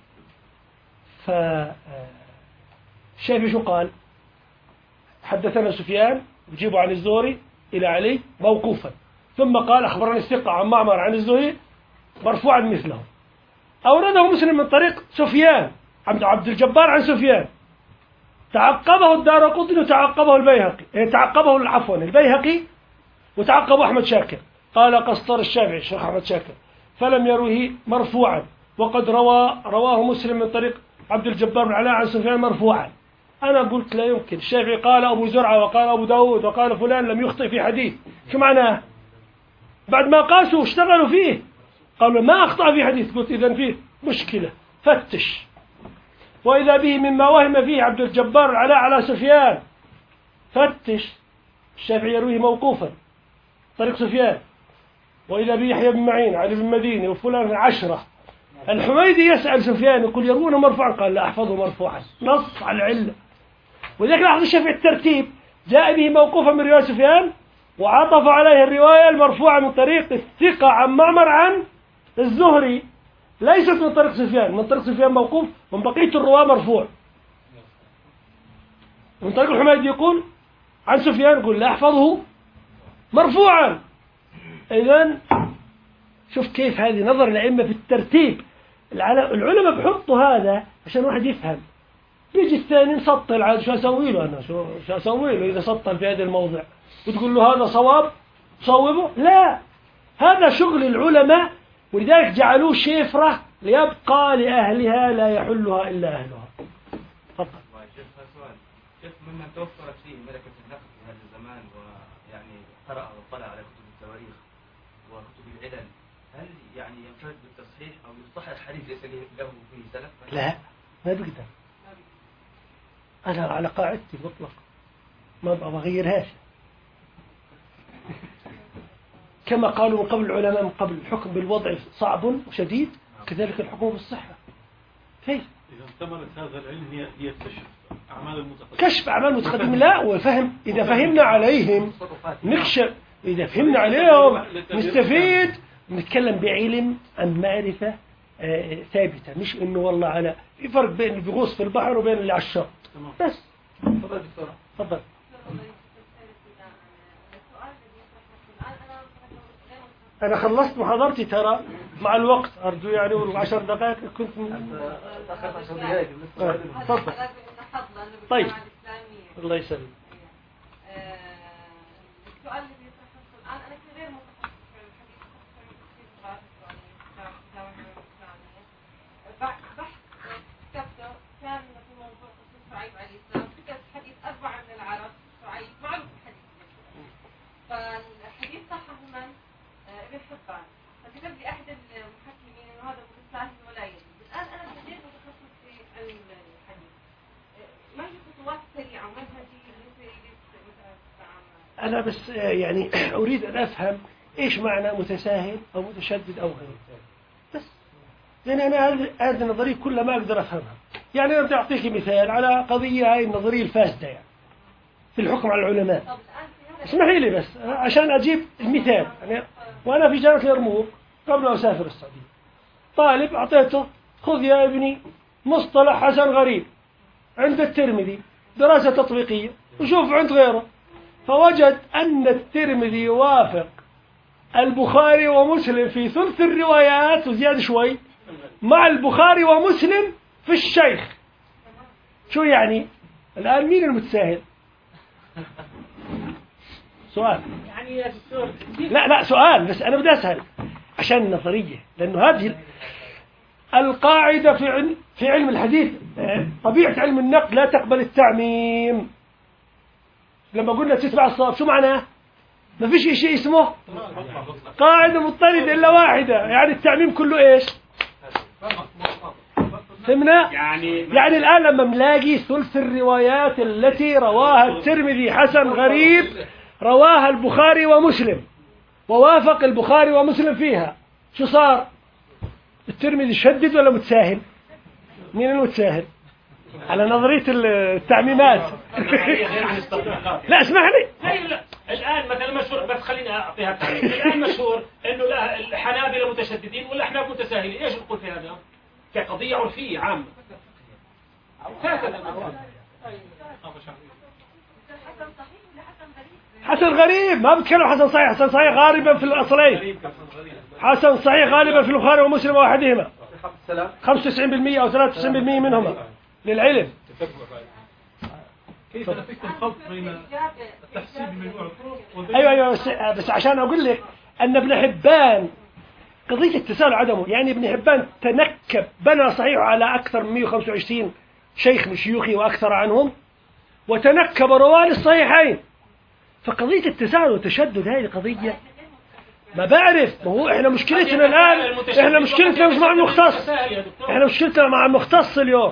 فالشافعي شو قال؟ حدثنا سفيان يجيبه عن الزهري إلى علي موقوفا، ثم قال أخبرني الثقة عن معمر عن الزهري مرفوعا مثله. أورده مسلم من طريق سفيان عبد الجبار عن سفيان، تعقبه الدارقطني وتعقبه البيهقي، البيهقي وتعقب أحمد شاكر قال قسطر الشافعي الشيخ أحمد شاكر فلم يروه مرفوعا، وقد رواه مسلم من طريق عبد الجبار بن علاء عن سفيان مرفوعا. أنا قلت لا يمكن، الشافعي قال أبو زرعة وقال أبو داود وقال فلان لم يخطئ في حديث، شو معناه؟ بعد ما قاسوا اشتغلوا فيه قالوا ما أخطأ في حديث. قلت إذن فيه مشكلة، فتش. وإذا به مما وهم فيه عبد الجبار العلاء على سفيان، فتش. الشافعي يرويه موقوفا طريق سفيان، وإذا به يحيى بن معين علي بن مديني وفلان 10. الحميدي يسأل سفيان يقول يروونه مرفوعا، قال لا أحفظه مرفوعا، نص على العلة. وذلك لاحظ الشافعي الترتيب، جاء به موقوفا من رواية سفيان وعطف عليه الرواية المرفوعة من طريق الثقة عن معمر عن الزهري، ليست من طريق سفيان. من طريق سفيان موقوف، من بقية الرواة مرفوع. من طريق الحميدي يقول عن سفيان يقول لا أحفظه مرفوعا. إذن شوف كيف هذه نظر الأئمة في الترتيب. العلماء بحطوا هذا عشان واحد يفهم. بيجي الثاني نسطل عاد، شو أسوي له أنا؟ شو أسوي له إذا سطل في هذا الموضع؟ وتقول له هذا صواب تصوبه؟ لا، هذا شغل العلماء، ولذلك جعلوه شفرة ليبقى لأهلها لا يحلها إلا أهلها. تفضل. كيف ممن توفرت فيه ملكة النقد في هذا الزمان ويعني قرأ واطلع على كتب التواريخ وكتب العلل، هل يعني ينفرد بالتصحيح أو يصحح حديث ليس له فيه سلف؟ لا، ما بقدر. أنا على قاعدتي مطلق، ما بغيرهاش. كما قالوا من قبل العلماء من قبل الحكم بالوضع صعب وشديد، كذلك الحكم بالصحة. كيف؟ إذا ثمرة هذا العلم هي كشف أعمال المتقدمين. كشف أعمال المتقدمين لا، وفهم. إذا فهمنا عليهم نكشف، إذا فهمنا عليهم نستفيد، نتكلم بعلم عن معرفة ثابتة، مش إنه والله على في فرق بين اللي بيغوص في البحر وبين اللي على الشط بس. تفضل دكتورة. تفضل. أنا خلصت محاضرتي ترى مع الوقت، أرجو يعني 10 دقائق كنت تأخرت 10 دقائق. تفضل. طيب الله يسلمك. السؤال اللي بيطرح الآن أنا غير متخصص في الحديث، بحث كتبته كان في موضوع خصوص شعيب عليه السلام، كتبت حديث 4 من العرب شعيب معروف الحديث، فالحديث صحه من ابن حبان، فكتب لي أحد المحكمين إنه هذا متساهل ولا يجوز. الآن أنا غير متخصص في علم الحديث، ما هي خطوات سريعة ومنهجية بالنسبة لي مثلا التعامل؟ أنا بس يعني أريد أن أفهم إيش معنى متساهل أو متشدد أو غيره بس، لأن أنا هذه النظرية كلها ما أقدر أفهمها. يعني أنا بدي أعطيك مثال على قضية هاي النظرية الفاسدة يعني في الحكم على العلماء. اسمحي لي بس عشان أجيب المثال. يعني وأنا في جامعة اليرموك قبل أن أسافر السعودية، طالب أعطيته خذ يا ابني مصطلح حسن غريب عند الترمذي دراسة تطبيقية وشوف عند غيره، فوجد أن الترمذي يوافق البخاري ومسلم في ثلث الروايات وزيادة شوي مع البخاري ومسلم في الشيخ. شو يعني؟ الآن مين المتساهل؟ سؤال يعني يا دكتور لا سؤال بس، أنا بدي أسأل عشان النظرية، لأنه هذه القاعدة في علم الحديث. طبيعة علم النقد لا تقبل التعميم. لما قلنا تتبع الصواب شو معناه؟ ما فيش شيء اسمه قاعدة مضطردة إلا واحدة، يعني التعميم كله إيش؟ فهمنا؟ يعني الآن لما نلاقي ثلث الروايات التي رواها الترمذي حسن غريب رواها البخاري ومسلم ووافق البخاري ومسلم فيها، شو صار؟ الترمذي شدد ولا متساهل؟ مين المتساهل؟ على نظرية التعميمات. لا اسمعني. لا الآن مثلا مشهور، بس خليني أعطيها التعريف. الآن مشهور إنه الحنابلة متشددين والأحناف متساهلين. إيش نقول في هذا؟ كقضية عرفية عامة. حسن غريب ما بتكلم حسن صحيح. حسن صحيح غالبا في الأصلين. حسن صحيح غالبا في البخاري ومسلم واحدهما 95% أو 93% منهما للعلم. كيف نفك الخلط بين التحسين بمجموع الطرق وبين أيوة بس عشان أقول لك أن ابن حبان قضية التساهل عدمه، يعني ابن حبان تنكب بنى صحيح على أكثر من 125 شيخ من شيوخه وأكثر عنهم، وتنكب رواه الصحيحين. فقضية التساهل والتشدد هذه قضية ما بعرف، ما هو احنا مشكلتنا الآن، احنا مشكلتنا مش مع المختص، احنا مشكلتنا مع المختص اليوم.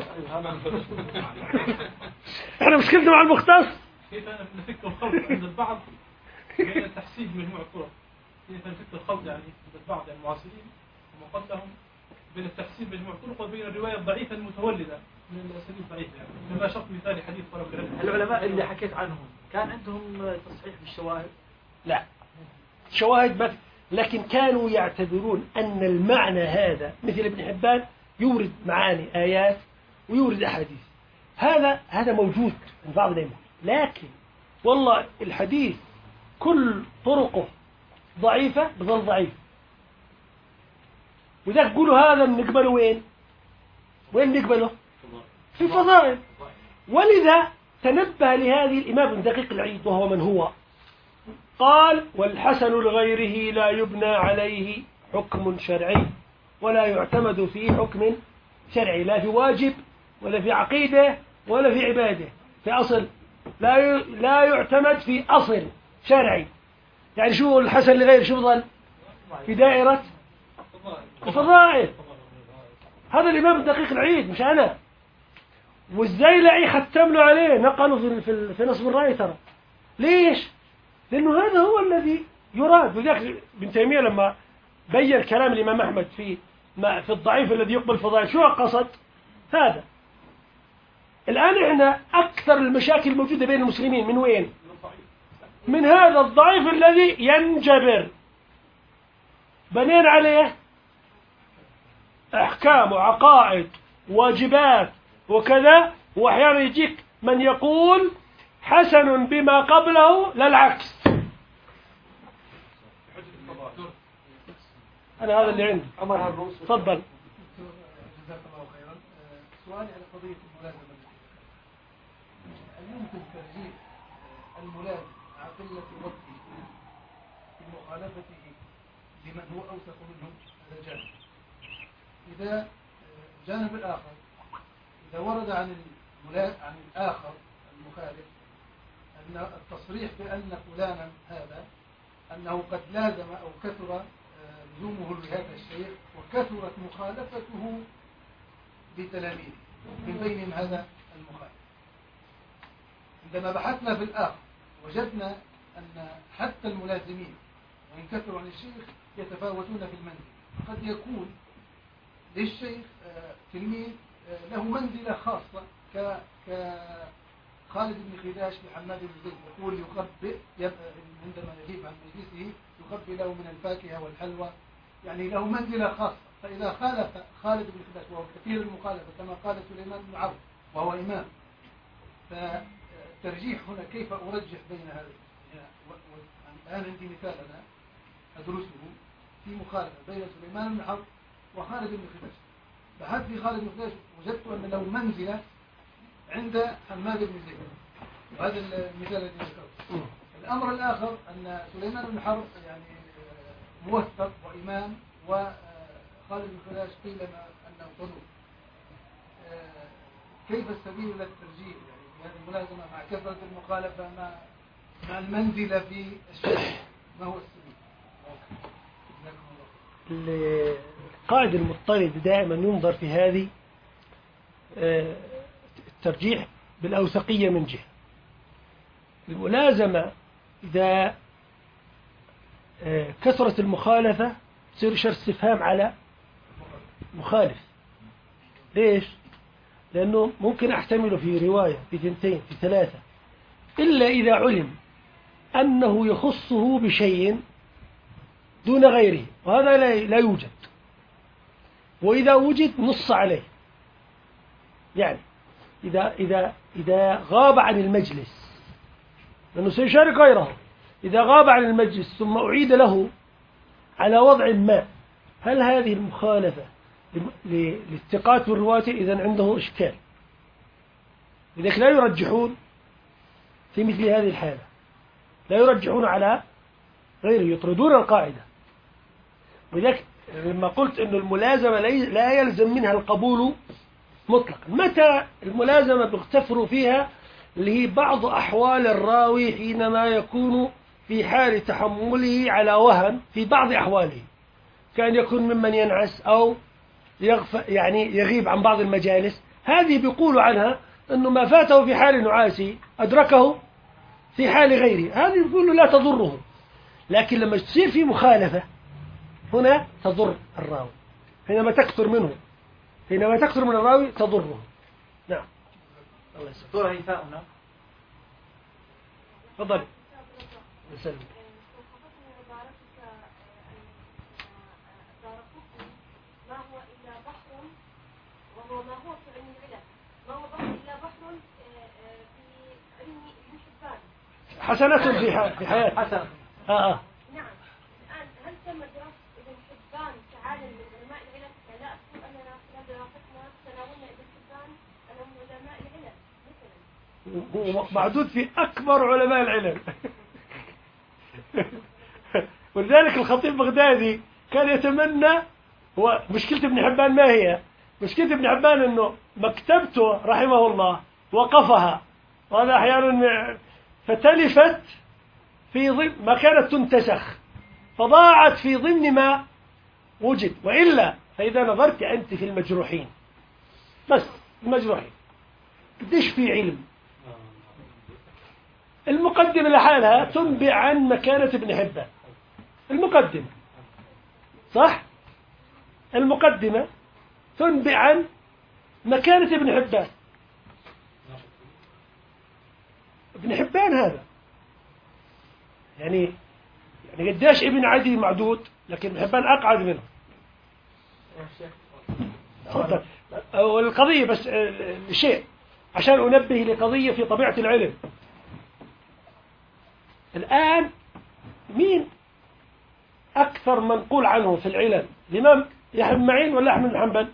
احنا مشكلتنا مع المختص. كيف نفك الخلط عند البعض بين التحسين بمجموع الطرق؟ كيف نفك الخلط يعني عند البعض يعني المعاصرين وما قبلهم بين التحسين بمجموع الطرق وبين الرواية الضعيفة المتولدة من الأساليب الضعيفة، يعني كما شرط مثال حديث طرف العلماء اللي حكيت عنهم كان عندهم تصحيح بالشواهد؟ لا شواهد بس، لكن كانوا يعتبرون أن المعنى هذا مثل ابن حبان يورد معاني آيات ويورد أحاديث، هذا موجود من بعض الأئمة، لكن والله الحديث كل طرقه ضعيفة بظل ضعيف، وإذا تقولوا هذا نقبله وين نقبله؟ في الفضائل. ولذا تنبه لهذه الإمام ابن دقيق العيد، وهو من هو؟ قال: والحسن لغيره لا يبنى عليه حكم شرعي ولا يعتمد في حكم شرعي، لا في واجب ولا في عقيدة ولا في عبادة، في أصل لا يعتمد في أصل شرعي. يعني شو الحسن لغيره؟ شو بظل في دائرة الفضائل. هذا الإمام الدقيق العيد مش أنا، والزيلعي ختم له عليه، نقلوا في نصب الرأي ترى. ليش؟ لأنه هذا هو الذي يراد. وذلك ابن تيمية لما بين كلام الإمام أحمد في الضعيف الذي يقبل الفضائل شو قصد؟ هذا. الآن إحنا أكثر المشاكل الموجودة بين المسلمين من وين؟ من هذا الضعيف الذي ينجبر، بنين عليه أحكام وعقائد واجبات وكذا، وأحيانا يجيك من يقول حسن بما قبله لا العكس. أنا هذا اللي عندي. عمر هالروس تفضل. جزاك الله خيرا. سؤالي على قضية الملازمة. هل يمكن ترجيح الملازم مع قلة وقته في مخالفته لمن هو أوثق منه؟ هذا جانب. إذا الجانب الآخر، إذا ورد عن الآخر المخالف أن التصريح بأن فلانا هذا أنه قد لازم أو كثر لزومه لهذا الشيخ وكثرت مخالفته لتلاميذه، من بينهم هذا المخالف. عندما بحثنا في الآخر وجدنا أن حتى الملازمين وإن كثروا عن الشيخ يتفاوتون في المنزل. قد يكون للشيخ تلميذ له منزلة خاصة خالد بن خداش لحماد بن زيد، يقول يخبئ عندما يغيب عن مجلسه يخبئ له من الفاكهة والحلوى، يعني له منزلة خاصة. فإذا خالف خالد بن خداش وهو كثير المخالفة كما قال سليمان بن عوف وهو إمام، فالترجيح هنا كيف أرجح بين هذا؟ الآن عندي مثال أنا أدرسه في مخالفة بين سليمان بن عوف وخالد بن خداش. بحثت في خالد بن خداش وجدت أن له منزلة عند حماد بن زيد، وهذا المثال الذي ذكرته. الأمر الآخر أن سليمان بن حرب يعني موثق وإمام، وخالد بن خداش قيل أنه صدوق. كيف السبيل إلى الترجيح يعني في هذه الملازمة مع كثرة المخالفة مع المنزلة في الشيخ؟ ما هو السبيل؟ القاعدة المضطردة دائما ينظر في هذه الترجيح بالأوثقية من جهة. الملازمة إذا كثرت المخالفة تصير شر استفهام على مخالف. ليش؟ لأنه ممكن أحتمله في رواية في ثنتين في ثلاثة، إلا إذا علم أنه يخصه بشيء دون غيره، وهذا لا يوجد. وإذا وجد نص عليه. يعني إذا غاب عن المجلس لأنه سيشارك غيره، إذا غاب عن المجلس ثم أعيد له على وضع ما، هل هذه المخالفة للثقات والرواة؟ إذن عنده إشكال. لذلك لا يرجحون في مثل هذه الحالة، لا يرجحون على غيره، يطردون القاعدة. ولذلك لما قلت أن الملازمة لا يلزم منها القبول مطلقا، متى الملازمة بيغتفروا فيها؟ اللي هي بعض أحوال الراوي حينما يكون في حال تحمله على وهن في بعض أحواله، كان يكون ممن ينعس أو يعني يغيب عن بعض المجالس، هذه بيقولوا عنها أنه ما فاته في حال نعاسه أدركه في حال غيره، هذه بيقولوا لا تضره. لكن لما تصير في مخالفة هنا تضر الراوي، حينما تكثر منه، حينما تكثر من الراوي تضره. نعم. الله يسلمك. دكتور هيفاؤنا تفضل. وسلم. وهو ما هو في علم العلل، ما هو بحر إلا بحر في علم ابن حبان. حسنة في حياة. حسن. نعم. الآن هل تم دراسة ابن حبان كعالم من علماء العلل؟ لا أقول أننا خلال دراستنا تناولنا ابن حبان أنه من علماء العلل مثلا. هو معدود في أكبر علماء العلل. ولذلك الخطيب البغدادي كان يتمنى، هو مشكلة ابن حبان ما هي؟ مشكلة ابن حبان أنه مكتبته رحمه الله وقفها، وهذا أحيانا فتلفت في ضمن ما كانت تنتسخ، فضاعت في ضمن ما وجد. وإلا فإذا نظرت أنت في المجروحين، بس المجروحين قديش في علم، المقدمة لحالها تنبئ عن مكانة ابن حبان، المقدمة صح؟ المقدمة تنبئ عن مكانة ابن حبان. ابن حبان هذا يعني قداش ابن عدي معدود، لكن ابن حبان أقعد منه. تفضل. والقضية بس شيء عشان أنبه لقضية في طبيعة العلم. الآن مين أكثر منقول عنه في العلل؟ الإمام يحيى بن معين ولا أحمد بن حنبل؟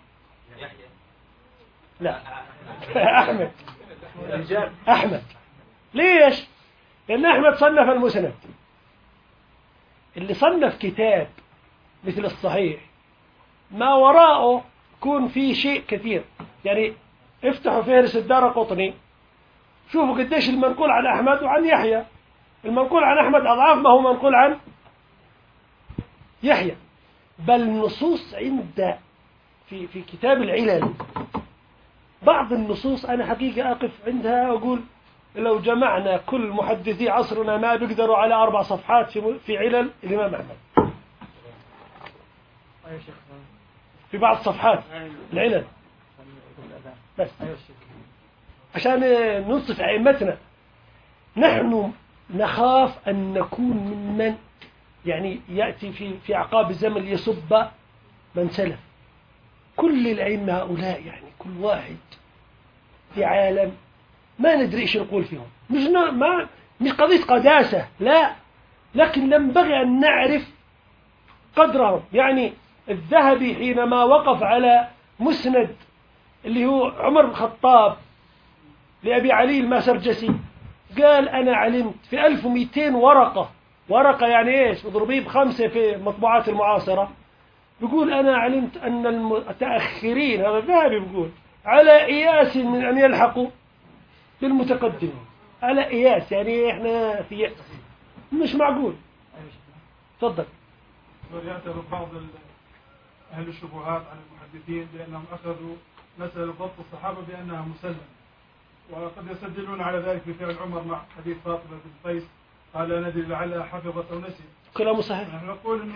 لا أحمد. أحمد. ليش؟ لأن أحمد صنف المسند. اللي صنف كتاب مثل الصحيح ما وراءه يكون فيه شيء كثير. يعني افتحوا فهرس الدارقطني، شوفوا قديش المنقول عن أحمد وعن يحيى. المنقول عن أحمد أضعاف ما هو منقول عن يحيى. بل النصوص عند في كتاب العلل، بعض النصوص أنا حقيقة أقف عندها وأقول لو جمعنا كل محدثي عصرنا ما بيقدروا على 4 صفحات في علل الإمام أحمد، في بعض صفحات العلل بس عشان ننصف أئمتنا. نحن نخاف أن نكون ممن يعني يأتي في أعقاب الزمن يسب من سلف. كل الأئمة هؤلاء يعني كل واحد في عالم ما ندري إيش نقول فيهم، مش قضية قداسة لا، لكن ينبغي أن نعرف قدرهم. يعني الذهبي حينما وقف على مسند اللي هو عمر بن الخطاب لأبي علي الماسرجسي قال أنا علمت في 1200 ورقة يعني إيش مضروبين ب5 في المطبوعات المعاصرة، بيقول أنا علمت أن المتأخرين، هذا الذهبي بيقول على إياس من أن يلحقوا بالمتقدمين، على إياس يعني إحنا في يأس مش معقول. تفضل. يعتبر بعض أهل الشبهات عن المحدثين بأنهم أخذوا مسألة ضبط الصحابة بأنها مسلمة، وقد يستدلون على ذلك بفعل عمر مع حديث فاطمة بن قيس قال لا ندري لعلها حفظت أو نسيت. كلامه صحيح. نحن نقول إنه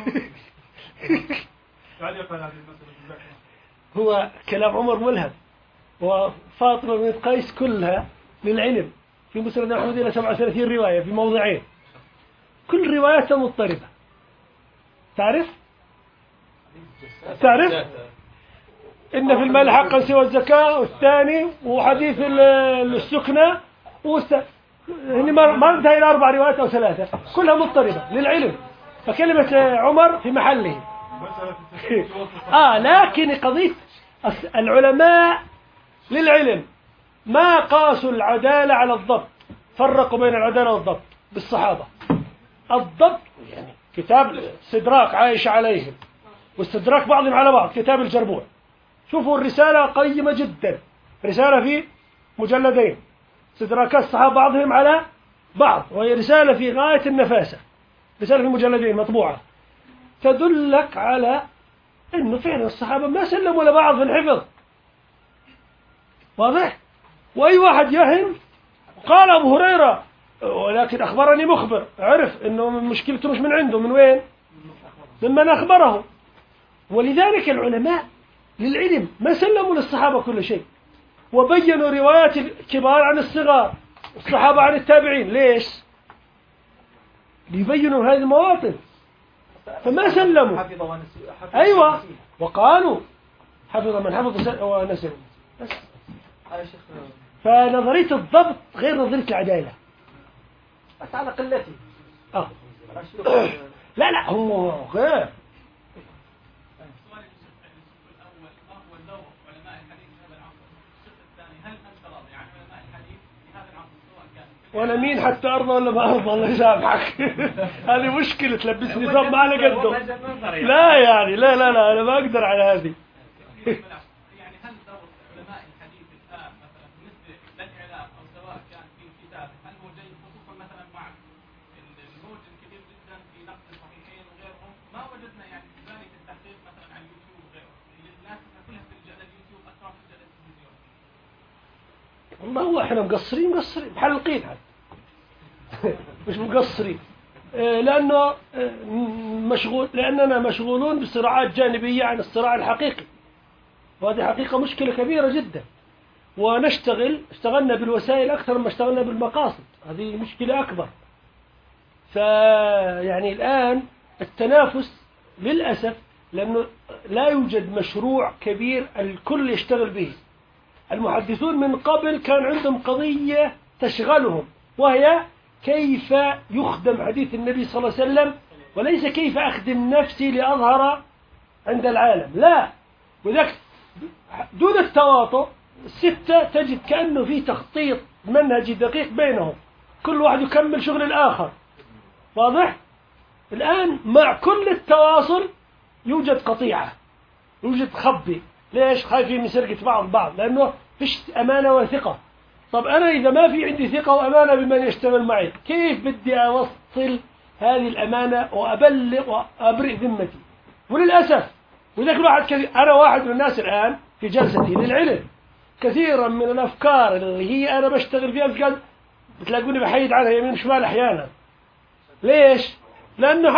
تعليق على هذه المسألة. هو كلام عمر ملهم، وفاطمة بن قيس كلها للعلم في مسند أحمد إلى 37 رواية في موضعين، كل رواياتها مضطربة. تعرف إن في المال حقا سوى الزكاة، والثاني وحديث السكنة، ما انتهى إلى 4 روايات أو 3 كلها مضطربة للعلم، فكلمة عمر في محله. لكن قضية العلماء للعلم ما قاسوا العدالة على الضبط، فرقوا بين العدالة والضبط بالصحابة. الضبط يعني كتاب استدراك عائشة عليهم واستدراك بعضهم على بعض، كتاب الجربوع. شوفوا الرسالة قيمة جدا، رسالة في مجلدين، استدراكات الصحابة بعضهم على بعض، وهي رسالة في غاية النفاسة، رسالة في مجلدين مطبوعة، تدلك على أنه فعلا الصحابة ما سلموا لبعض في الحفظ. واضح؟ وأي واحد يهم قال أبو هريرة ولكن أخبرني مخبر، عرف أنه مشكلته مش من عنده، من وين؟ ممن أخبره. ولذلك العلماء للعلم ما سلموا للصحابة كل شيء، وبينوا روايات الكبار عن الصغار، الصحابة عن التابعين. ليش؟ ليبينوا هذه المواطن، فما سلموا. أيوة، وقالوا حفظ من حفظ ونسل. فنظرية الضبط غير نظرية العدالة، بس على قلته. لا لا، هم غير. وانا مين حتى ارضى ولا ما ارضى؟ الله يسامحك. هذه مشكلة تلبسني نظام ما على قده. لا يعني لا لا لا، انا ما اقدر على هذه. يعني هل دور علماء الحديث الان مثلا بالنسبه للاعلام او سواء كان في كتاب، هل هو جيد خصوصا مثلا مع الموج الكبير جدا في نقد الصحيحين وغيرهم؟ ما وجدنا يعني في ذلك التحقيق مثلا على اليوتيوب وغيره، الناس كلها تلجا لليوتيوب اكثر من تلجا للتلفزيون. والله هو احنا مقصرين محلقين حتى مش مقصرين، لأنه لأننا مشغولون بصراعات جانبية عن الصراع الحقيقي، وهذه حقيقة مشكلة كبيرة جدا. اشتغلنا بالوسائل أكثر ما اشتغلنا بالمقاصد، هذه مشكلة أكبر. فيعني الآن التنافس للأسف، لأنه لا يوجد مشروع كبير الكل يشتغل به. المحدثون من قبل كان عندهم قضية تشغلهم، وهي كيف يخدم حديث النبي صلى الله عليه وسلم، وليس كيف أخدم نفسي لأظهر عند العالم. لا، وذلك دون التواطؤ الستة تجد كأنه في تخطيط منهجي دقيق بينهم، كل واحد يكمل شغل الآخر. واضح؟ الآن مع كل التواصل يوجد قطيعة، يوجد خبي. ليش؟ خايفين من سرقة بعض، لأنه فيش أمانة وثقة. طب أنا إذا ما في عندي ثقة وأمانة بمن يشتغل معي، كيف بدي أوصل هذه الأمانة وأبلغ وأبرئ ذمتي؟ وللأسف وذلك الواحد أنا واحد من الناس الآن في جلستي للعلم، كثيرا من الأفكار اللي هي أنا بشتغل فيها بتلاقوني بحيد عنها يمين وشمال أحيانا. ليش؟ لأنه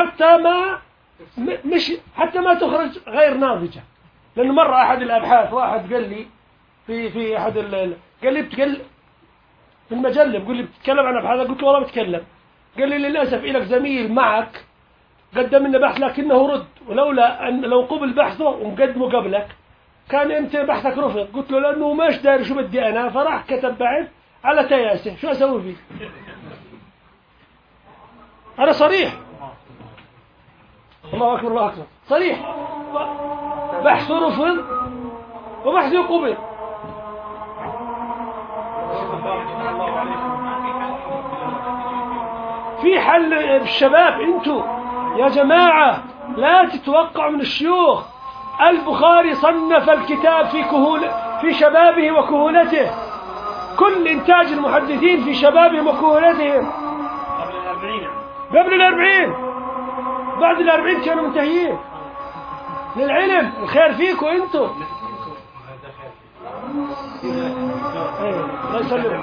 حتى ما تخرج غير ناضجة. لأنه مرة أحد الأبحاث واحد قال لي في أحد قال لي في المجلة، بقول لي بتتكلم عن أبحاث؟ قلت له والله بتكلم. قال لي للأسف إلك زميل معك قدم لنا بحث لكنه رد، ولولا أن لو قبل بحثه ومقدمه قبلك كان أنت بحثك رفض. قلت له لأنه ماش داري شو بدي أنا، فراح كتب بعد على تياسه، شو أسوي فيه؟ أنا صريح، الله أكبر الله أكبر، صريح. بحثه رفض وبحثه قبل. في حل الشباب، انتوا يا جماعة لا تتوقعوا من الشيوخ. البخاري صنف الكتاب في شبابه وكهولته، كل إنتاج المحدثين في شبابهم وكهولتهم قبل 40. بعد 40 كانوا منتهيين للعلم. الخير فيكم انتوا. الله يسلمك.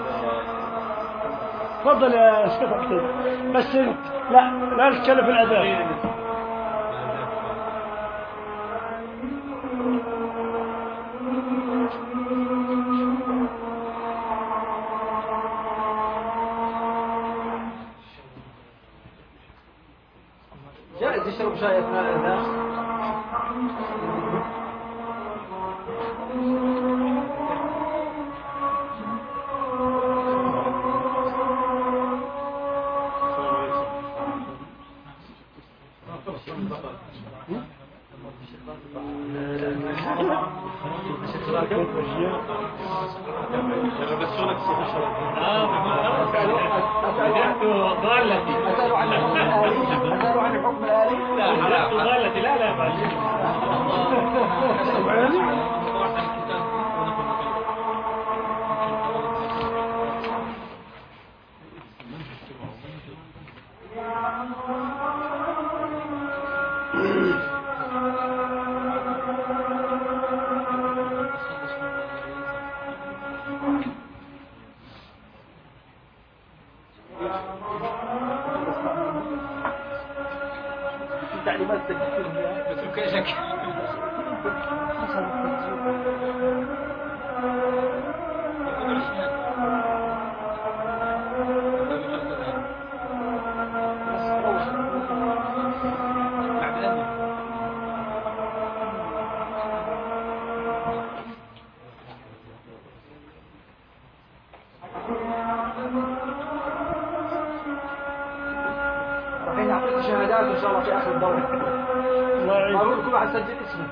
تفضل يا استاذ. بس انت لا تتكلم في الاداب. جائز يشرب شاي اثناء الاذان. ضالتي. أسأل عن الحكم الآلي. لا ضالتي لا تعليمات بس بكشك. رايحين نعطيك شهادات ان شاء الله في اخر الدورة. أقول كل واحد سجل اسمه.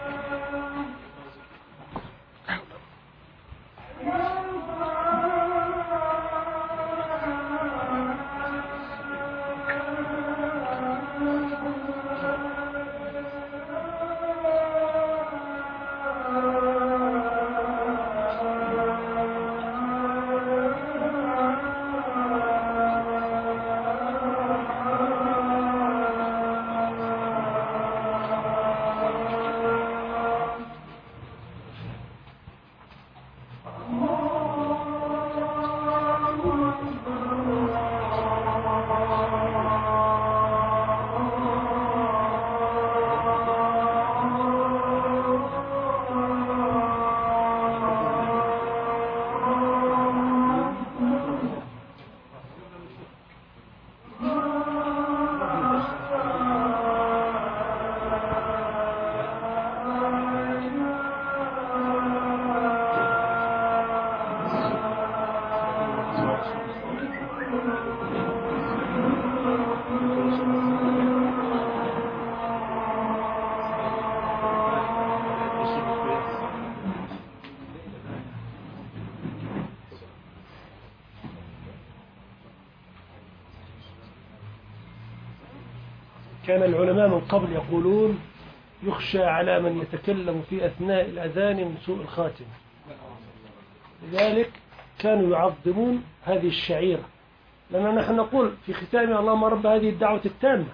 كان العلماء من قبل يقولون يخشى على من يتكلم في أثناء الأذان من سوء الخاتم، لذلك كانوا يعظمون هذه الشعيرة، لأننا نحن نقول في ختامها اللهم رب هذه الدعوة التامة،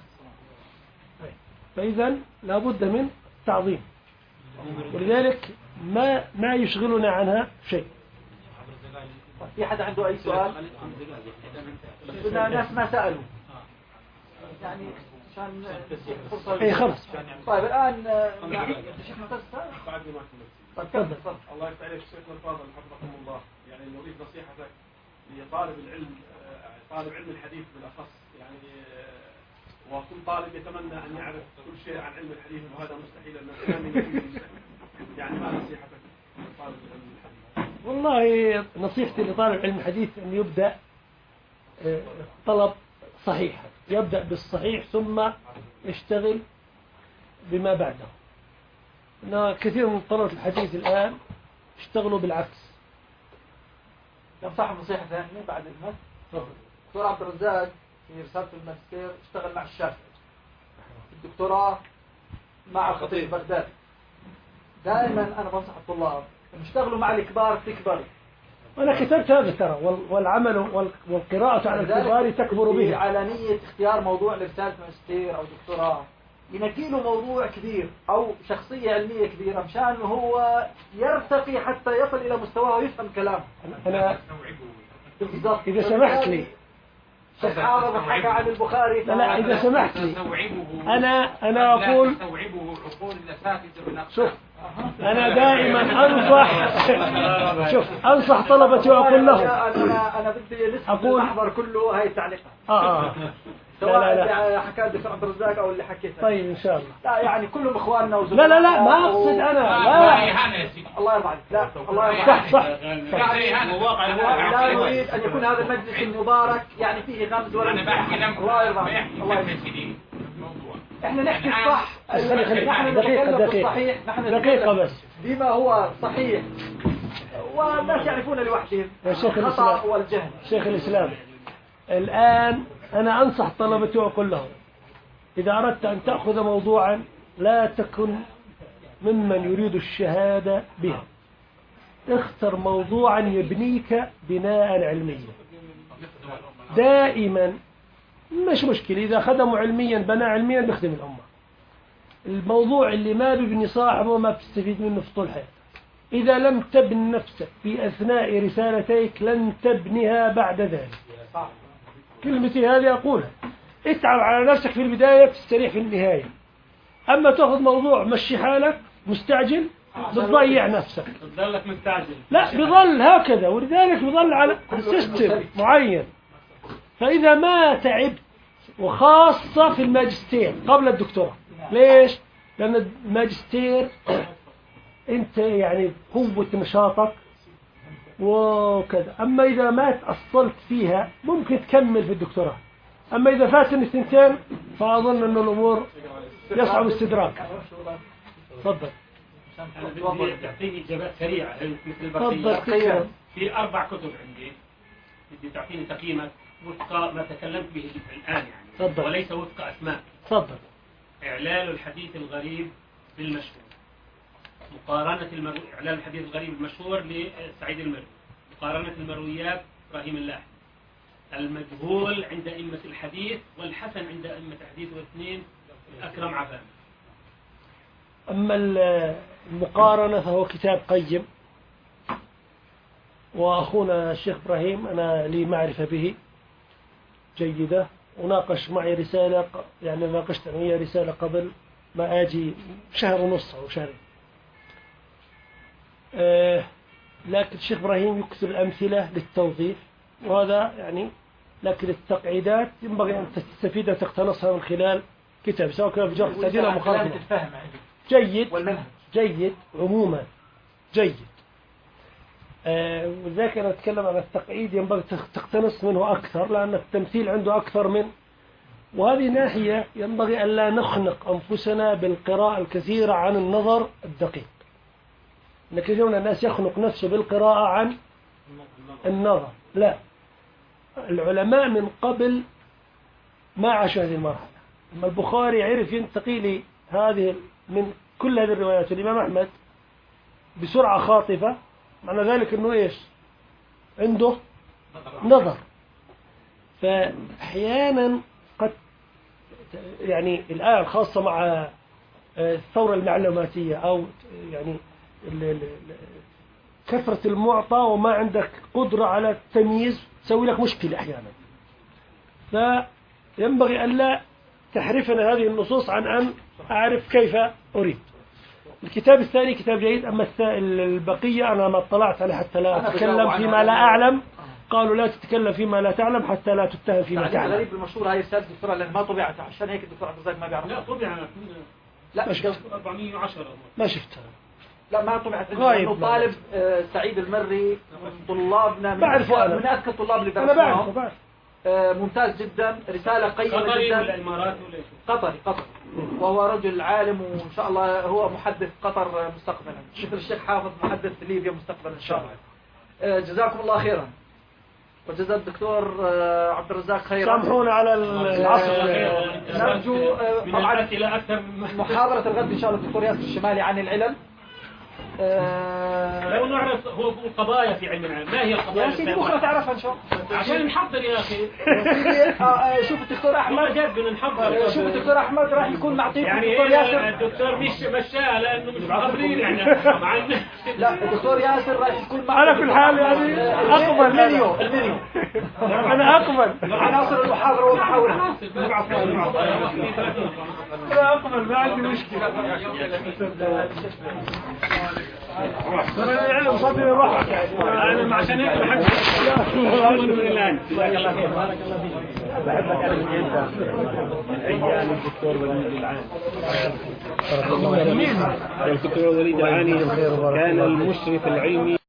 فإذا لابد من تعظيم، ولذلك ما يشغلنا عنها شيء. في حدا عنده أي سؤال؟ ناس ما سألوا يعني عشان فرصة. اي خلص. طيب الآن الشيخ معتز بعد ما طيب تفضل. الله يفتح عليك شيخنا الفاضل حفظكم الله. يعني نريد نصيحتك لطالب العلم، طالب علم الحديث بالأخص، يعني وكل طالب يتمنى أن يعرف كل شيء عن علم الحديث، وهذا مستحيل أن الإمام يكون مستحيل. يعني ما نصيحتك لطالب علم الحديث؟ والله نصيحتي لطالب علم الحديث أن يبدأ طلب صحيح، يبدأ بالصحيح ثم يشتغل بما بعده. إن كثير من طلبة الحديث الآن اشتغلوا بالعكس. ينصح نصيحة ثانية بعد المد. دكتور عبد الرزاق في رسالة الماجستير اشتغل مع الشافعي، الدكتوراه مع الخطيب بغداد. دائما أنا بنصح الطلاب أن يشتغلوا مع الكبار تكبري. أنا كتبت هذا ترى، والعمل والقراءة على الكبار تكبر به. على نية اختيار موضوع لرسالة ماجستير أو دكتوراه ينقي له موضوع كبير أو شخصية علمية كبيرة مشان هو يرتقي حتى يصل إلى مستواه ويفهم كلامه. أنا بالضبط. إذا سمحت لي شيخ حافظ حكى عن البخاري. لا إذا سمحت لي أنا أقول شوف، أنا دائما أنصح طلبتي وأقول لهم أنا بدي لسه المحضر كله هاي التعليقات. سواء حكى الدكتور عبد الرزاق أو اللي حكيته. طيب إن شاء الله. لا يعني كلهم إخواننا وزملائنا. لا ما أقصد أنا. لا الله يرضى عليك. لا الله يرضى عليك. صح. لا نريد أن يكون هذا المجلس المبارك يعني فيه غمز ولا. الله يرضى عليك. الله يرضى عليك. احنا نحكي الصح. نحن نتكلم بالصحيح. نحن دقيقة بس. بما هو صحيح والناس يعرفون لوحدهم يا شيخ الخطأ الإسلام والجهل. شيخ الإسلام الآن أنا أنصح طلبتي وأقول لهم إذا أردت أن تأخذ موضوعا لا تكن ممن يريد الشهادة به، اختر موضوعا يبنيك بناء علميا دائما، مش مشكلة إذا خدموا علميا بناء علميا بيخدم الأمة. الموضوع اللي ما بيبني صاحبه ما بتستفيد منه في طول حياتك. إذا لم تبن نفسك في أثناء رسالتيك لن تبنيها بعد ذلك. كلمتي هذه أقولها، اتعب على نفسك في البداية تستريح في النهاية. أما تأخذ موضوع مشي حالك مستعجل بتضيع نفسك، بتضلك مستعجل، لا بظل هكذا، ولذلك بظل على سيستم معين. فإذا ما تعبت، وخاصة في الماجستير قبل الدكتوراه، ليش؟ لأن الماجستير أنت يعني قوة نشاطك وكذا. أما إذا ما تأصلت فيها ممكن تكمل في الدكتوراه، أما إذا فاتني الثنتين فأظن أن الأمور يصعب استدراك. تفضل. أنا بدي أعطيني إجابات سريعة مثل تفضل. في 4 كتب عندي، بدي تعطيني تقييمك وفق ما تكلمت به الآن يعني. تفضل. وليس وفق أسماء. تفضل. إعلال الحديث الغريب بالمشهور، مقارنة إعلان الحديث الغريب المشهور لسعيد المروي، مقارنة المرويات إبراهيم اللاحي، المجهول عند أئمة الحديث والحسن عند أئمة الحديث، واثنين أكرم عفان. أما المقارنة فهو كتاب قيم، وأخونا الشيخ إبراهيم أنا لي معرفة به جيدة، وناقش معي رسالة، يعني ناقشت معي رسالة قبل ما أجي شهر ونص أو شهرين. لكن الشيخ إبراهيم يكتب الأمثلة للتوظيف، وهذا يعني، لكن التقعيدات ينبغي أن تستفيد وتقتنصها من خلال كتاب، سواء كان في جرح تعديل أو مخالفة. جيد جيد عموما جيد. وذلك أنا أتكلم عن التقعيد ينبغي تقتنص منه أكثر، لأن التمثيل عنده أكثر من، وهذه ناحية ينبغي أن لا نخنق أنفسنا بالقراءة الكثيرة عن النظر الدقيق. إن كثير من الناس يخنق نفسه بالقراءة عن النظر، لا، العلماء من قبل ما عاشوا هذه المرحلة. أما البخاري عرف ينتقي لي هذه من كل هذه الروايات، الإمام أحمد بسرعة خاطفة، معنى ذلك أنه إيش عنده نظر. فأحيانا قد يعني الآن خاصة مع الثورة المعلوماتية أو يعني كثرة المعطى وما عندك قدرة على التمييز تسوي لك مشكلة أحيانا. فينبغي أن لا تحرفنا هذه النصوص عن أن أعرف كيف أريد. الكتاب الثاني كتاب جيد، أما البقية أنا ما اطلعت عليه حتى لا أتكلم فيما لا أعلم. قالوا لا تتكلم فيما لا تعلم حتى لا تتهم فيما تعلم. الغريب المشهور هاي رسالة الدكتورة لأن ما طبعت، عشان هيك الدكتور عبد الرزاق ما بيعرف. لا طبع، لا ما شفت 410 ما شفتها. لا ما طبعت. غايب طالب سعيد المري من طلابنا، من أذكى الطلاب اللي درسناهم. أنا بعرف. ممتاز جدا، رسالة قيمة قطري جدا. ولا إمارات ولا قطري وهو رجل عالم، وإن شاء الله هو محدث قطر مستقبلا، مثل الشيخ حافظ محدث ليبيا مستقبلا إن شاء الله. جزاكم الله خيرا، وجزا الدكتور عبد الرزاق خيرا. سامحونا على العصر. نرجو طبعا إلى أكثر محاضرة الغد إن شاء الله الدكتور ياسر الشمالي عن العلل. لو نعرف هو قضايا في علم العلم، ما هي القضايا؟ يا سيدي بكره تعرفها ان شاء الله، عشان نحضر يا اخي. شوف الدكتور احمد، جد بدنا نحضر. شوف الدكتور احمد راح يكون معطيكم يعني الدكتور ياسر. الدكتور مش مشاه لانه مش محضرين يعني مع لا الدكتور ياسر راح يكون معكم. انا في الحال يعني اقبل المنيو انا اقبل عناصر المحاضره والمحاوره. انا اقبل ما عندي مشكله. العلم صدري راح انا عشان هيك بحب الان. بحبك انا جدا. ايام الدكتور وليد العاني. الدكتور وليد العاني كان المشرف العلمي